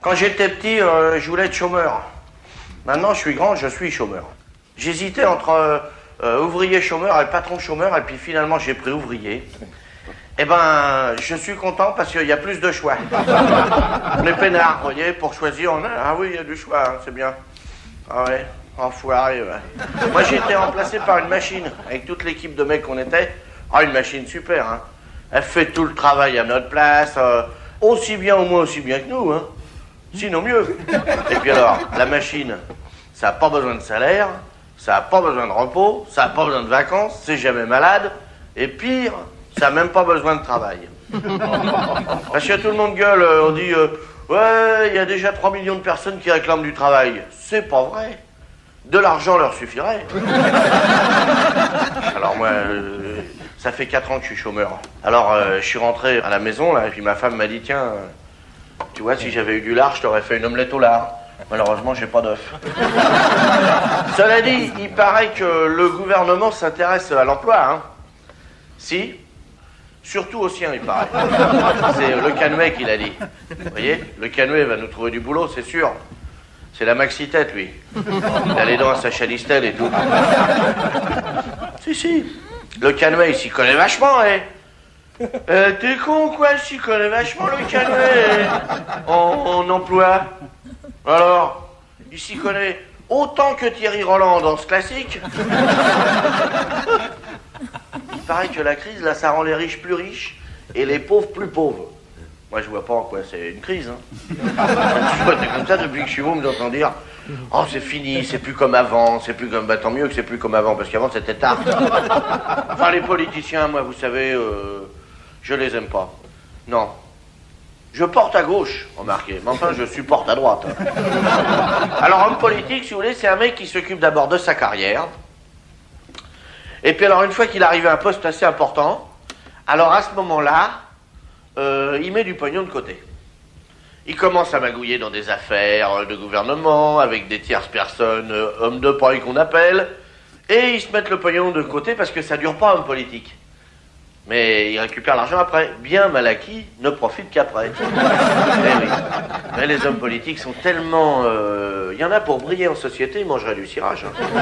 Quand j'étais petit, je voulais être chômeur. Maintenant, je suis grand, je suis chômeur. J'hésitais entre ouvrier chômeur et patron chômeur, et puis finalement, j'ai pris ouvrier. Eh ben, je suis content parce qu'il y a plus de choix. On est peinard, vous voyez, pour choisir, ah oui, il y a du choix, hein, c'est bien. Ah ouais, enfoiré, ouais. Moi, j'ai été remplacé par une machine, avec toute l'équipe de mecs qu'on était. Ah, une machine super, hein. Elle fait tout le travail à notre place, aussi bien, au moins aussi bien que nous, hein. Sinon mieux. Et puis alors, la machine, ça n'a pas besoin de salaire, ça n'a pas besoin de repos, ça n'a pas besoin de vacances, c'est jamais malade, et pire, ça n'a même pas besoin de travail. Parce que tout le monde gueule, on dit ouais, il y a déjà 3 millions de personnes qui réclament du travail. C'est pas vrai. De l'argent leur suffirait. Alors moi, ça fait 4 ans que je suis chômeur. Alors je suis rentré à la maison, là, et puis ma femme m'a dit, tiens, tu vois, si j'avais eu du lard, je t'aurais fait une omelette au lard. Malheureusement, j'ai pas d'œuf. Cela dit, il paraît que le gouvernement s'intéresse à l'emploi, hein. Si. Surtout au sien, il paraît. C'est Le Canuet qui l'a dit. Vous voyez, Le Canuet va nous trouver du boulot, c'est sûr. C'est la maxi-tête, lui. Il a les dents à Sacha Distel et tout. Si. Le Canuet, il s'y connaît vachement, t'es con ou quoi? Il s'y connaît vachement, le Canuet, en emploi. Alors, il s'y connaît autant que Thierry Roland dans ce classique. Il paraît que la crise, là, ça rend les riches plus riches et les pauvres plus pauvres. Moi, je vois pas en quoi c'est une crise, hein. Je vois comme ça depuis que je suis vous, j'entends dire « Oh, c'est fini, c'est plus comme avant, c'est plus comme... » Bah, tant mieux que c'est plus comme avant, parce qu'avant, c'était tard. Enfin, les politiciens, moi, vous savez, je les aime pas. Non. Je porte à gauche, remarquez, mais enfin, je supporte à droite. Alors, homme politique, si vous voulez, c'est un mec qui s'occupe d'abord de sa carrière. Et puis alors, une fois qu'il arrive à un poste assez important, alors à ce moment-là, il met du pognon de côté. Il commence à magouiller dans des affaires de gouvernement, avec des tierces personnes, hommes de paille qu'on appelle, et ils se mettent le pognon de côté parce que ça dure pas, homme politique. Mais ils récupèrent l'argent après. Bien mal acquis ne profite qu'après. Eh oui. Mais les hommes politiques sont tellement... Il y en a pour briller en société, ils mangeraient du cirage. Hein.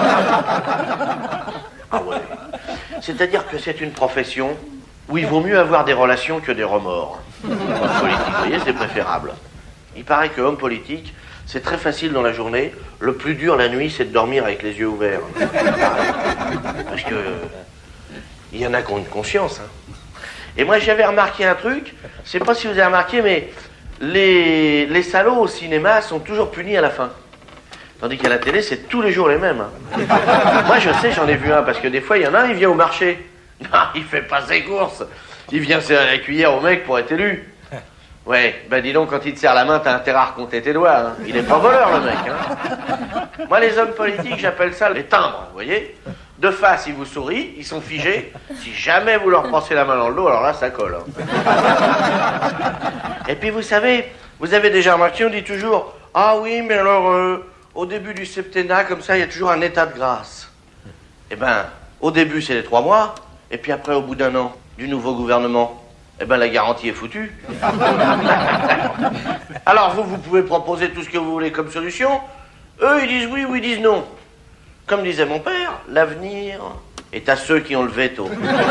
Ah ouais. C'est-à-dire que c'est une profession où il vaut mieux avoir des relations que des remords. Homme politique, vous voyez, c'est préférable. Il paraît que homme politique, c'est très facile dans la journée. Le plus dur la nuit, c'est de dormir avec les yeux ouverts. Parce que... il y en a qui ont une conscience, hein. Et moi, j'avais remarqué un truc, je sais pas si vous avez remarqué, mais les salauds au cinéma sont toujours punis à la fin. Tandis qu'à la télé, c'est tous les jours les mêmes. Hein. Moi, je sais, j'en ai vu un, parce que des fois, il y en a un, il vient au marché. Non, il fait pas ses courses. Il vient serrer la cuillère au mec pour être élu. Ouais, ben dis donc, quand il te serre la main, t'as intérêt à recompter tes doigts. Hein. Il est pas voleur, le mec. Hein. Moi, les hommes politiques, j'appelle ça les timbres, vous voyez. De face, ils vous sourient, ils sont figés. Si jamais vous leur passez la main dans le dos, alors là, ça colle. Hein. Et puis, vous savez, vous avez déjà remarqué, on dit toujours, ah oui, mais alors, au début du septennat, comme ça, il y a toujours un état de grâce. Eh ben, au début, c'est les 3 mois, et puis après, au bout d'1 an, du nouveau gouvernement, eh ben, la garantie est foutue. Alors, vous pouvez proposer tout ce que vous voulez comme solution. Eux, ils disent oui ou ils disent non. Comme disait mon père, l'avenir est à ceux qui ont le veto.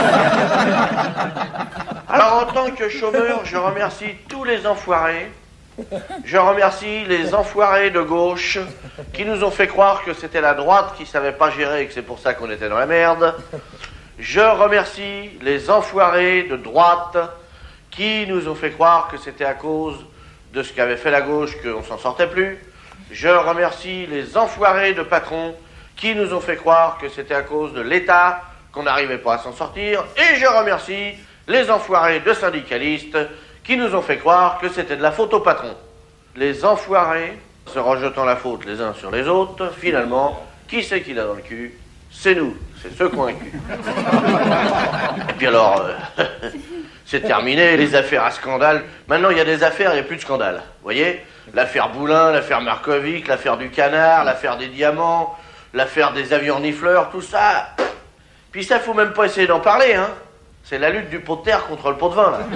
Alors, en tant que chômeur, je remercie tous les enfoirés. Je remercie les enfoirés de gauche qui nous ont fait croire que c'était la droite qui savait pas gérer et que c'est pour ça qu'on était dans la merde. Je remercie les enfoirés de droite qui nous ont fait croire que c'était à cause de ce qu'avait fait la gauche qu'on s'en sortait plus. Je remercie les enfoirés de patrons qui nous ont fait croire que c'était à cause de l'État qu'on n'arrivait pas à s'en sortir. Et je remercie les enfoirés de syndicalistes qui nous ont fait croire que c'était de la faute au patron. Les enfoirés, se rejetant la faute les uns sur les autres, finalement, qui c'est qui l'a dans le cul? C'est nous, c'est ceux qui ont un cul. Et puis alors, c'est terminé, les affaires à scandale. Maintenant, il y a des affaires, il n'y a plus de scandale. Vous voyez? L'affaire Boulin, l'affaire Markovic, l'affaire du canard, l'affaire des diamants, l'affaire des avions renifleurs, tout ça. Puis ça, faut même pas essayer d'en parler, hein. C'est la lutte du pot de terre contre le pot de vin, là.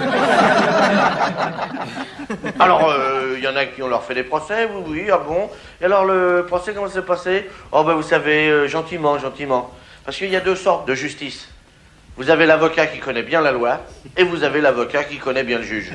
Alors, il y en a qui ont leur fait des procès, oui, ah bon. Et alors, le procès, comment ça s'est passé? Oh, ben, vous savez, gentiment. Parce qu'il y a deux sortes de justice. Vous avez l'avocat qui connaît bien la loi, et vous avez l'avocat qui connaît bien le juge.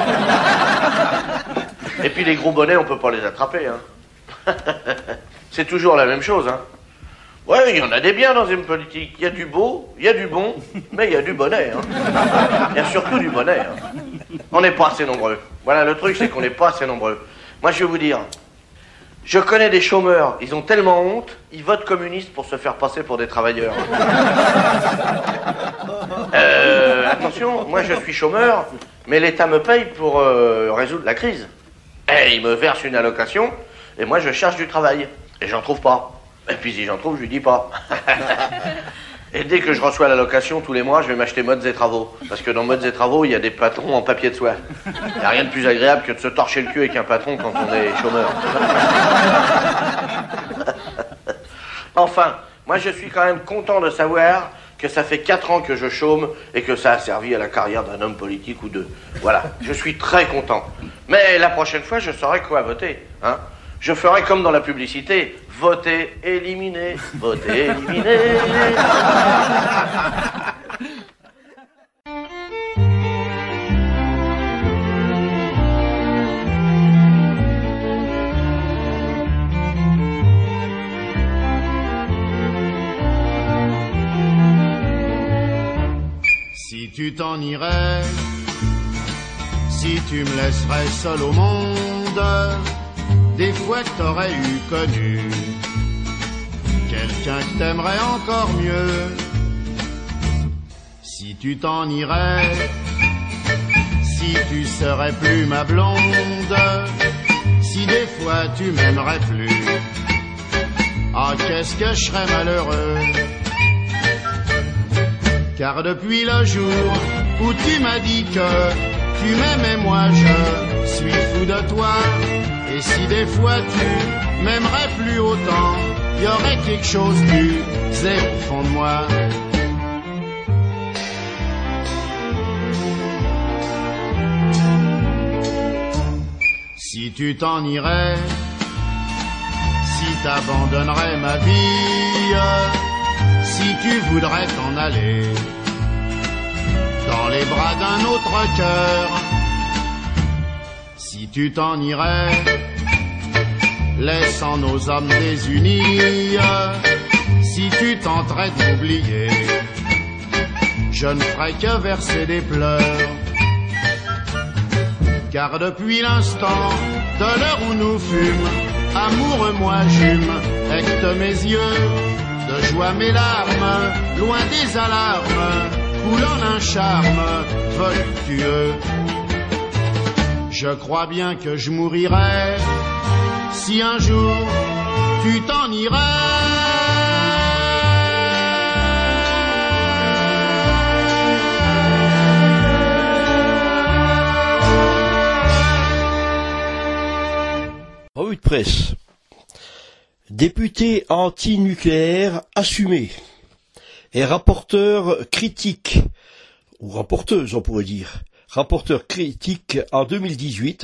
Et puis, les gros bonnets, on peut pas les attraper, hein. C'est toujours la même chose, hein. Ouais, il y en a des biens dans une politique. Il y a du beau, il y a du bon, mais il y a du bonnet, hein. Il y a surtout du bonnet, hein. On n'est pas assez nombreux. Voilà, le truc, c'est qu'on n'est pas assez nombreux. Moi, je vais vous dire, je connais des chômeurs, ils ont tellement honte, ils votent communistes pour se faire passer pour des travailleurs. Attention, moi je suis chômeur, mais l'État me paye pour résoudre la crise. Et il me verse une allocation, et moi je cherche du travail, et j'en trouve pas. Et puis si j'en trouve, je lui dis pas. Et dès que je reçois l'allocation, tous les mois, je vais m'acheter Modes et Travaux. Parce que dans Modes et Travaux, il y a des patrons en papier de soie. Il n'y a rien de plus agréable que de se torcher le cul avec un patron quand on est chômeur. Enfin, moi je suis quand même content de savoir que ça fait 4 ans que je chôme et que ça a servi à la carrière d'un homme politique ou deux. Voilà, je suis très content. Mais la prochaine fois, je saurai quoi voter, hein. Je ferai comme dans la publicité, voter, éliminer, voter, éliminer. Si tu t'en irais, si tu me laisserais seul au monde, des fois que t'aurais eu connu quelqu'un que t'aimerait encore mieux. Si tu t'en irais, si tu serais plus ma blonde, si des fois tu m'aimerais plus, ah qu'est-ce que je serais malheureux. Car depuis le jour où tu m'as dit que tu m'aimais, moi je suis fou de toi. Et si des fois tu m'aimerais plus autant, il y aurait quelque chose du zéro au fond de moi. Si tu t'en irais, si t'abandonnerais ma vie, si tu voudrais t'en aller dans les bras d'un autre cœur, si tu t'en irais, laissant nos âmes désunis, si tu tenterais d'oublier, je ne ferais que verser des pleurs. Car depuis l'instant de l'heure où nous fûmes, amoureux moi j'hume, hecte mes yeux, de joie mes larmes, loin des alarmes, coulant un charme voluptueux. Je crois bien que je mourirai si un jour tu t'en irais. Revue de presse. Député anti-nucléaire assumé et rapporteur critique, ou rapporteuse on pourrait dire, rapporteuse critique en 2018,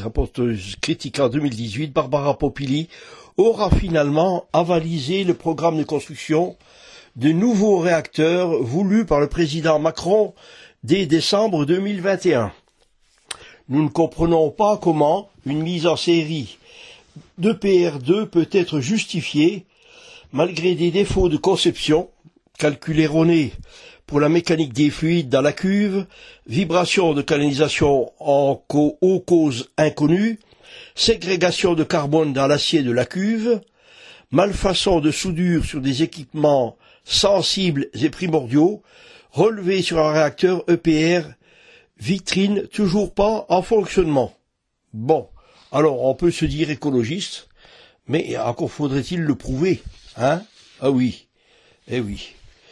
Barbara Poppili aura finalement avalisé le programme de construction de nouveaux réacteurs voulu par le président Macron dès décembre 2021. Nous ne comprenons pas comment une mise en série d'EPR2 peut être justifiée malgré des défauts de conception, calcul erroné pour la mécanique des fluides dans la cuve, vibration de canalisation aux causes inconnues, ségrégation de carbone dans l'acier de la cuve, malfaçon de soudure sur des équipements sensibles et primordiaux, relevé sur un réacteur EPR, vitrine toujours pas en fonctionnement. Bon, alors on peut se dire écologiste, mais encore faudrait-il le prouver, hein? Ah oui, eh oui.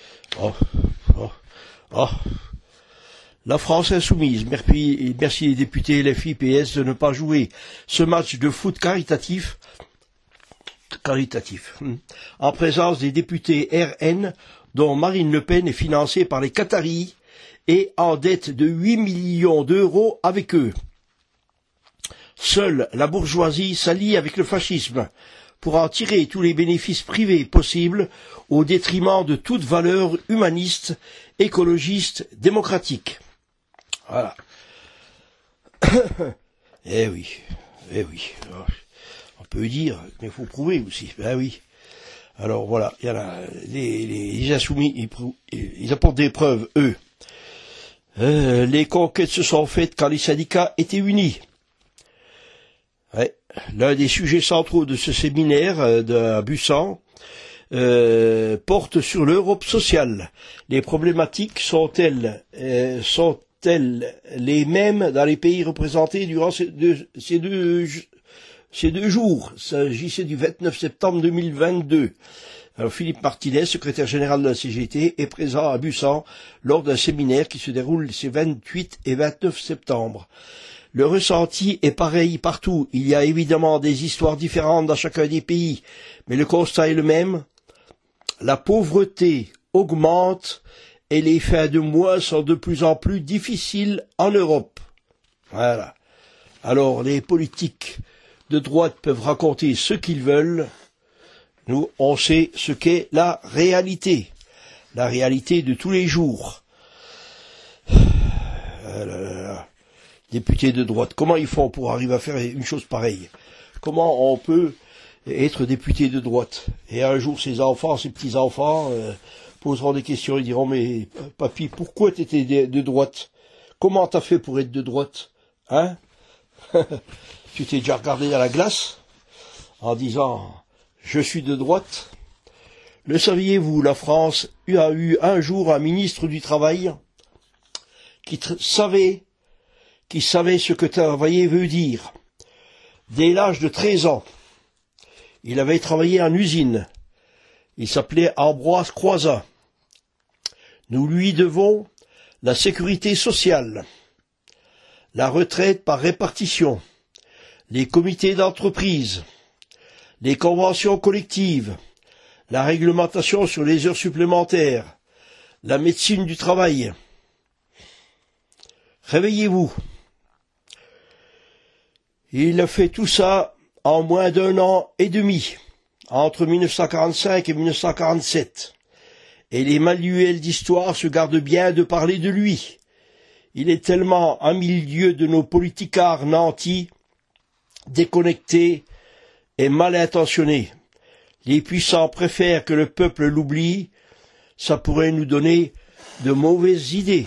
Oh. La France insoumise, merci les députés LFI, PS de ne pas jouer ce match de foot caritatif, en présence des députés RN, dont Marine Le Pen est financée par les Qataris et en dette de 8 millions d'euros avec eux. Seule la bourgeoisie s'allie avec le fascisme pour en tirer tous les bénéfices privés possibles au détriment de toute valeur humaniste, écologiste, démocratique. Voilà. Eh oui. On peut dire, mais il faut prouver aussi. Ben oui. Alors voilà, il y en a les insoumis, ils apportent des preuves, eux. Les conquêtes se sont faites quand les syndicats étaient unis. Ouais. L'un des sujets centraux de ce séminaire à Busan porte sur l'Europe sociale. Les problématiques sont-elles les mêmes dans les pays représentés durant ces deux jours? Il s'agissait du 29 septembre 2022. Alors, Philippe Martinez, secrétaire général de la CGT, est présent à Busan lors d'un séminaire qui se déroule ces 28 et 29 septembre. Le ressenti est pareil partout. Il y a évidemment des histoires différentes dans chacun des pays, mais le constat est le même. La pauvreté augmente et les fins de mois sont de plus en plus difficiles en Europe. Voilà. Alors, les politiques de droite peuvent raconter ce qu'ils veulent. Nous, on sait ce qu'est la réalité de tous les jours. Députés de droite, comment ils font pour arriver à faire une chose pareille? Comment on peut être député de droite? Et un jour, ses petits-enfants poseront des questions et diront, mais papy, pourquoi tu étais de droite? Comment t'as fait pour être de droite? Hein? Tu t'es déjà regardé dans la glace en disant « Je suis de droite ». Le saviez-vous, la France a eu un jour un ministre du Travail qui savait ce que travailler veut dire. Dès l'âge de 13 ans, il avait travaillé en usine. Il s'appelait Ambroise Croizat. Nous lui devons la sécurité sociale, la retraite par répartition, les comités d'entreprise, les conventions collectives, la réglementation sur les heures supplémentaires, la médecine du travail. Réveillez-vous. Il a fait tout ça en moins d'1 an et demi, entre 1945 et 1947. Et les manuels d'histoire se gardent bien de parler de lui. Il est tellement à milieu de nos politicards nantis, déconnectés et mal intentionnés. Les puissants préfèrent que le peuple l'oublie, ça pourrait nous donner de mauvaises idées.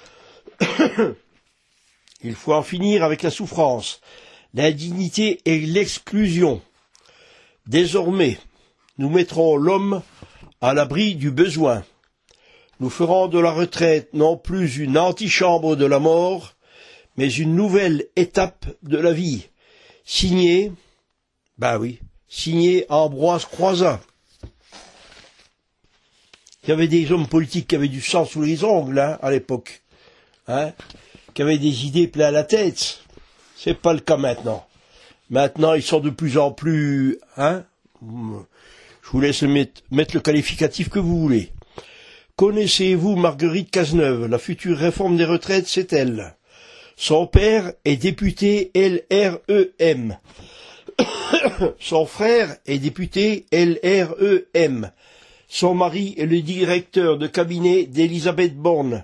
Il faut en finir avec la souffrance, l'indignité et l'exclusion. Désormais, nous mettrons l'homme à l'abri du besoin. Nous ferons de la retraite non plus une antichambre de la mort, mais une nouvelle étape de la vie. Signé Ambroise Croizat. Il y avait des hommes politiques qui avaient du sang sous les ongles, à l'époque. Qui avaient des idées plein la tête. C'est pas le cas maintenant. Maintenant, ils sont de plus en plus, Je vous laisse mettre le qualificatif que vous voulez. Connaissez-vous Marguerite Cazeneuve? La future réforme des retraites, c'est elle. Son père est député LREM. Son frère est député LREM. Son mari est le directeur de cabinet d'Elisabeth Borne.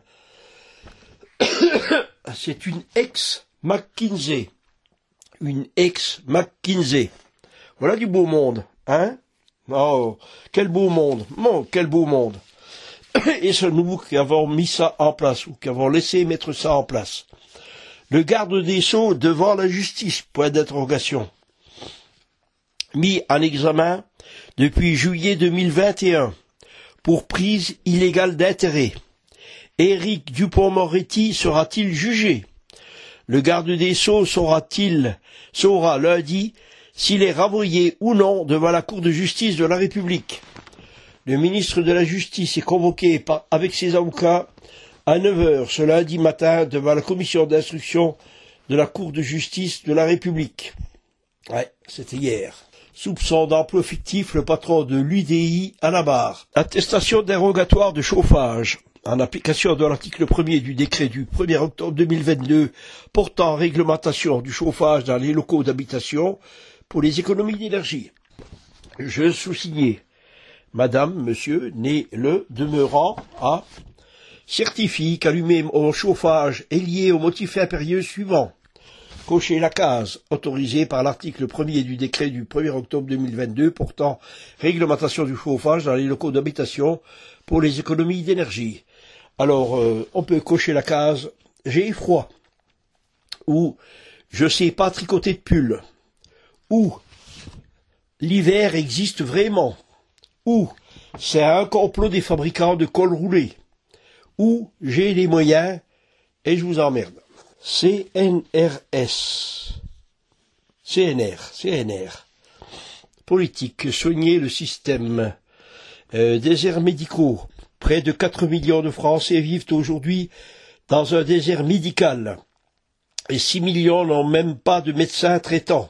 C'est une ex-McKinsey. Une ex-McKinsey. Voilà du beau monde, Oh, quel beau monde. Oh, quel beau monde. Et c'est nous qui avons mis ça en place, ou qui avons laissé mettre ça en place. Le garde des Sceaux devant la justice, point d'interrogation. Mis en examen depuis juillet 2021 pour prise illégale d'intérêt. Éric Dupond-Moretti sera-t-il jugé? Le garde des Sceaux saura lundi s'il est renvoyé ou non devant la Cour de justice de la République. Le ministre de la Justice est convoqué avec ses avocats à 9h ce lundi matin devant la commission d'instruction de la Cour de justice de la République. C'était hier. Soupçon d'emploi fictif, le patron de l'UDI à la barre. Attestation dérogatoire de chauffage. en application de l'article 1er du décret du 1er octobre 2022 portant réglementation du chauffage dans les locaux d'habitation pour les économies d'énergie. Je sous-signais, Madame, Monsieur, né le demeurant à, certifie qu'allumer mon chauffage est lié au motif impérieux suivant. Cocher la case autorisée par l'article 1er du décret du 1er octobre 2022 portant réglementation du chauffage dans les locaux d'habitation pour les économies d'énergie. Alors, on peut cocher la case « J'ai froid » ou « Je sais pas tricoter de pull » ou « L'hiver existe vraiment » ou « C'est un complot des fabricants de colle roulée » ou « J'ai les moyens et je vous emmerde ». CNR. Politique, soigner le système. Déserts médicaux. Près de 4 millions de Français vivent aujourd'hui dans un désert médical. Et 6 millions n'ont même pas de médecin traitant.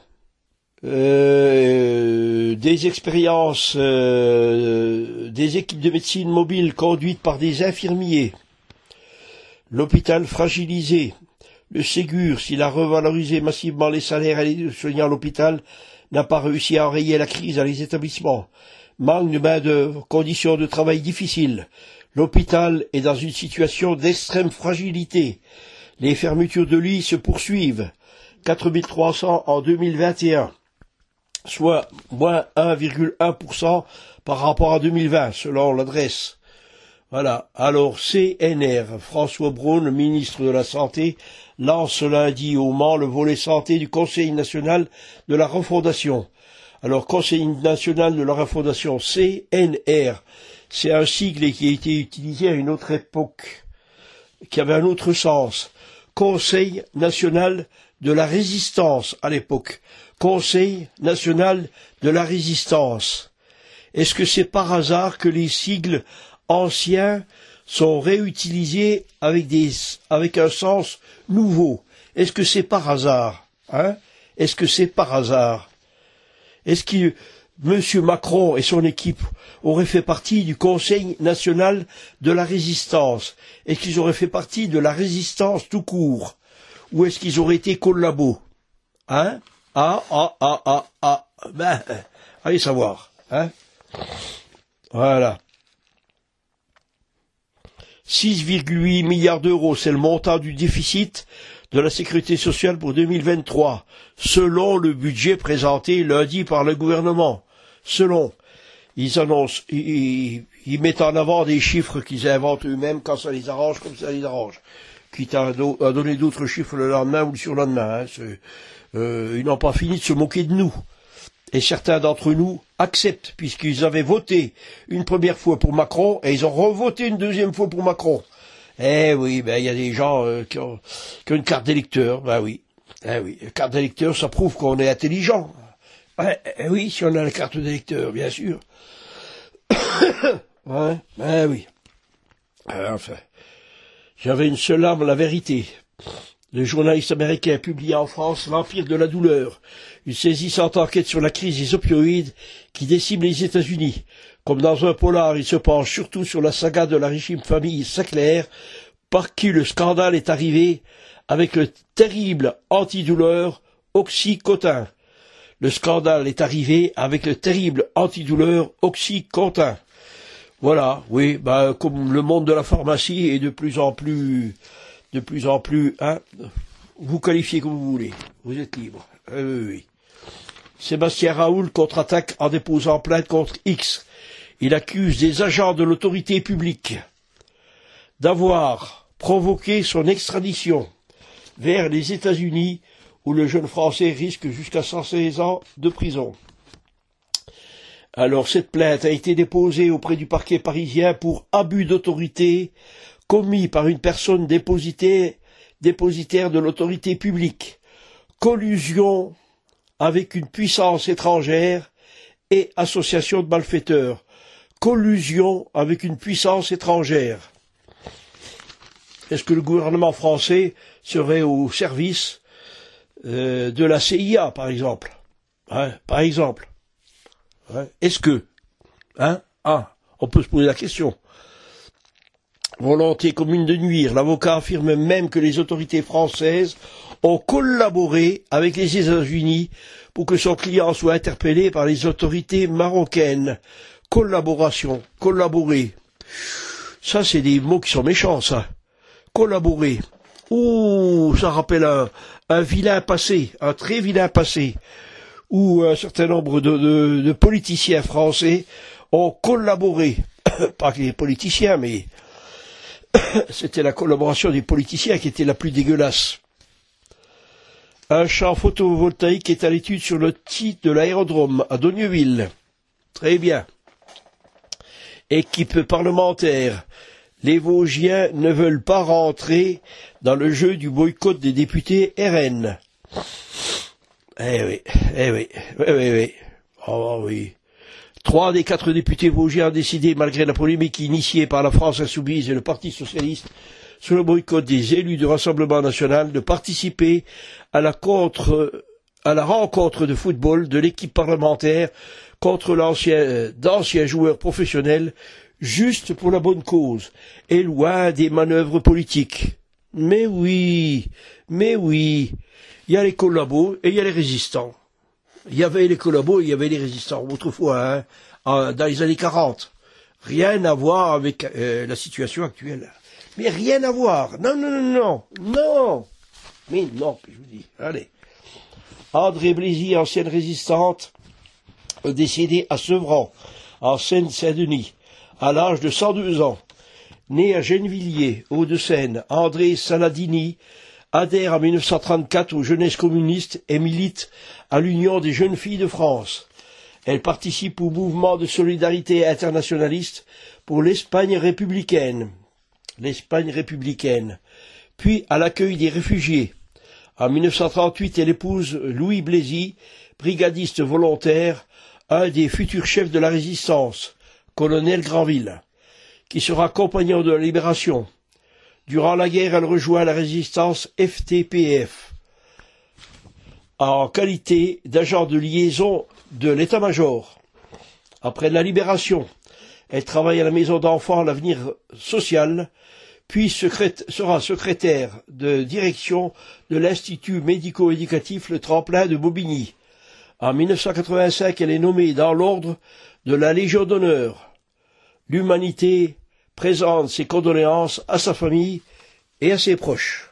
Des expériences, des équipes de médecine mobile conduites par des infirmiers. L'hôpital fragilisé. Le Ségur, s'il a revalorisé massivement les salaires et les soignants à l'hôpital, n'a pas réussi à enrayer la crise dans les établissements. Manque de main-d'œuvre, conditions de travail difficiles. L'hôpital est dans une situation d'extrême fragilité. Les fermetures de lits se poursuivent. 4300 en 2021, soit moins 1,1% par rapport à 2020, selon l'adresse. Voilà. Alors, CNR, François Braun, le ministre de la Santé, lance lundi au Mans le volet santé du Conseil national de la refondation. Alors, Conseil national de la refondation, CNR, c'est un sigle qui a été utilisé à une autre époque, qui avait un autre sens. Conseil national de la résistance à l'époque. Conseil national de la résistance. Est-ce que c'est par hasard que les sigles anciens sont réutilisés avec un sens nouveau? Est-ce que c'est par hasard? Est-ce que c'est par hasard? Est-ce que M. Macron et son équipe auraient fait partie du Conseil national de la résistance? Est-ce qu'ils auraient fait partie de la résistance tout court? Ou est-ce qu'ils auraient été collabos? Allez savoir. Voilà. 6,8 milliards d'euros, c'est le montant du déficit de la sécurité sociale pour 2023, selon le budget présenté lundi par le gouvernement. Ils annoncent, ils mettent en avant des chiffres qu'ils inventent eux-mêmes quand ça les arrange, comme ça les arrange. Quitte à donner d'autres chiffres le lendemain ou le surlendemain. Ils n'ont pas fini de se moquer de nous. Et certains d'entre nous acceptent, puisqu'ils avaient voté une première fois pour Macron, et ils ont revoté une deuxième fois pour Macron. Eh oui, il y a des gens qui ont une carte d'électeur, oui. La carte d'électeur, ça prouve qu'on est intelligent. Oui, si on a la carte d'électeur, bien sûr. Oui. Enfin, j'avais une seule arme, la vérité. Le journaliste américain a publié en France L'Empire de la douleur, une saisissante enquête sur la crise des opioïdes qui décime les États-Unis. Comme dans un polar, il se penche surtout sur la saga de la régime famille Sackler, par qui le scandale est arrivé avec le terrible antidouleur Oxycontin. Le scandale est arrivé avec le terrible antidouleur Oxycontin. Voilà, oui, comme le monde de la pharmacie est de plus en plus, vous qualifiez comme vous voulez, vous êtes libre. Oui. Sébastien Raoult contre-attaque en déposant plainte contre X. Il accuse des agents de l'autorité publique d'avoir provoqué son extradition vers les États-Unis, où le jeune Français risque jusqu'à 116 ans de prison. Alors, cette plainte a été déposée auprès du parquet parisien pour abus d'autorité commis par une personne dépositaire de l'autorité publique, collusion avec une puissance étrangère et association de malfaiteurs. Collusion avec une puissance étrangère. Est-ce que le gouvernement français serait au service de la CIA, par exemple? Par exemple. Est-ce que on peut se poser la question. Volonté commune de nuire. L'avocat affirme même que les autorités françaises ont collaboré avec les États-Unis pour que son client soit interpellé par les autorités marocaines. Collaboration, collaborer. Ça, c'est des mots qui sont méchants, ça. Collaborer. Ouh, ça rappelle un vilain passé, un très vilain passé, où un certain nombre de politiciens français ont collaboré. Pas que les politiciens, mais c'était la collaboration des politiciens qui était la plus dégueulasse. Un champ photovoltaïque est à l'étude sur le site de l'aérodrome à Dogneuville. Très bien. Équipe parlementaire. Les Vosgiens ne veulent pas rentrer dans le jeu du boycott des députés RN. Eh oui. Oh oui. 3 des 4 députés vosgiens ont décidé, malgré la polémique initiée par la France Insoumise et le Parti Socialiste, sur le boycott des élus du Rassemblement National, de participer à la rencontre de football de l'équipe parlementaire contre d'anciens joueurs professionnels, juste pour la bonne cause, et loin des manœuvres politiques. Mais oui, il y a les collabos et il y a les résistants. Il y avait les collabos et il y avait les résistants, autrefois, dans les années 40. Rien à voir avec la situation actuelle. Mais rien à voir. Non. Mais non, je vous dis. Allez. André Blézy, ancienne résistante, décédée à Sevran, en Seine-Saint-Denis, à l'âge de 102 ans. Né à Gennevilliers, Hauts-de-Seine, André Saladini adhère en 1934 aux Jeunesses communistes et milite à l'Union des jeunes filles de France. Elle participe au mouvement de solidarité internationaliste pour l'Espagne républicaine, puis à l'accueil des réfugiés. En 1938, elle épouse Louis Blézy, brigadiste volontaire, un des futurs chefs de la résistance, colonel Granville, qui sera compagnon de la Libération. Durant la guerre, elle rejoint la résistance FTPF en qualité d'agent de liaison de l'état-major. Après la Libération, elle travaille à la maison d'enfants à l'avenir social, puis sera secrétaire de direction de l'Institut médico-éducatif Le Tremplin de Bobigny. En 1985, elle est nommée dans l'ordre de la Légion d'honneur. L'Humanité présente ses condoléances à sa famille et à ses proches.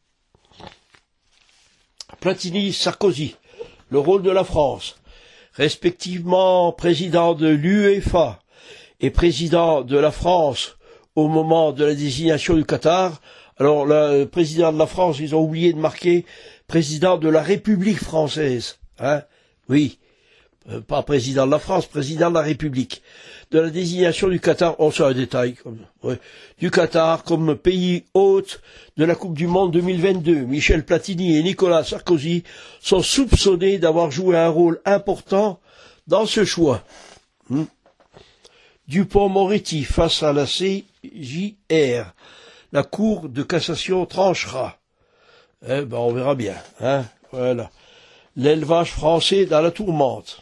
Platini-Sarkozy, le rôle de la France, respectivement président de l'UEFA et président de la France au moment de la désignation du Qatar. Alors, le président de la France, ils ont oublié de marquer président de la République française. Oui. Pas président de la France, président de la République. De la désignation du Qatar, on sait un détail, du Qatar comme pays hôte de la Coupe du Monde 2022. Michel Platini et Nicolas Sarkozy sont soupçonnés d'avoir joué un rôle important dans ce choix. Dupond-Moretti face à la CJR. La Cour de cassation tranchera. On verra bien. Voilà. L'élevage français dans la tourmente.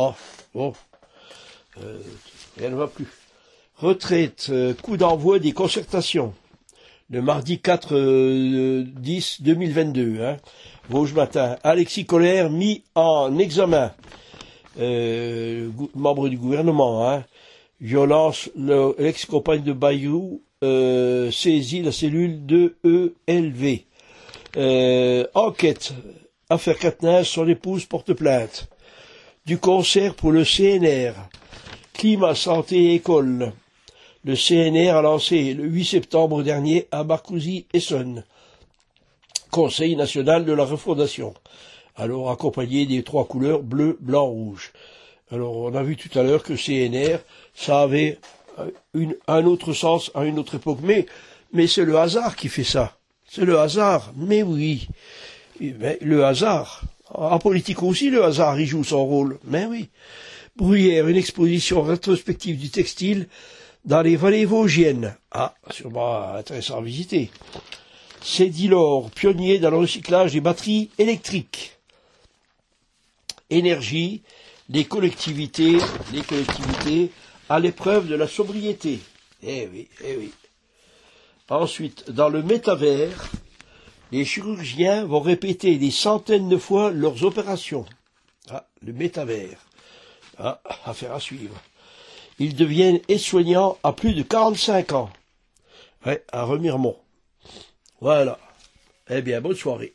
Elle ne va plus. Retraite, coup d'envoi des concertations. Le mardi 4-10-2022. Vosges Matin. Alexis Collère mis en examen. Membre du gouvernement. Violence, l'ex-compagne de Bayou saisit la cellule de ELV. Enquête. Affaire Quatennens, son épouse porte plainte. Du concert pour le CNR. Climat, santé et école. Le CNR a lancé le 8 septembre dernier à Marcoussis-Essonnes. Conseil national de la refondation. Alors accompagné des 3 couleurs bleu, blanc, rouge. Alors on a vu tout à l'heure que CNR, ça avait un autre sens à une autre époque. Mais c'est le hasard qui fait ça. C'est le hasard. Mais oui. Mais le hasard. En politique aussi, le hasard, il joue son rôle. Mais oui. Bruyère, une exposition rétrospective du textile dans les vallées vosgiennes. Sûrement intéressant à visiter. Cédilor, pionnier dans le recyclage des batteries électriques. Énergie, les collectivités à l'épreuve de la sobriété. Eh oui. Ensuite, dans le métavers, les chirurgiens vont répéter des centaines de fois leurs opérations. Ah, le métavers. Ah, affaire à suivre. Ils deviennent aides-soignants à plus de 45 ans. Ouais, à Remiremont. Voilà. Eh bien, bonne soirée.